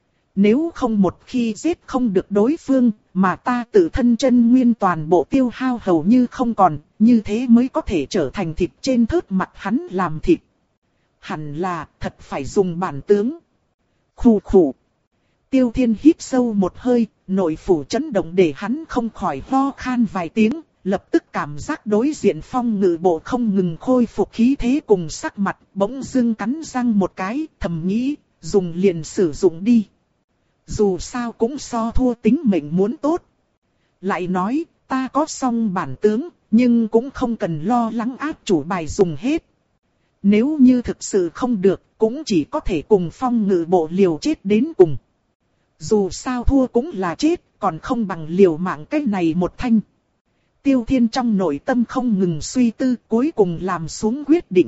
Nếu không một khi giết không được đối phương, mà ta tự thân chân nguyên toàn bộ tiêu hao hầu như không còn, như thế mới có thể trở thành thịt trên thớt mặt hắn làm thịt. Hẳn là thật phải dùng bản tướng. Khủ khủ. Tiêu Thiên hít sâu một hơi, nội phủ chấn động để hắn không khỏi ho khan vài tiếng, lập tức cảm giác đối diện Phong Ngự Bộ không ngừng khôi phục khí thế cùng sắc mặt, bỗng dưng cắn răng một cái, thầm nghĩ, dùng liền sử dụng đi. Dù sao cũng so thua tính mệnh muốn tốt. Lại nói, ta có xong bản tướng, nhưng cũng không cần lo lắng áp chủ bài dùng hết. Nếu như thực sự không được, cũng chỉ có thể cùng Phong Ngự Bộ liều chết đến cùng. Dù sao thua cũng là chết, còn không bằng liều mạng cái này một thanh. Tiêu Thiên trong nội tâm không ngừng suy tư, cuối cùng làm xuống quyết định.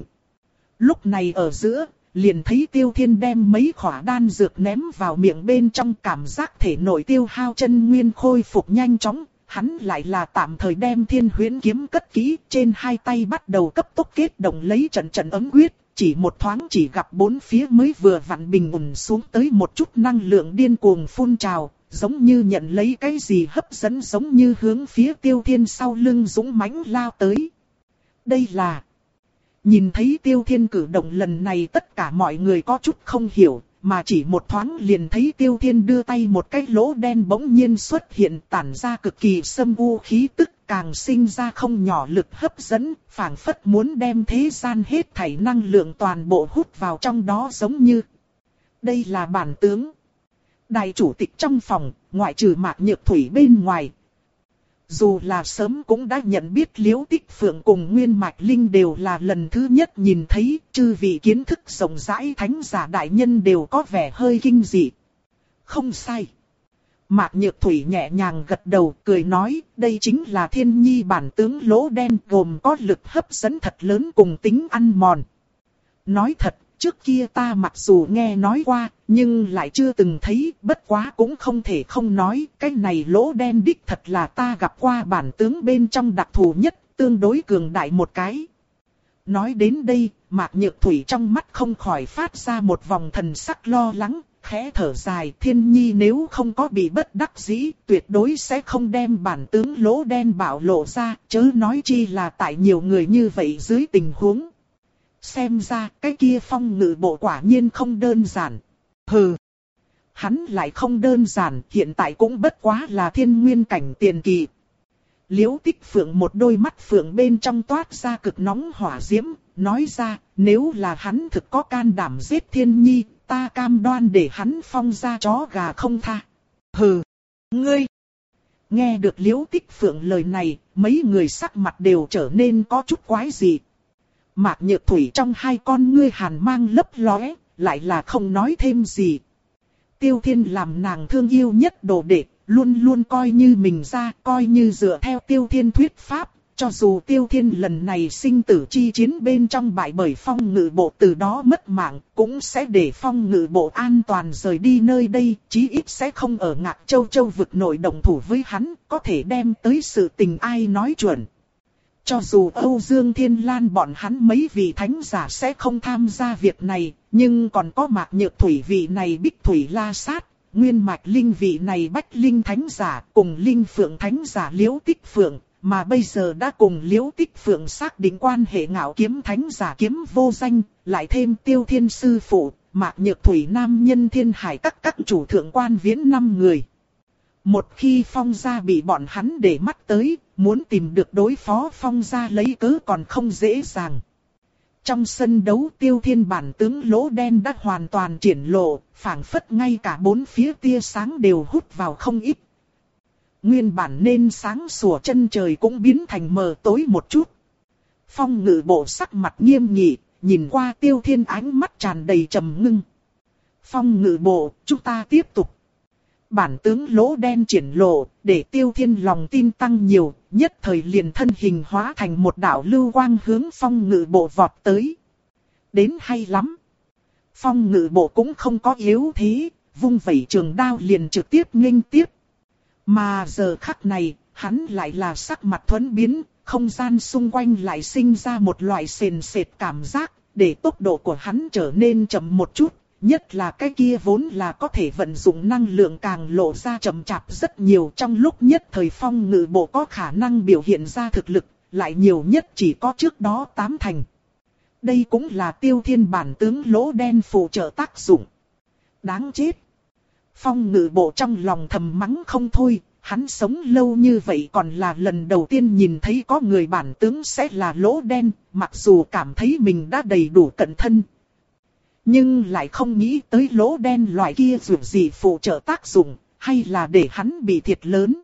Lúc này ở giữa, liền thấy Tiêu Thiên đem mấy khỏa đan dược ném vào miệng bên trong, cảm giác thể nội tiêu hao chân nguyên khôi phục nhanh chóng. Hắn lại là tạm thời đem Thiên Huyễn kiếm cất kỹ, trên hai tay bắt đầu cấp tốc kết động lấy trận trận ấm quyết, chỉ một thoáng chỉ gặp bốn phía mới vừa vặn bình ổn xuống tới một chút năng lượng điên cuồng phun trào, giống như nhận lấy cái gì hấp dẫn, giống như hướng phía Tiêu Thiên sau lưng dũng mãnh lao tới. Đây là... Nhìn thấy Tiêu Thiên cử động lần này, tất cả mọi người có chút không hiểu, mà chỉ một thoáng liền thấy Tiêu Thiên đưa tay một cái lỗ đen bỗng nhiên xuất hiện, tản ra cực kỳ xâm u khí tức, càng sinh ra không nhỏ lực hấp dẫn, phảng phất muốn đem thế gian hết thảy năng lượng toàn bộ hút vào trong đó, giống như... Đây là bản tướng. Đại chủ tịch trong phòng, ngoại trừ Mạc Nhược Thủy bên ngoài. Dù là sớm cũng đã nhận biết Liễu Tích Phượng cùng Nguyên Mạch Linh đều là lần thứ nhất nhìn thấy, chư vị kiến thức rộng rãi thánh giả đại nhân đều có vẻ hơi kinh dị. Không sai. Mạc Nhược Thủy nhẹ nhàng gật đầu, cười nói, đây chính là Thiên Nhi bản tướng lỗ đen, gồm có lực hấp dẫn thật lớn cùng tính ăn mòn. Nói thật, trước kia ta mặc dù nghe nói qua, nhưng lại chưa từng thấy, bất quá cũng không thể không nói, cái này lỗ đen đích thật là ta gặp qua bản tướng bên trong đặc thù nhất, tương đối cường đại một cái. Nói đến đây, Mạc Nhược Thủy trong mắt không khỏi phát ra một vòng thần sắc lo lắng, khẽ thở dài. Thiên Nhi nếu không có bị bất đắc dĩ, tuyệt đối sẽ không đem bản tướng lỗ đen bạo lộ ra, chớ nói chi là tại nhiều người như vậy dưới tình huống. Xem ra cái kia Phong Ngự Bộ quả nhiên không đơn giản. Hừ, hắn lại không đơn giản, hiện tại cũng bất quá là thiên nguyên cảnh tiền kỳ. Liễu Tích Phượng một đôi mắt phượng bên trong toát ra cực nóng hỏa diễm, nói ra, nếu là hắn thực có can đảm giết Thiên Nhi, ta cam đoan để hắn phong ra chó gà không tha. Hừ, ngươi! Nghe được Liễu Tích Phượng lời này, mấy người sắc mặt đều trở nên có chút quái dị. Mạc Nhược Thủy trong hai con ngươi hàn mang lấp lóe, lại là không nói thêm gì. Tiêu Thiên làm nàng thương yêu nhất đồ đệ, luôn luôn coi như mình ra, coi như dựa theo Tiêu Thiên thuyết pháp. Cho dù Tiêu Thiên lần này sinh tử chi chiến bên trong bại bởi Phong Ngự Bộ, từ đó mất mạng, cũng sẽ để Phong Ngự Bộ an toàn rời đi nơi đây, chí ít sẽ không ở Ngạc Châu Châu vực nội động thủ với hắn, có thể đem tới sự tình ai nói chuẩn. Cho dù Âu Dương Thiên Lan bọn hắn mấy vị thánh giả sẽ không tham gia việc này, nhưng còn có Mạc Nhược Thủy vị này Bích Thủy La Sát, Nguyên Mạch Linh vị này Bách Linh thánh giả, cùng Linh Phượng thánh giả Liễu Tích Phượng, mà bây giờ đã cùng Liễu Tích Phượng xác định quan hệ Ngạo Kiếm thánh giả Kiếm Vô Danh, lại thêm Tiêu Thiên sư phụ, Mạc Nhược Thủy nam nhân Thiên Hải các các chủ thượng quan viễn năm người. Một khi Phong gia bị bọn hắn để mắt tới, muốn tìm được đối phó Phong gia lấy cớ còn không dễ dàng. Trong sân đấu, Tiêu Thiên bản tướng lỗ đen đã hoàn toàn triển lộ, phảng phất ngay cả bốn phía tia sáng đều hút vào không ít. Nguyên bản nên sáng sủa chân trời cũng biến thành mờ tối một chút. Phong Ngự Bộ sắc mặt nghiêm nghị, nhìn qua Tiêu Thiên ánh mắt tràn đầy trầm ngưng. Phong Ngự Bộ, chúng ta tiếp tục. Bản tướng lỗ đen triển lộ, để Tiêu Thiên lòng tin tăng nhiều, nhất thời liền thân hình hóa thành một đạo lưu quang hướng Phong Ngự Bộ vọt tới. Đến hay lắm. Phong Ngự Bộ cũng không có yếu thế, vung vẩy trường đao liền trực tiếp nghênh tiếp. Mà giờ khắc này, hắn lại là sắc mặt thuẫn biến, không gian xung quanh lại sinh ra một loại sền sệt cảm giác, để tốc độ của hắn trở nên chậm một chút. Nhất là cái kia vốn là có thể vận dụng năng lượng càng lộ ra chậm chạp rất nhiều, trong lúc nhất thời Phong Ngự Bộ có khả năng biểu hiện ra thực lực, lại nhiều nhất chỉ có trước đó tám thành. Đây cũng là Tiêu Thiên bản tướng lỗ đen phụ trợ tác dụng. Đáng chết. Phong Ngự Bộ trong lòng thầm mắng không thôi, hắn sống lâu như vậy còn là lần đầu tiên nhìn thấy có người bản tướng sẽ là lỗ đen, mặc dù cảm thấy mình đã đầy đủ cẩn thân. Nhưng lại không nghĩ tới lỗ đen loại kia dù gì phụ trợ tác dụng, hay là để hắn bị thiệt lớn.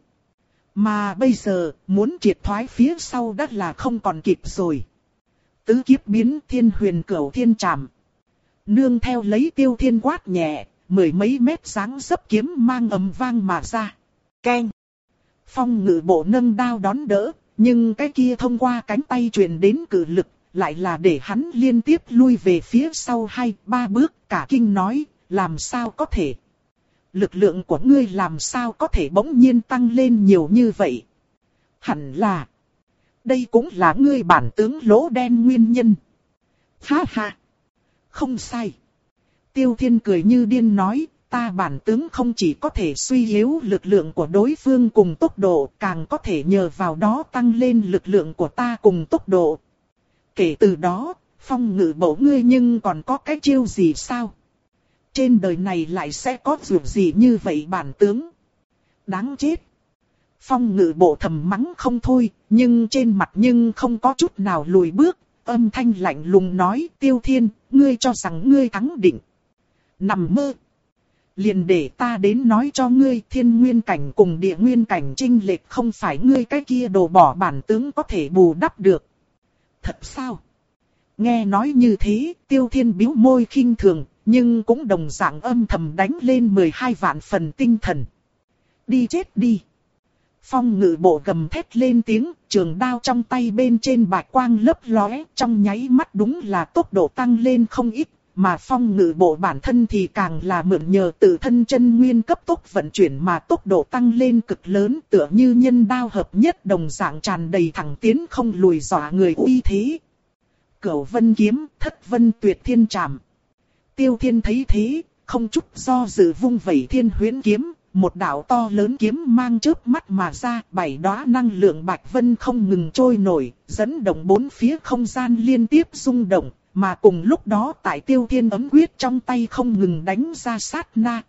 Mà bây giờ, muốn triệt thoái phía sau đã là không còn kịp rồi. Tứ kiếp biến Thiên Huyền Cửu Thiên Trảm. Nương theo lấy Tiêu Thiên quát nhẹ, mười mấy mét dáng dấp kiếm mang ầm vang mà ra. Keng. Phong Ngự Bộ nâng đao đón đỡ, nhưng cái kia thông qua cánh tay truyền đến cự lực, lại là để hắn liên tiếp lui về phía sau hai, ba bước, cả kinh nói, làm sao có thể? Lực lượng của ngươi làm sao có thể bỗng nhiên tăng lên nhiều như vậy? Hẳn là, đây cũng là ngươi bản tướng lỗ đen nguyên nhân. Ha ha, Không sai. Tiêu Thiên cười như điên nói, ta bản tướng không chỉ có thể suy yếu lực lượng của đối phương cùng tốc độ, càng có thể nhờ vào đó tăng lên lực lượng của ta cùng tốc độ. Kể từ đó, phong ngự bộ ngươi nhưng còn có cái chiêu gì sao? Trên đời này lại sẽ có việc gì như vậy bản tướng? Đáng chết. Phong ngự bộ thầm mắng không thôi, nhưng trên mặt nhưng không có chút nào lùi bước, âm thanh lạnh lùng nói, Tiêu Thiên, ngươi cho rằng ngươi thắng định. Nằm mơ. Liền để ta đến nói cho ngươi, thiên nguyên cảnh cùng địa nguyên cảnh chênh lệch không phải ngươi cái kia đồ bỏ bản tướng có thể bù đắp được. Thật sao? Nghe nói như thế, Tiêu Thiên bĩu môi khinh thường, nhưng cũng đồng dạng âm thầm đánh lên mười hai vạn phần tinh thần. Đi chết đi. Phong ngự bộ gầm thét lên tiếng, trường đao trong tay bên trên bạch quang lấp lóe, trong nháy mắt đúng là tốc độ tăng lên không ít, mà phong ngự bộ bản thân thì càng là mượn nhờ tự thân chân nguyên cấp tốc vận chuyển mà tốc độ tăng lên cực lớn, tựa như nhân đao hợp nhất đồng dạng tràn đầy thẳng tiến không lùi dọa người uy thế. Cửu vân kiếm, thất vân tuyệt thiên trảm. Tiêu Thiên thấy thế, không chút do dự vung vẩy thiên huyễn kiếm. Một đạo to lớn kiếm mang chớp mắt mà ra, bảy đóa năng lượng bạch vân không ngừng trôi nổi, dẫn động bốn phía không gian liên tiếp rung động, mà cùng lúc đó tại Tiêu Thiên ấm quyết trong tay không ngừng đánh ra sát na.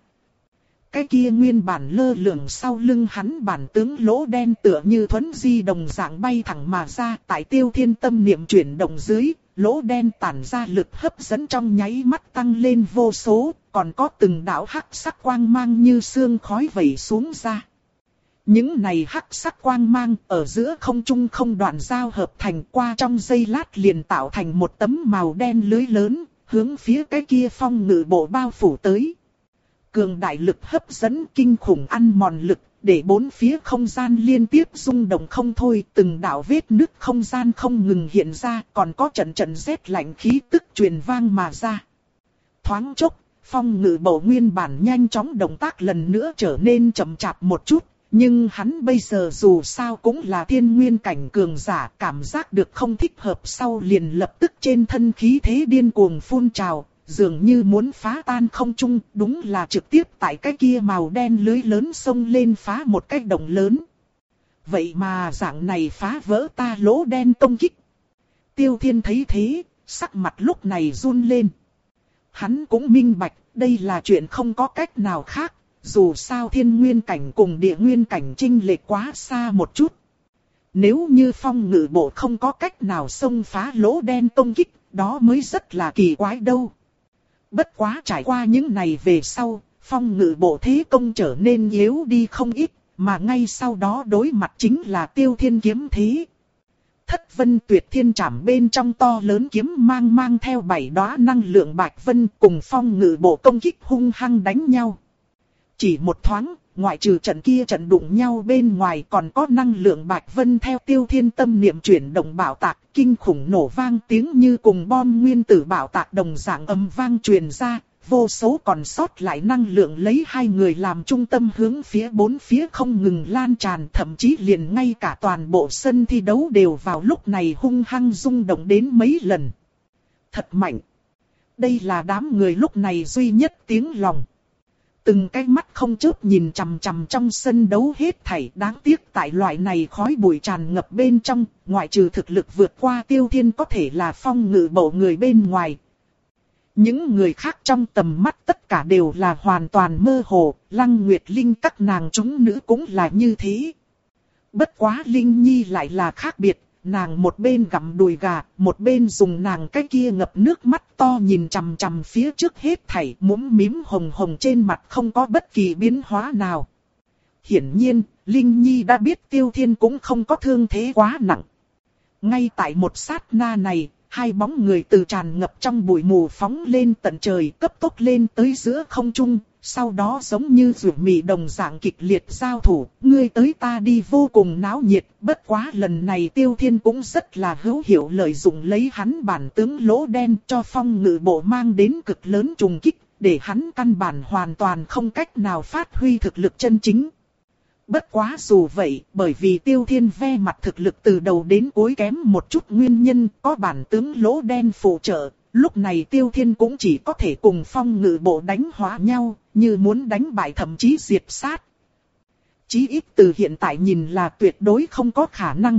Cái kia nguyên bản lơ lửng sau lưng hắn bản tướng lỗ đen tựa như thuấn di đồng dạng bay thẳng mà ra, tại Tiêu Thiên tâm niệm chuyển động dưới, lỗ đen tản ra lực hấp dẫn trong nháy mắt tăng lên vô số, còn có từng đạo hắc sắc quang mang như sương khói vẩy xuống ra. Những này hắc sắc quang mang ở giữa không trung không đoạn giao hợp thành, qua trong giây lát liền tạo thành một tấm màu đen lưới lớn, hướng phía cái kia phong ngự bộ bao phủ tới. Cường đại lực hấp dẫn kinh khủng ăn mòn lực, để bốn phía không gian liên tiếp rung động không thôi, từng đạo vết nứt không gian không ngừng hiện ra, còn có trận trận rét lạnh khí tức truyền vang mà ra. Thoáng chốc, phong ngự bộ nguyên bản nhanh chóng động tác lần nữa trở nên chậm chạp một chút, nhưng hắn bây giờ dù sao cũng là thiên nguyên cảnh cường giả, cảm giác được không thích hợp sau liền lập tức trên thân khí thế điên cuồng phun trào. Dường như muốn phá tan không trung, đúng là trực tiếp tại cái kia màu đen lưới lớn xông lên phá một cái động lớn. Vậy mà dạng này phá vỡ ta lỗ đen công kích. Tiêu Thiên thấy thế, sắc mặt lúc này run lên. Hắn cũng minh bạch, đây là chuyện không có cách nào khác, dù sao thiên nguyên cảnh cùng địa nguyên cảnh chênh lệch quá xa một chút. Nếu như phong ngự bộ không có cách nào xông phá lỗ đen công kích, đó mới rất là kỳ quái đâu. Bất quá trải qua những này về sau, phong ngự bộ thế công trở nên yếu đi không ít, mà ngay sau đó đối mặt chính là Tiêu Thiên kiếm thế. Thất vân tuyệt thiên trảm bên trong to lớn kiếm mang mang theo bảy đóa năng lượng bạch vân cùng phong ngự bộ công kích hung hăng đánh nhau. Chỉ một thoáng, ngoại trừ trận kia trận đụng nhau bên ngoài còn có năng lượng bạch vân theo Tiêu Thiên tâm niệm chuyển động bạo tạc, kinh khủng nổ vang tiếng như cùng bom nguyên tử bạo tạc đồng dạng âm vang truyền ra, vô số còn sót lại năng lượng lấy hai người làm trung tâm hướng phía bốn phía không ngừng lan tràn, thậm chí liền ngay cả toàn bộ sân thi đấu đều vào lúc này hung hăng rung động đến mấy lần. Thật mạnh! Đây là đám người lúc này duy nhất tiếng lòng. Từng cái mắt không chớp nhìn chằm chằm trong sân đấu hết thảy, đáng tiếc tại loại này khói bụi tràn ngập bên trong, ngoại trừ thực lực vượt qua Tiêu Thiên có thể là phong ngự bộ người bên ngoài. Những người khác trong tầm mắt tất cả đều là hoàn toàn mơ hồ, Lăng Nguyệt Linh các nàng chúng nữ cũng là như thế. Bất quá Linh Nhi lại là khác biệt. Nàng một bên gặm đùi gà, một bên dùng nàng cái kia ngập nước mắt to nhìn chằm chằm phía trước hết thảy, mũm mím hồng hồng trên mặt không có bất kỳ biến hóa nào. Hiển nhiên, Linh Nhi đã biết Tiêu Thiên cũng không có thương thế quá nặng. Ngay tại một sát na này, hai bóng người từ tràn ngập trong bụi mù phóng lên tận trời, cấp tốc lên tới giữa không trung. Sau đó giống như rượu mì đồng dạng kịch liệt giao thủ, ngươi tới ta đi vô cùng náo nhiệt, bất quá lần này Tiêu Thiên cũng rất là hữu hiệu lợi dụng lấy hắn bản tướng lỗ đen cho phong ngự bộ mang đến cực lớn trùng kích, để hắn căn bản hoàn toàn không cách nào phát huy thực lực chân chính. Bất quá dù vậy, bởi vì Tiêu Thiên ve mặt thực lực từ đầu đến cuối kém một chút nguyên nhân, có bản tướng lỗ đen phụ trợ, Lúc này Tiêu Thiên cũng chỉ có thể cùng phong ngự bộ đánh hóa nhau, như muốn đánh bại thậm chí diệt sát. Chí ít từ hiện tại nhìn là tuyệt đối không có khả năng.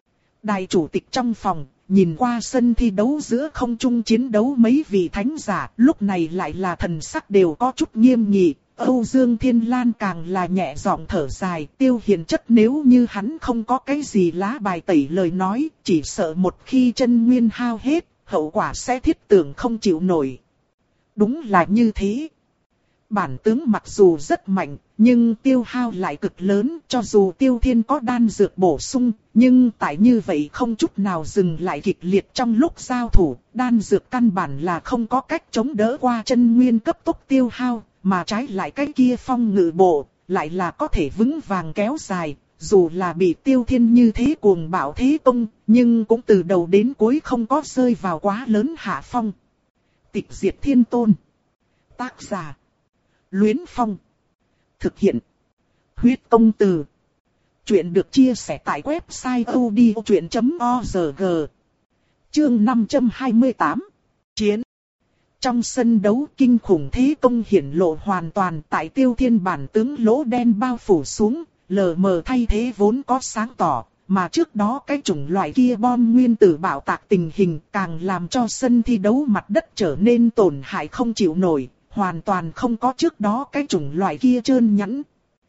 Đài chủ tịch trong phòng, nhìn qua sân thi đấu giữa không trung chiến đấu mấy vị thánh giả, lúc này lại là thần sắc đều có chút nghiêm nghị. Âu Dương Thiên Lan càng là nhẹ giọng thở dài, Tiêu Hiền Chất nếu như hắn không có cái gì lá bài tẩy lời nói, chỉ sợ một khi chân nguyên hao hết, hậu quả sẽ thiết tưởng không chịu nổi. Đúng là như thế. Bản tướng mặc dù rất mạnh, nhưng tiêu hao lại cực lớn, cho dù Tiêu Thiên có đan dược bổ sung, nhưng tại như vậy không chút nào dừng lại kịch liệt trong lúc giao thủ, đan dược căn bản là không có cách chống đỡ qua chân nguyên cấp tốc tiêu hao, mà trái lại cái kia phong ngự bộ, lại là có thể vững vàng kéo dài, dù là bị Tiêu Thiên như thế cuồng bạo thế công, nhưng cũng từ đầu đến cuối không có rơi vào quá lớn hạ phong. Tịch diệt thiên tôn. Tác giả Luyến Phong. Thực hiện Huyết Công Từ. Chuyện được chia sẻ tại website odchuyện chấm org. Chương năm trăm hai mươi tám. Chiến. Trong sân đấu kinh khủng thế công hiển lộ hoàn toàn tại Tiêu Thiên bản tướng lỗ đen bao phủ xuống, lờ mờ thay thế vốn có sáng tỏ, mà trước đó cái chủng loại kia bom nguyên tử bạo tạc tình hình càng làm cho sân thi đấu mặt đất trở nên tổn hại không chịu nổi, hoàn toàn không có trước đó cái chủng loại kia trơn nhẵn.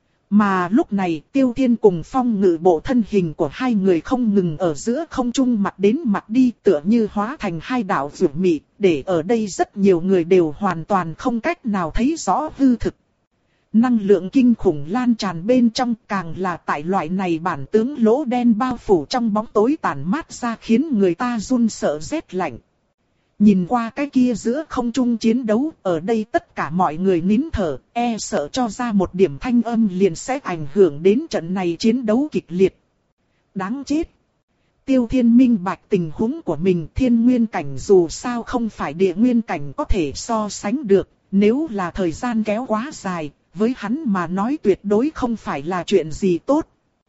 Mà lúc này Tiêu Thiên cùng phong ngự bộ thân hình của hai người không ngừng ở giữa không trung mặt đến mặt đi tựa như hóa thành hai đạo rượu mị, để ở đây rất nhiều người đều hoàn toàn không cách nào thấy rõ hư thực. Năng lượng kinh khủng lan tràn bên trong càng là tại loại này bản tướng lỗ đen bao phủ trong bóng tối tàn mát ra khiến người ta run sợ rét lạnh. Nhìn qua cái kia giữa không trung chiến đấu, ở đây tất cả mọi người nín thở, e sợ cho ra một điểm thanh âm liền sẽ ảnh hưởng đến trận này chiến đấu kịch liệt. Đáng chết! Tiêu Thiên minh bạch tình huống của mình, thiên nguyên cảnh dù sao không phải địa nguyên cảnh có thể so sánh được, nếu là thời gian kéo quá dài, với hắn mà nói tuyệt đối không phải là chuyện gì tốt.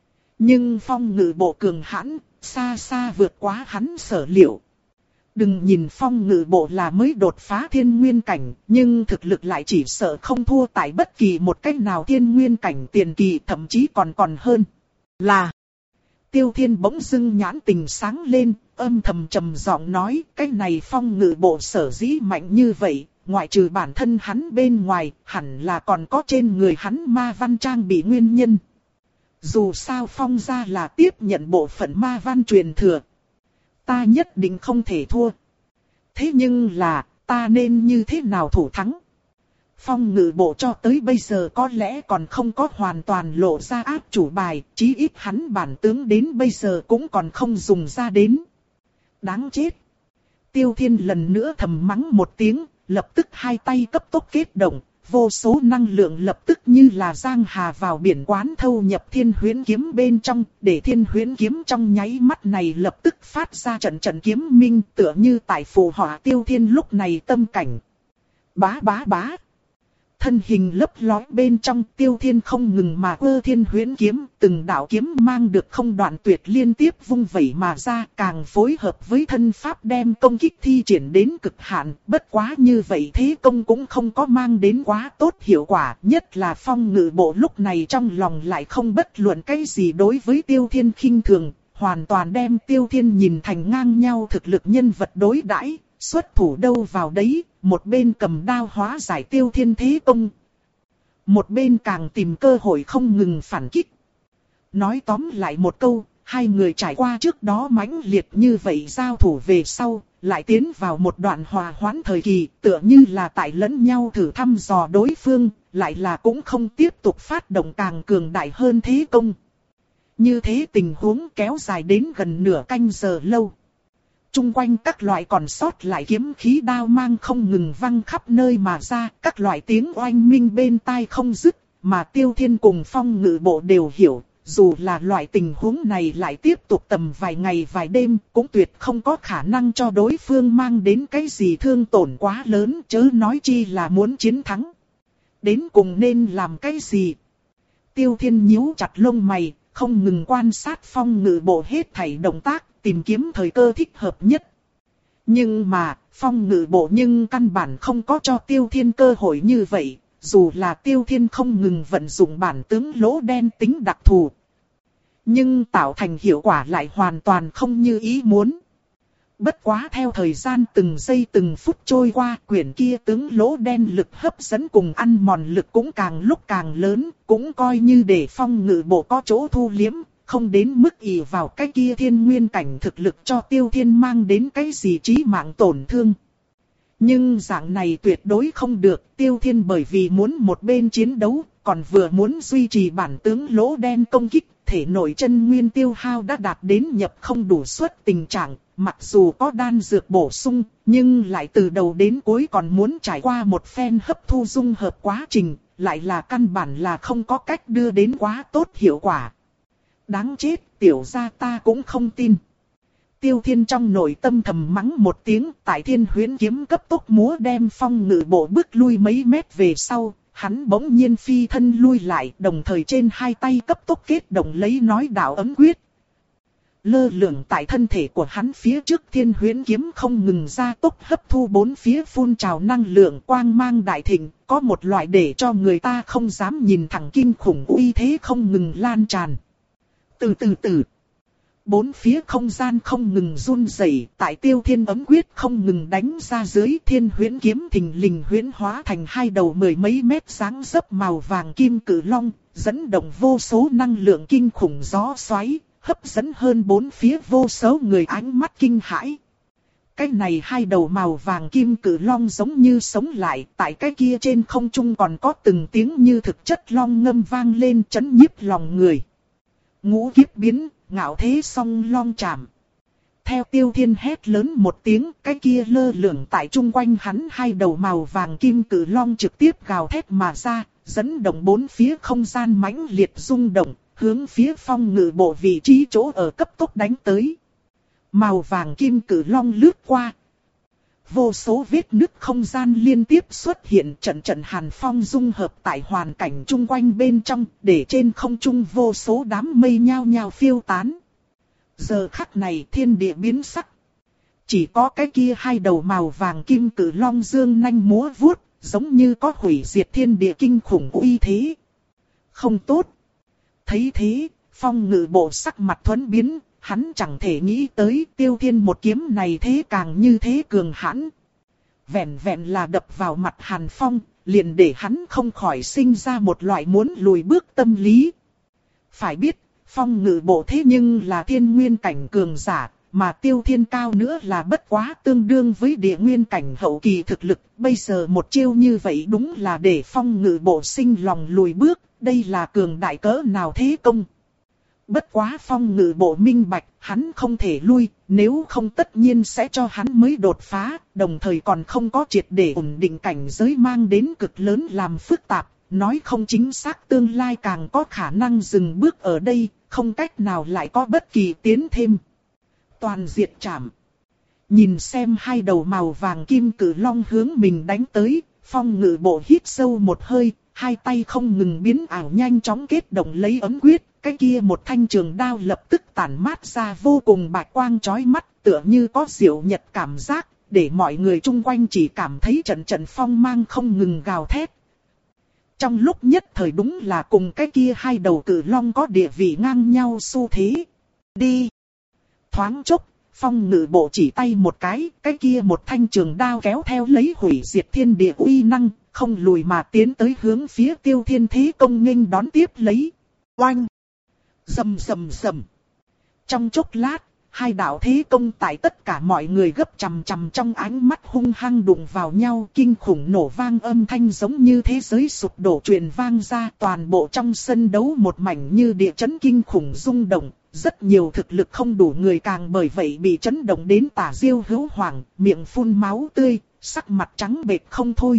Nhưng phong ngự bộ cường hãn, xa xa vượt quá hắn sở liệu. Đừng nhìn phong ngự bộ là mới đột phá thiên nguyên cảnh, nhưng thực lực lại chỉ sợ không thua tại bất kỳ một cách nào thiên nguyên cảnh tiền kỳ, thậm chí còn còn hơn. Là Tiêu Thiên bỗng dưng nhãn tình sáng lên, âm thầm trầm giọng nói, cái này phong ngự bộ sở dĩ mạnh như vậy, ngoại trừ bản thân hắn bên ngoài, hẳn là còn có trên người hắn ma văn trang bị nguyên nhân. Dù sao phong gia là tiếp nhận bộ phận ma văn truyền thừa. Ta nhất định không thể thua. Thế nhưng là, ta nên như thế nào thủ thắng? Phong ngự bộ cho tới bây giờ có lẽ còn không có hoàn toàn lộ ra áp chủ bài, chí ít hắn bản tướng đến bây giờ cũng còn không dùng ra đến. Đáng chết! Tiêu Thiên lần nữa thầm mắng một tiếng, lập tức hai tay cấp tốc kết động, vô số năng lượng lập tức như là giang hà vào biển quán thâu nhập thiên huyễn kiếm bên trong, để thiên huyễn kiếm trong nháy mắt này lập tức phát ra trận trận kiếm minh tựa như tại phù họa Tiêu Thiên lúc này tâm cảnh. Bá bá bá. Thân hình lấp lói bên trong Tiêu Thiên không ngừng mà quơ thiên huyễn kiếm, từng đạo kiếm mang được không đoạn tuyệt liên tiếp vung vẩy mà ra, càng phối hợp với thân pháp đem công kích thi triển đến cực hạn, bất quá như vậy thế công cũng không có mang đến quá tốt hiệu quả, nhất là phong ngự bộ lúc này trong lòng lại không bất luận cái gì đối với Tiêu Thiên khinh thường, hoàn toàn đem Tiêu Thiên nhìn thành ngang nhau thực lực nhân vật đối đãi. Xuất thủ đâu vào đấy, một bên cầm đao hóa giải Tiêu Thiên thế công. Một bên càng tìm cơ hội không ngừng phản kích. Nói tóm lại một câu, hai người trải qua trước đó mãnh liệt như vậy giao thủ về sau, lại tiến vào một đoạn hòa hoãn thời kỳ, tựa như là tại lẫn nhau thử thăm dò đối phương, lại là cũng không tiếp tục phát động càng cường đại hơn thế công. Như thế tình huống kéo dài đến gần nửa canh giờ lâu. Trung quanh các loại còn sót lại kiếm khí đao mang không ngừng văng khắp nơi mà ra, các loại tiếng oanh minh bên tai không dứt, mà Tiêu Thiên cùng phong ngự bộ đều hiểu, dù là loại tình huống này lại tiếp tục tầm vài ngày vài đêm, cũng tuyệt không có khả năng cho đối phương mang đến cái gì thương tổn quá lớn, chớ nói chi là muốn chiến thắng. Đến cùng nên làm cái gì? Tiêu Thiên nhíu chặt lông mày, không ngừng quan sát phong ngự bộ hết thảy động tác, tìm kiếm thời cơ thích hợp nhất. Nhưng mà, phong ngự bộ nhưng căn bản không có cho Tiêu Thiên cơ hội như vậy, dù là Tiêu Thiên không ngừng vận dụng bản tướng lỗ đen tính đặc thù. Nhưng tạo thành hiệu quả lại hoàn toàn không như ý muốn. Bất quá theo thời gian từng giây từng phút trôi qua, quyển kia tướng lỗ đen lực hấp dẫn cùng ăn mòn lực cũng càng lúc càng lớn, cũng coi như để phong ngự bộ có chỗ thu liếm, không đến mức ỷ vào cái kia thiên nguyên cảnh thực lực cho Tiêu Thiên mang đến cái gì chí mạng tổn thương. Nhưng dạng này tuyệt đối không được, Tiêu Thiên bởi vì muốn một bên chiến đấu, còn vừa muốn duy trì bản tướng lỗ đen công kích, thể nội chân nguyên tiêu hao đã đạt đến nhập không đủ suất tình trạng, mặc dù có đan dược bổ sung, nhưng lại từ đầu đến cuối còn muốn trải qua một phen hấp thu dung hợp quá trình, lại là căn bản là không có cách đưa đến quá tốt hiệu quả. Đáng chết, tiểu gia ta cũng không tin. Tiêu Thiên trong nội tâm thầm mắng một tiếng, tại Thiên Huyễn kiếm cấp tốc múa đem phong ngự bộ bước lui mấy mét về sau, hắn bỗng nhiên phi thân lui lại, đồng thời trên hai tay cấp tốc kết động lấy nói đạo ấm quyết. Lơ lửng tại thân thể của hắn phía trước Thiên Huyễn kiếm không ngừng ra tốc hấp thu bốn phía phun trào năng lượng quang mang đại thịnh, có một loại để cho người ta không dám nhìn thẳng kinh khủng uy thế không ngừng lan tràn. Từ từ từ, bốn phía không gian không ngừng run rẩy, tại Tiêu Thiên ấm quyết không ngừng đánh ra dưới, Thiên Huyễn kiếm thình lình huyễn hóa thành hai đầu mười mấy mét dáng dấp màu vàng kim cử long, dẫn động vô số năng lượng kinh khủng gió xoáy, hấp dẫn hơn bốn phía vô số người ánh mắt kinh hãi. Cái này hai đầu màu vàng kim cử long giống như sống lại, tại cái kia trên không trung còn có từng tiếng như thực chất long ngâm vang lên chấn nhiếp lòng người. Ngũ kiếp biến, ngạo thế song long chạm. Theo Tiêu Thiên hét lớn một tiếng, cái kia lơ lửng tại trung quanh hắn hai đầu màu vàng kim cử long trực tiếp gào thét mà ra, dẫn động bốn phía không gian mãnh liệt rung động, hướng phía phong ngự bộ vị trí chỗ ở cấp tốc đánh tới. Màu vàng kim cử long lướt qua. Vô số vết nứt không gian liên tiếp xuất hiện, trận trận hàn phong dung hợp tại hoàn cảnh chung quanh bên trong, để trên không trung vô số đám mây nhao nhao phiêu tán. Giờ khắc này thiên địa biến sắc. Chỉ có cái kia hai đầu màu vàng kim cử long dương nanh múa vuốt, giống như có hủy diệt thiên địa kinh khủng uy thế. Không tốt. Thấy thế, phong ngự bộ sắc mặt thuẫn biến. Hắn chẳng thể nghĩ tới Tiêu Thiên một kiếm này thế càng như thế cường hãn. Vẹn vẹn là đập vào mặt Hàn Phong, liền để hắn không khỏi sinh ra một loại muốn lùi bước tâm lý. Phải biết, phong ngự bộ thế nhưng là thiên nguyên cảnh cường giả, mà Tiêu Thiên cao nữa là bất quá tương đương với địa nguyên cảnh hậu kỳ thực lực. Bây giờ một chiêu như vậy đúng là để phong ngự bộ sinh lòng lùi bước, đây là cường đại cỡ nào thế công. Bất quá phong ngự bộ minh bạch, hắn không thể lui, nếu không tất nhiên sẽ cho hắn mới đột phá, đồng thời còn không có triệt để ổn định cảnh giới mang đến cực lớn làm phức tạp, nói không chính xác tương lai càng có khả năng dừng bước ở đây, không cách nào lại có bất kỳ tiến thêm. Toàn diệt trảm. Nhìn xem hai đầu màu vàng kim cử long hướng mình đánh tới, phong ngự bộ hít sâu một hơi, hai tay không ngừng biến ảo nhanh chóng kết động lấy ấm quyết. Cái kia một thanh trường đao lập tức tản mát ra vô cùng bạch quang chói mắt, tựa như có diệu nhật cảm giác, để mọi người chung quanh chỉ cảm thấy trận trận phong mang không ngừng gào thét. Trong lúc nhất thời đúng là cùng cái kia hai đầu cử long có địa vị ngang nhau xu thế. Đi! Thoáng chốc, phong ngự bộ chỉ tay một cái, cái kia một thanh trường đao kéo theo lấy hủy diệt thiên địa uy năng, không lùi mà tiến tới hướng phía Tiêu Thiên thế công nghênh đón tiếp lấy. Oanh! Rầm rầm rầm. Trong chốc lát, hai đạo thế công tại tất cả mọi người gấp chằm chằm trong ánh mắt hung hăng đụng vào nhau, kinh khủng nổ vang âm thanh giống như thế giới sụp đổ truyền vang ra, toàn bộ trong sân đấu một mảnh như địa chấn kinh khủng rung động, rất nhiều thực lực không đủ người càng bởi vậy bị chấn động đến tả diêu hữu hoàng, miệng phun máu tươi, sắc mặt trắng bệch không thôi.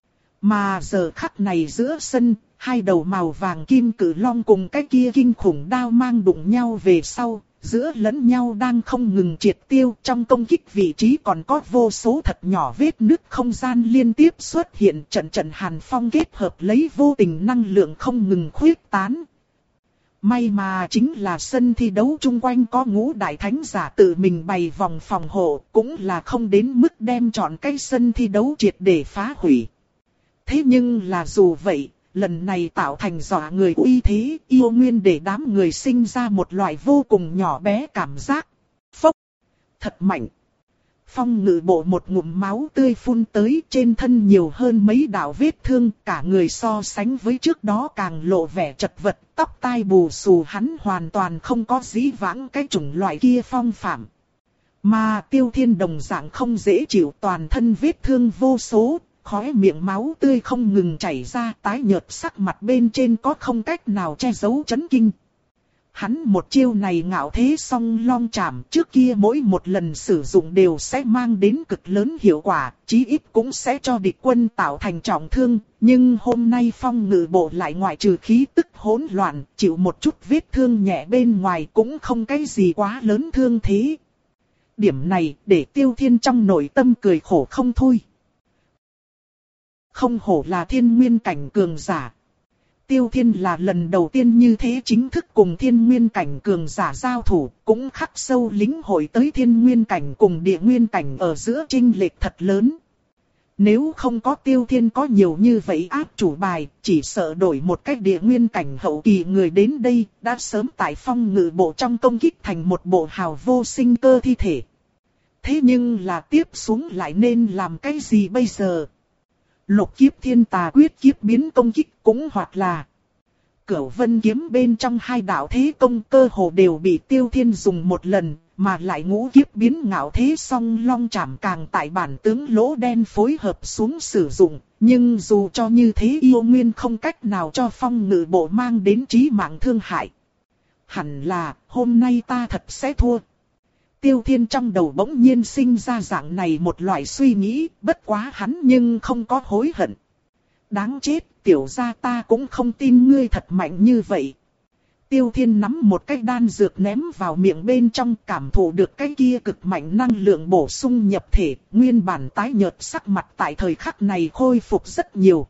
Mà giờ khắc này giữa sân, hai đầu màu vàng kim cử long cùng cái kia kinh khủng đao mang đụng nhau về sau, giữa lẫn nhau đang không ngừng triệt tiêu, trong công kích vị trí còn có vô số thật nhỏ vết nứt không gian liên tiếp xuất hiện, trận trận hàn phong kết hợp lấy vô tình năng lượng không ngừng khuyết tán. May mà chính là sân thi đấu chung quanh có ngũ đại thánh giả tự mình bày vòng phòng hộ, cũng là không đến mức đem chọn cái sân thi đấu triệt để phá hủy. Thế nhưng là dù vậy, lần này tạo thành dọa người uy thế, yêu nguyên để đám người sinh ra một loại vô cùng nhỏ bé cảm giác. Phốc! Thật mạnh! Phong Ngự Bộ một ngụm máu tươi phun tới, trên thân nhiều hơn mấy đạo vết thương, cả người so sánh với trước đó càng lộ vẻ chật vật, tóc tai bù xù, hắn hoàn toàn không có dĩ vãng cái chủng loại kia phong phạm. Mà Tiêu Thiên đồng dạng không dễ chịu, toàn thân vết thương vô số, khóe miệng máu tươi không ngừng chảy ra, tái nhợt sắc mặt bên trên có không cách nào che giấu chấn kinh. Hắn một chiêu này ngạo thế song long chạm, trước kia mỗi một lần sử dụng đều sẽ mang đến cực lớn hiệu quả, chí ít cũng sẽ cho địch quân tạo thành trọng thương, nhưng hôm nay Phong Ngự Bộ lại ngoại trừ khí tức hỗn loạn, chịu một chút vết thương nhẹ bên ngoài cũng không cái gì quá lớn thương thế. Điểm này để Tiêu Thiên trong nội tâm cười khổ không thôi. Không hổ là thiên nguyên cảnh cường giả. Tiêu Thiên là lần đầu tiên như thế chính thức cùng thiên nguyên cảnh cường giả giao thủ, cũng khắc sâu lĩnh hội tới thiên nguyên cảnh cùng địa nguyên cảnh ở giữa chênh lệch thật lớn. Nếu không có Tiêu Thiên có nhiều như vậy áp chủ bài, chỉ sợ đổi một cách địa nguyên cảnh hậu kỳ người đến đây, đã sớm tại Phong Ngự Bộ trong công kích thành một bộ hào vô sinh cơ thi thể. Thế nhưng là tiếp xuống lại nên làm cái gì bây giờ? Lục kiếp thiên tà quyết kiếp biến công kích cũng hoặc là Cửu Vân kiếm bên trong hai đạo thế công cơ hồ đều bị Tiêu Thiên dùng một lần, mà lại ngũ kiếp biến ngạo thế song long chảm càng tại bản tướng lỗ đen phối hợp xuống sử dụng, nhưng dù cho như thế yêu nguyên không cách nào cho Phong Ngự Bộ mang đến chí mạng thương hại. Hẳn là hôm nay ta thật sẽ thua. Tiêu Thiên trong đầu bỗng nhiên sinh ra dạng này một loại suy nghĩ, bất quá hắn nhưng không có hối hận. Đáng chết, tiểu gia ta cũng không tin ngươi thật mạnh như vậy. Tiêu Thiên nắm một cái đan dược ném vào miệng bên trong, cảm thụ được cái kia cực mạnh năng lượng bổ sung nhập thể, nguyên bản tái nhợt sắc mặt tại thời khắc này khôi phục rất nhiều.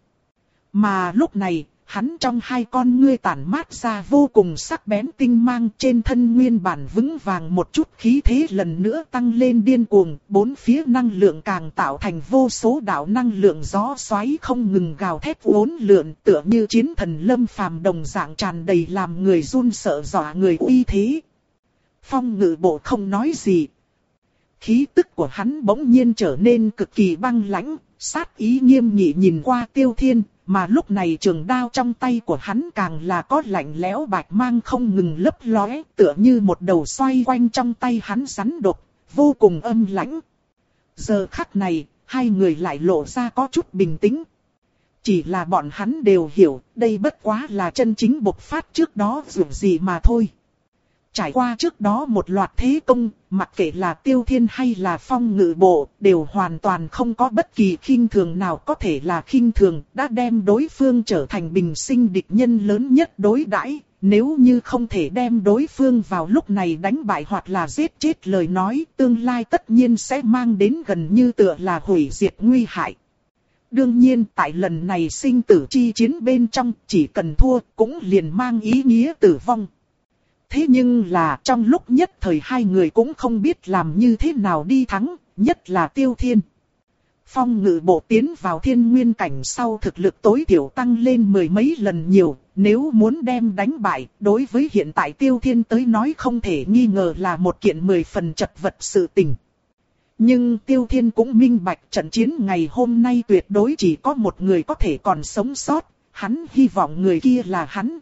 Mà lúc này, hắn trong hai con ngươi tản mát ra vô cùng sắc bén tinh mang, trên thân nguyên bản vững vàng một chút khí thế lần nữa tăng lên điên cuồng, bốn phía năng lượng càng tạo thành vô số đạo năng lượng gió xoáy không ngừng gào thét uốn lượn, tựa như chiến thần lâm phàm đồng dạng tràn đầy làm người run sợ dọa người uy thế. Phong Ngự Bộ không nói gì. Khí tức của hắn bỗng nhiên trở nên cực kỳ băng lãnh, sát ý nghiêm nghị nhìn qua Tiêu Thiên. Mà lúc này trường đao trong tay của hắn càng là có lạnh lẽo bạch mang không ngừng lấp lóe, tựa như một đầu xoay quanh trong tay hắn rắn độc, vô cùng âm lãnh. Giờ khắc này, hai người lại lộ ra có chút bình tĩnh. Chỉ là bọn hắn đều hiểu, đây bất quá là chân chính bộc phát trước đó dù gì mà thôi. Trải qua trước đó một loạt thế công, mặc kệ là Tiêu Thiên hay là Phong Ngự Bộ, đều hoàn toàn không có bất kỳ khinh thường nào có thể là khinh thường, đã đem đối phương trở thành bình sinh địch nhân lớn nhất đối đãi. Nếu như không thể đem đối phương vào lúc này đánh bại hoặc là giết chết lời nói, tương lai tất nhiên sẽ mang đến gần như tựa là hủy diệt nguy hại. Đương nhiên tại lần này sinh tử chi chiến bên trong, chỉ cần thua cũng liền mang ý nghĩa tử vong. Thế nhưng là trong lúc nhất thời hai người cũng không biết làm như thế nào đi thắng, nhất là Tiêu Thiên. Phong Ngự Bộ tiến vào thiên nguyên cảnh sau thực lực tối thiểu tăng lên mười mấy lần nhiều, nếu muốn đem đánh bại, đối với hiện tại Tiêu Thiên tới nói không thể nghi ngờ là một kiện mười phần chật vật sự tình. Nhưng Tiêu Thiên cũng minh bạch trận chiến ngày hôm nay tuyệt đối chỉ có một người có thể còn sống sót, hắn hy vọng người kia là hắn.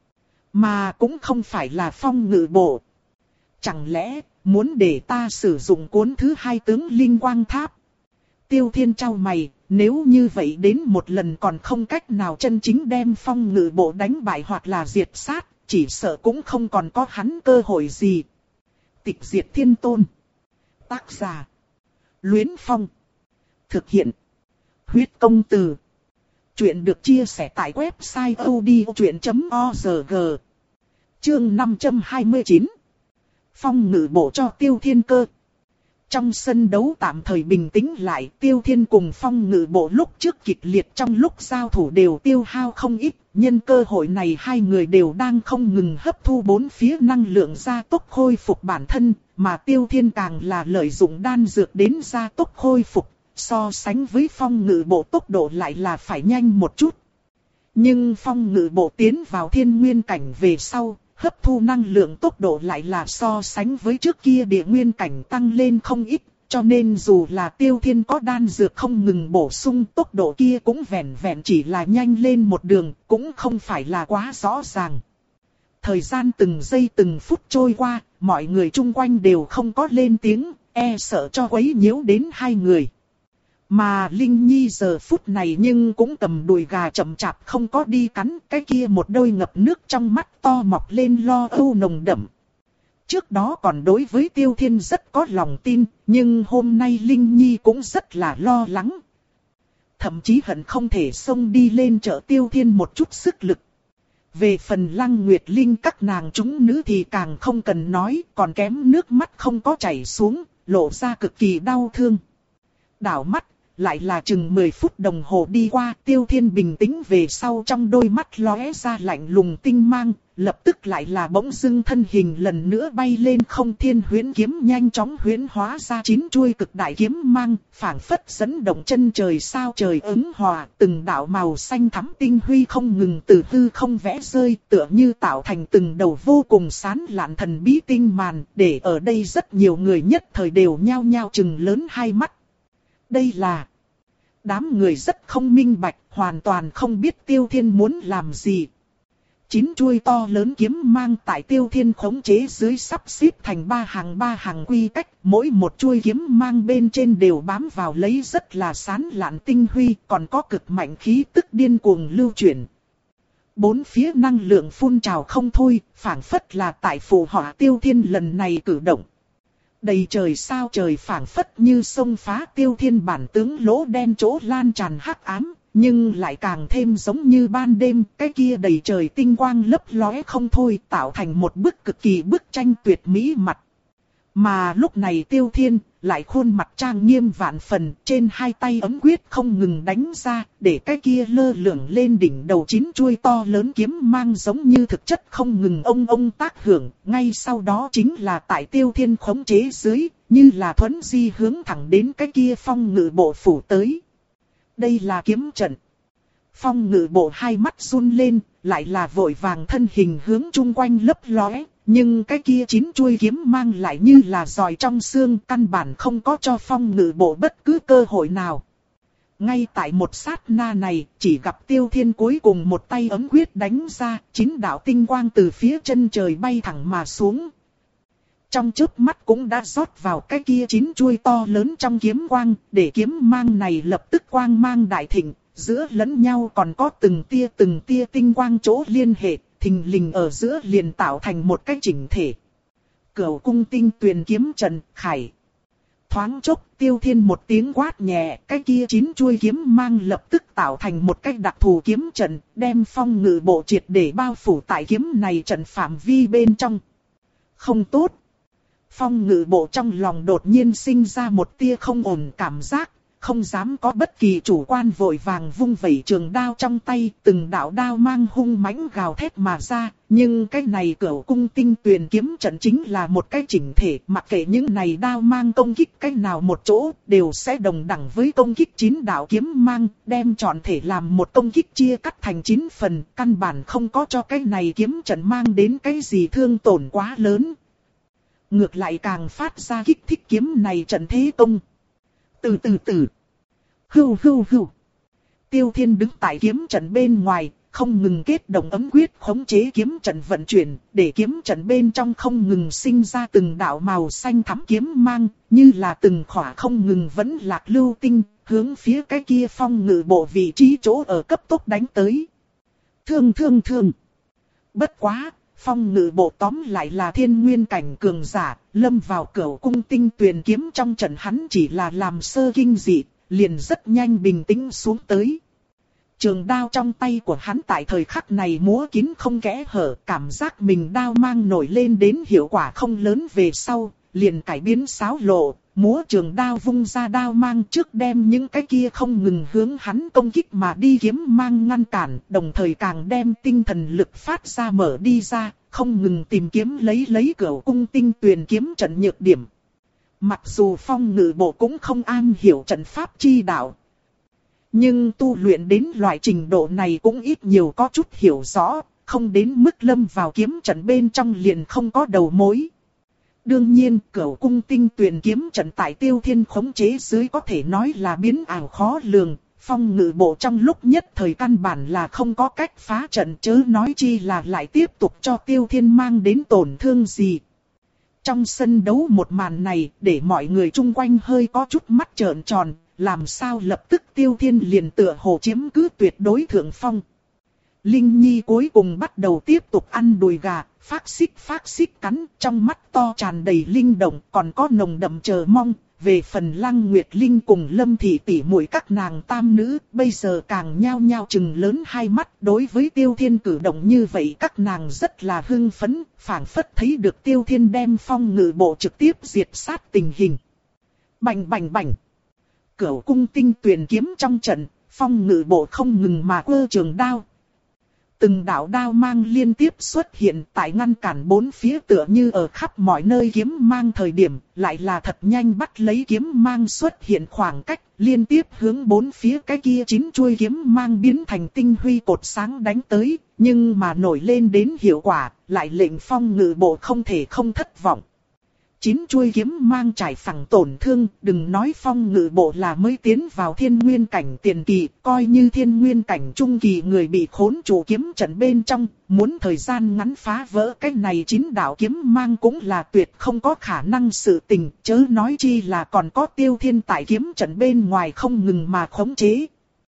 Mà cũng không phải là Phong Ngự Bộ. Chẳng lẽ muốn để ta sử dụng cuốn thứ hai tướng Linh Quang Tháp? Tiêu Thiên trao mày, nếu như vậy đến một lần còn không cách nào chân chính đem Phong Ngự Bộ đánh bại hoặc là diệt sát, chỉ sợ cũng không còn có hắn cơ hội gì. Tịch Diệt Thiên Tôn. Tác giả Luyến Phong. Thực hiện Huyết Công Từ. Chuyện được chia sẻ tại website odchuyện chấm org. Chương năm trăm hai mươi chín. Phong Ngự Bộ cho Tiêu Thiên cơ. Trong sân đấu tạm thời bình tĩnh lại, Tiêu Thiên cùng Phong Ngự Bộ lúc trước kịch liệt trong lúc giao thủ đều tiêu hao không ít. Nhân cơ hội này hai người đều đang không ngừng hấp thu bốn phía năng lượng gia tốc khôi phục bản thân, mà Tiêu Thiên càng là lợi dụng đan dược đến gia tốc khôi phục, so sánh với Phong Ngự Bộ tốc độ lại là phải nhanh một chút. Nhưng Phong Ngự Bộ tiến vào thiên nguyên cảnh về sau, hấp thu năng lượng tốc độ lại là so sánh với trước kia địa nguyên cảnh tăng lên không ít, cho nên dù là Tiêu Thiên có đan dược không ngừng bổ sung, tốc độ kia cũng vẹn vẹn chỉ là nhanh lên một đường, cũng không phải là quá rõ ràng. Thời gian từng giây từng phút trôi qua, mọi người chung quanh đều không có lên tiếng, e sợ cho quấy nhiễu đến hai người. Mà Linh Nhi giờ phút này nhưng cũng cầm đùi gà chậm chạp không có đi cắn, cái kia một đôi ngập nước trong mắt to mọc lên lo âu nồng đậm. Trước đó còn đối với Tiêu Thiên rất có lòng tin, nhưng hôm nay Linh Nhi cũng rất là lo lắng. Thậm chí hận không thể xông đi lên trợ Tiêu Thiên một chút sức lực. Về phần Lăng Nguyệt Linh các nàng chúng nữ thì càng không cần nói, còn kém nước mắt không có chảy xuống, lộ ra cực kỳ đau thương. Đảo mắt, lại là chừng mười phút đồng hồ đi qua, Tiêu Thiên bình tĩnh về sau trong đôi mắt lóe ra lạnh lùng tinh mang, lập tức lại là bỗng dưng thân hình lần nữa bay lên không, thiên huyễn kiếm nhanh chóng huyễn hóa ra chín chuôi cực đại kiếm mang, phảng phất dẫn động chân trời sao trời ứng hòa, từng đạo màu xanh thắm tinh huy không ngừng từ hư không vẽ rơi, tựa như tạo thành từng đầu vô cùng sáng lạn thần bí tinh màn, để ở đây rất nhiều người nhất thời đều nhao nhao chừng lớn hai mắt. Đây là... Đám người rất không minh bạch, hoàn toàn không biết Tiêu Thiên muốn làm gì. Chín chuôi to lớn kiếm mang tại Tiêu Thiên khống chế dưới sắp xếp thành ba hàng ba hàng quy cách, mỗi một chuôi kiếm mang bên trên đều bám vào lấy rất là sáng lạn tinh huy, còn có cực mạnh khí tức điên cuồng lưu chuyển. Bốn phía năng lượng phun trào không thôi, phảng phất là tại phù họa Tiêu Thiên lần này cử động. Đầy trời sao trời phảng phất như sông phá Tiêu Thiên bản tướng lỗ đen chỗ lan tràn hắc ám, nhưng lại càng thêm giống như ban đêm, cái kia đầy trời tinh quang lấp lóe không thôi, tạo thành một bức cực kỳ bức tranh tuyệt mỹ mặt. Mà lúc này Tiêu Thiên lại khuôn mặt trang nghiêm vạn phần, trên hai tay ấm quyết không ngừng đánh ra, để cái kia lơ lửng lên đỉnh đầu chín chuôi to lớn kiếm mang giống như thực chất không ngừng ông ông tác hưởng, ngay sau đó chính là tại Tiêu Thiên khống chế dưới, như là thuấn di hướng thẳng đến cái kia Phong Ngự Bộ phủ tới. Đây là kiếm trận. Phong Ngự Bộ hai mắt run lên, lại là vội vàng thân hình hướng chung quanh lấp lóe. Nhưng cái kia chín chuôi kiếm mang lại như là giòi trong xương, căn bản không có cho Phong Ngự Bộ bất cứ cơ hội nào. Ngay tại một sát na này, chỉ gặp Tiêu Thiên cuối cùng một tay ấm quyết đánh ra, chín đạo tinh quang từ phía chân trời bay thẳng mà xuống. Trong chớp mắt cũng đã rót vào cái kia chín chuôi to lớn trong kiếm quang, để kiếm mang này lập tức quang mang đại thịnh, giữa lẫn nhau còn có từng tia từng tia tinh quang chỗ liên hệ. Thình lình ở giữa liền tạo thành một cái chỉnh thể. Cửu cung tinh tuyền kiếm trận khải. Thoáng chốc Tiêu Thiên một tiếng quát nhẹ, cái kia chín chuôi kiếm mang lập tức tạo thành một cái đặc thù kiếm trận, đem Phong Ngự Bộ triệt để bao phủ tại kiếm này trận phạm vi bên trong. Không tốt. Phong Ngự Bộ trong lòng đột nhiên sinh ra một tia không ổn cảm giác. Không dám có bất kỳ chủ quan, vội vàng vung vẩy trường đao trong tay, từng đạo đao mang hung mãnh gào thét mà ra, nhưng cái này Cửu cung tinh tuyền kiếm trận chính là một cái chỉnh thể, mặc kệ những này đao mang công kích cách nào một chỗ, đều sẽ đồng đẳng với công kích chín đạo kiếm mang, đem trọn thể làm một công kích chia cắt thành chín phần, căn bản không có cho cái này kiếm trận mang đến cái gì thương tổn quá lớn. Ngược lại càng phát ra kích thích kiếm này trận thế công. Từ từ từ. Hưu hưu hưu. Tiêu Thiên đứng tại kiếm trận bên ngoài, không ngừng kết động ấm quyết khống chế kiếm trận vận chuyển, để kiếm trận bên trong không ngừng sinh ra từng đạo màu xanh thắm kiếm mang, như là từng khỏa không ngừng vẫn lạc lưu tinh, hướng phía cái kia Phong Ngự Bộ vị trí chỗ ở cấp tốc đánh tới. Thương thương thương. Bất quá, Phong Ngự Bộ tóm lại là thiên nguyên cảnh cường giả, lâm vào Cửu cung tinh tuyền kiếm trong trận, hắn chỉ là làm sơ kinh dị, liền rất nhanh bình tĩnh xuống tới. Trường đao trong tay của hắn tại thời khắc này múa kín không kẽ hở, cảm giác mình đao mang nổi lên đến hiệu quả không lớn về sau, liền cải biến xáo lộ, múa trường đao vung ra đao mang trước đem những cái kia không ngừng hướng hắn công kích mà đi kiếm mang ngăn cản, đồng thời càng đem tinh thần lực phát ra mở đi ra, không ngừng tìm kiếm lấy lấy Cửu Cung Tinh Tuyền kiếm trận nhược điểm. Mặc dù Phong Ngự Bộ cũng không am hiểu trận pháp chi đạo, nhưng tu luyện đến loại trình độ này cũng ít nhiều có chút hiểu rõ, không đến mức lâm vào kiếm trận bên trong liền không có đầu mối. Đương nhiên, Cửu Cung Tinh Tuyền kiếm trận tại Tiêu Thiên khống chế dưới có thể nói là biến ảo khó lường, Phong Ngự Bộ trong lúc nhất thời căn bản là không có cách phá trận, chớ nói chi là lại tiếp tục cho Tiêu Thiên mang đến tổn thương gì. Trong sân đấu một màn này, để mọi người chung quanh hơi có chút mắt trợn tròn, làm sao lập tức Tiêu Thiên liền tựa hồ chiếm cứ tuyệt đối thượng phong. Linh Nhi cuối cùng bắt đầu tiếp tục ăn đùi gà, phác xích phác xích cắn, trong mắt to tràn đầy linh động, còn có nồng đậm chờ mong. Về phần Lăng Nguyệt Linh cùng Lâm Thị tỷ muội các nàng tam nữ, bây giờ càng nhao nhao trừng lớn hai mắt. Đối với Tiêu Thiên cử động như vậy các nàng rất là hưng phấn, phảng phất thấy được Tiêu Thiên đem Phong Ngự Bộ trực tiếp diệt sát tình hình. Bành bành bành. Cửu Cung Tinh Tuyền kiếm trong trận, Phong Ngự Bộ không ngừng mà quơ trường đao. Từng đạo đao mang liên tiếp xuất hiện tại ngăn cản bốn phía tựa như ở khắp mọi nơi kiếm mang thời điểm, lại là thật nhanh bắt lấy kiếm mang xuất hiện khoảng cách, liên tiếp hướng bốn phía cái kia chín chuôi kiếm mang biến thành tinh huy cột sáng đánh tới, nhưng mà nổi lên đến hiệu quả, lại lệnh Phong Ngự Bộ không thể không thất vọng. Chín chuôi kiếm mang trải phẳng tổn thương, đừng nói Phong Ngự Bộ là mới tiến vào thiên nguyên cảnh tiền kỳ, coi như thiên nguyên cảnh trung kỳ người bị khốn trụ kiếm trận bên trong, muốn thời gian ngắn phá vỡ cái này chín đạo kiếm mang cũng là tuyệt không có khả năng sự tình, chớ nói chi là còn có Tiêu Thiên tại kiếm trận bên ngoài không ngừng mà khống chế.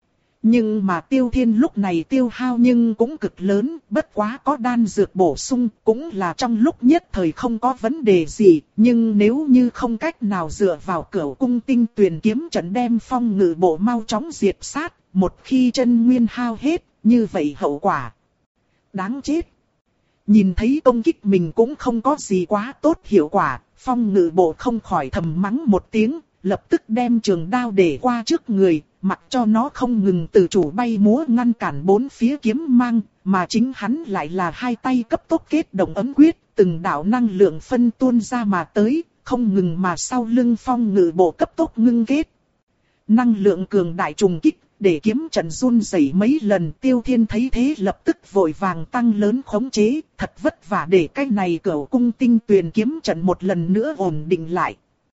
Nhưng mà Tiêu Thiên lúc này tiêu hao nhưng cũng cực lớn, bất quá có đan dược bổ sung, cũng là trong lúc nhất thời không có vấn đề gì, nhưng nếu như không cách nào dựa vào Cửu Cung Tinh Tuyền kiếm trận đem Phong Ngự Bộ mau chóng diệt sát, một khi chân nguyên hao hết, như vậy hậu quả đáng chết. Nhìn thấy công kích mình cũng không có gì quá tốt hiệu quả, Phong Ngự Bộ không khỏi thầm mắng một tiếng, lập tức đem trường đao để qua trước người, mặc cho nó không ngừng tự chủ bay múa ngăn cản bốn phía kiếm mang, mà chính hắn lại là hai tay cấp tốc kết động ấm quyết, từng đạo năng lượng phân tuôn ra mà tới, không ngừng mà sau lưng Phong Ngự Bộ cấp tốc ngưng kết. Năng lượng cường đại trùng kích, để kiếm trận run rẩy mấy lần. Tiêu Thiên thấy thế lập tức vội vàng tăng lớn khống chế, thật vất vả để cái này Cửu Cung Tinh Tuyền kiếm trận một lần nữa ổn định lại.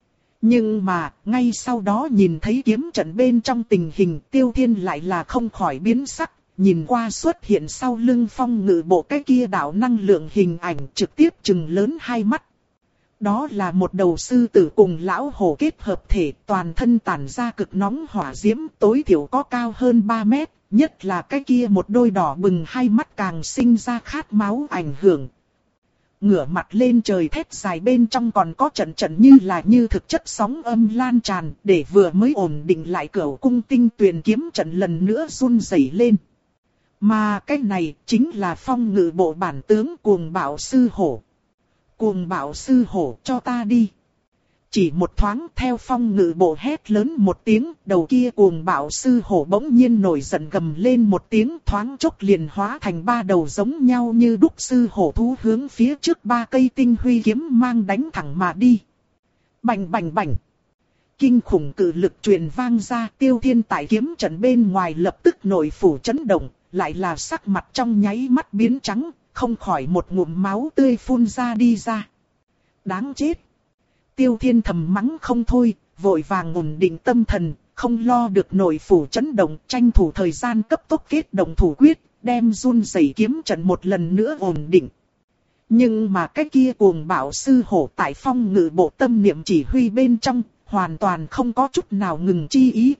Nhưng mà, ngay sau đó nhìn thấy kiếm trận bên trong tình hình, Tiêu Thiên lại là không khỏi biến sắc, nhìn qua xuất hiện sau lưng Phong Ngự Bộ cái kia đạo năng lượng hình ảnh trực tiếp trừng lớn hai mắt. Đó là một đầu sư tử cùng lão hổ kết hợp thể, toàn thân tản ra cực nóng hỏa diễm, tối thiểu có cao hơn ba mét, nhất là cái kia một đôi đỏ bừng hai mắt càng sinh ra khát máu ảnh hưởng. Ngửa mặt lên trời thét dài bên trong còn có trận trận như là như thực chất sóng âm lan tràn, để vừa mới ổn định lại Cửu Cung Tinh Tuyền kiếm trận lần nữa run rẩy lên. Mà cái này chính là Phong Ngự Bộ bản tướng Cuồng Bạo Sư Hổ. Cuồng Bạo Sư Hổ, cho ta đi. Chỉ một thoáng theo Phong Ngự Bộ hét lớn một tiếng, đầu kia Cuồng Bạo Sư Hổ bỗng nhiên nổi giận gầm lên một tiếng, thoáng chốc liền hóa thành ba đầu giống nhau như đúc sư hổ thú hướng phía trước ba cây tinh huy kiếm mang đánh thẳng mà đi. Bành bành bành. Kinh khủng cự lực truyền vang ra, Tiêu Thiên tại kiếm trận bên ngoài lập tức nổi phủ chấn động, lại là sắc mặt trong nháy mắt biến trắng, không khỏi một ngụm máu tươi phun ra đi ra. Đáng chết. Tiêu Thiên thầm mắng không thôi, vội vàng ổn định tâm thần, không lo được nổi phủ chấn động, tranh thủ thời gian cấp tốc kết động thủ quyết, đem run rẩy kiếm trận một lần nữa ổn định. Nhưng mà cái kia Cuồng Bạo Sư Hổ tại Phong Ngự Bộ tâm niệm chỉ huy bên trong, hoàn toàn không có chút nào ngừng chi ý.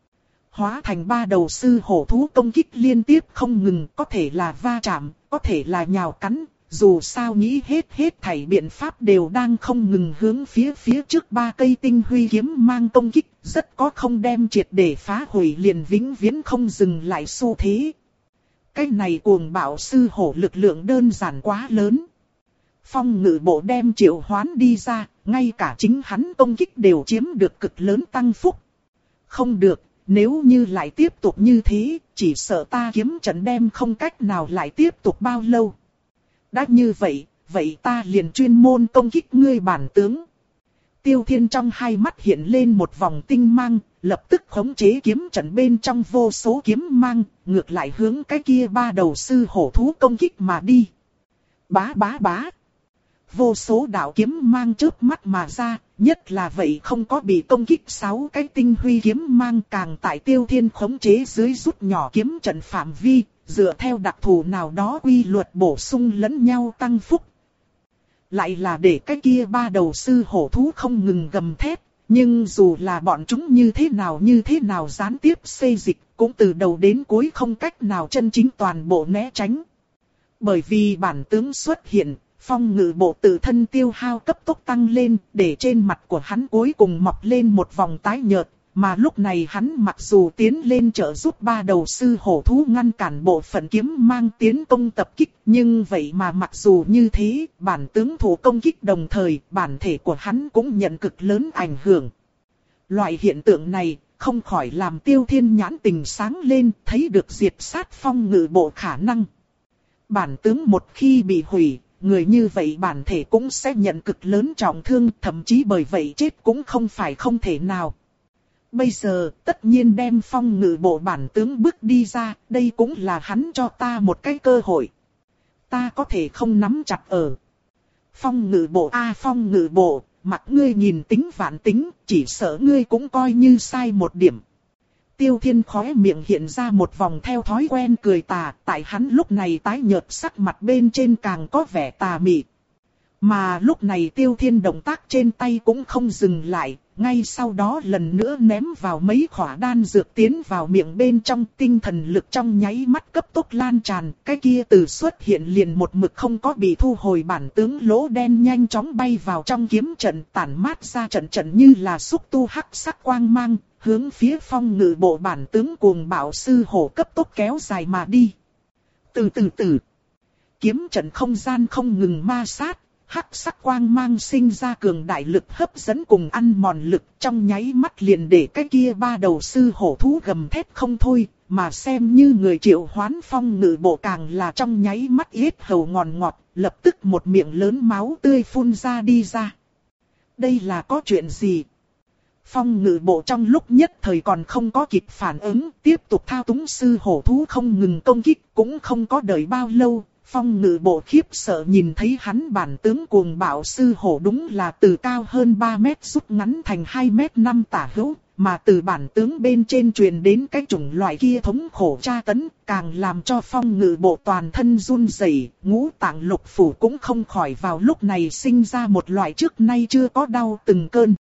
Hóa thành ba đầu sư hổ thú công kích liên tiếp không ngừng, có thể là va chạm, có thể là nhào cắn. Dù sao nghĩ hết hết thảy biện pháp đều đang không ngừng hướng phía phía trước ba cây tinh huy kiếm mang công kích, rất có không đem triệt để phá hủy liền vĩnh viễn không dừng lại xu thế. Cái này Cuồng Bạo Sư Hổ lực lượng đơn giản quá lớn. Phong ngự bộ đem triệu hoán đi ra, ngay cả chính hắn công kích đều chiếm được cực lớn tăng phúc. Không được, nếu như lại tiếp tục như thế, chỉ sợ ta kiếm trận đem không cách nào lại tiếp tục bao lâu. Đã như vậy, vậy ta liền chuyên môn công kích ngươi bản tướng. Tiêu Thiên trong hai mắt hiện lên một vòng tinh mang, lập tức khống chế kiếm trận bên trong vô số kiếm mang, ngược lại hướng cái kia ba đầu sư hổ thú công kích mà đi. Bá bá bá. Vô số đạo kiếm mang chớp mắt mà ra, nhất là vậy không có bị công kích sáu cái tinh huy kiếm mang càng tại Tiêu Thiên khống chế dưới rút nhỏ kiếm trận phạm vi, dựa theo đặc thù nào đó quy luật bổ sung lẫn nhau tăng phúc. Lại là để cái kia ba đầu sư hổ thú không ngừng gầm thét, nhưng dù là bọn chúng như thế nào như thế nào gián tiếp xê dịch, cũng từ đầu đến cuối không cách nào chân chính toàn bộ né tránh. Bởi vì bản tướng xuất hiện, phong ngự bộ tự thân tiêu hao cấp tốc tăng lên, để trên mặt của hắn cuối cùng mọc lên một vòng tái nhợt. Mà lúc này hắn mặc dù tiến lên trợ giúp ba đầu sư hổ thú ngăn cản bộ phận kiếm mang tiến công tập kích, nhưng vậy mà mặc dù như thế, bản tướng thủ công kích đồng thời, bản thể của hắn cũng nhận cực lớn ảnh hưởng. Loại hiện tượng này, không khỏi làm Tiêu Thiên nhãn tình sáng lên, thấy được diệt sát phong ngự bộ khả năng. Bản tướng một khi bị hủy, người như vậy bản thể cũng sẽ nhận cực lớn trọng thương, thậm chí bởi vậy chết cũng không phải không thể nào. Bây giờ, tất nhiên đem phong ngự bộ bản tướng bước đi ra, đây cũng là hắn cho ta một cái cơ hội. Ta có thể không nắm chặt ở. Phong ngự bộ a phong ngự bộ, mặc ngươi nhìn tính vạn tính, chỉ sợ ngươi cũng coi như sai một điểm. Tiêu Thiên khóe miệng hiện ra một vòng theo thói quen cười tà, tại hắn lúc này tái nhợt sắc mặt bên trên càng có vẻ tà mị. Mà lúc này Tiêu Thiên động tác trên tay cũng không dừng lại, ngay sau đó lần nữa ném vào mấy khỏa đan dược tiến vào miệng bên trong, tinh thần lực trong nháy mắt cấp tốc lan tràn, cái kia từ xuất hiện liền một mực không có bị thu hồi bản tướng lỗ đen nhanh chóng bay vào trong kiếm trận, tản mát ra trận trận như là xúc tu hắc sắc quang mang, hướng phía phong ngự bộ bản tướng cuồng bạo sư hổ cấp tốc kéo dài mà đi. Từ từ từ, kiếm trận không gian không ngừng ma sát. Hắc sắc quang mang sinh ra cường đại lực hấp dẫn cùng ăn mòn lực, trong nháy mắt liền để cái kia ba đầu sư hổ thú gầm thét không thôi, mà xem như người triệu hoán phong ngự bộ càng là trong nháy mắt yết hầu ngòn ngọt, lập tức một miệng lớn máu tươi phun ra đi ra. Đây là có chuyện gì? Phong ngự bộ trong lúc nhất thời còn không có kịp phản ứng, tiếp tục thao túng sư hổ thú không ngừng công kích, cũng không có đợi bao lâu. Phong ngự bộ khiếp sợ nhìn thấy hắn bản tướng cuồng bạo sư hổ đúng là từ cao hơn ba mét rút ngắn thành hai mét năm tả hữu, mà từ bản tướng bên trên truyền đến cái chủng loại kia thống khổ tra tấn, càng làm cho phong ngự bộ toàn thân run rẩy, ngũ tạng lục phủ cũng không khỏi vào lúc này sinh ra một loại trước nay chưa có đau từng cơn.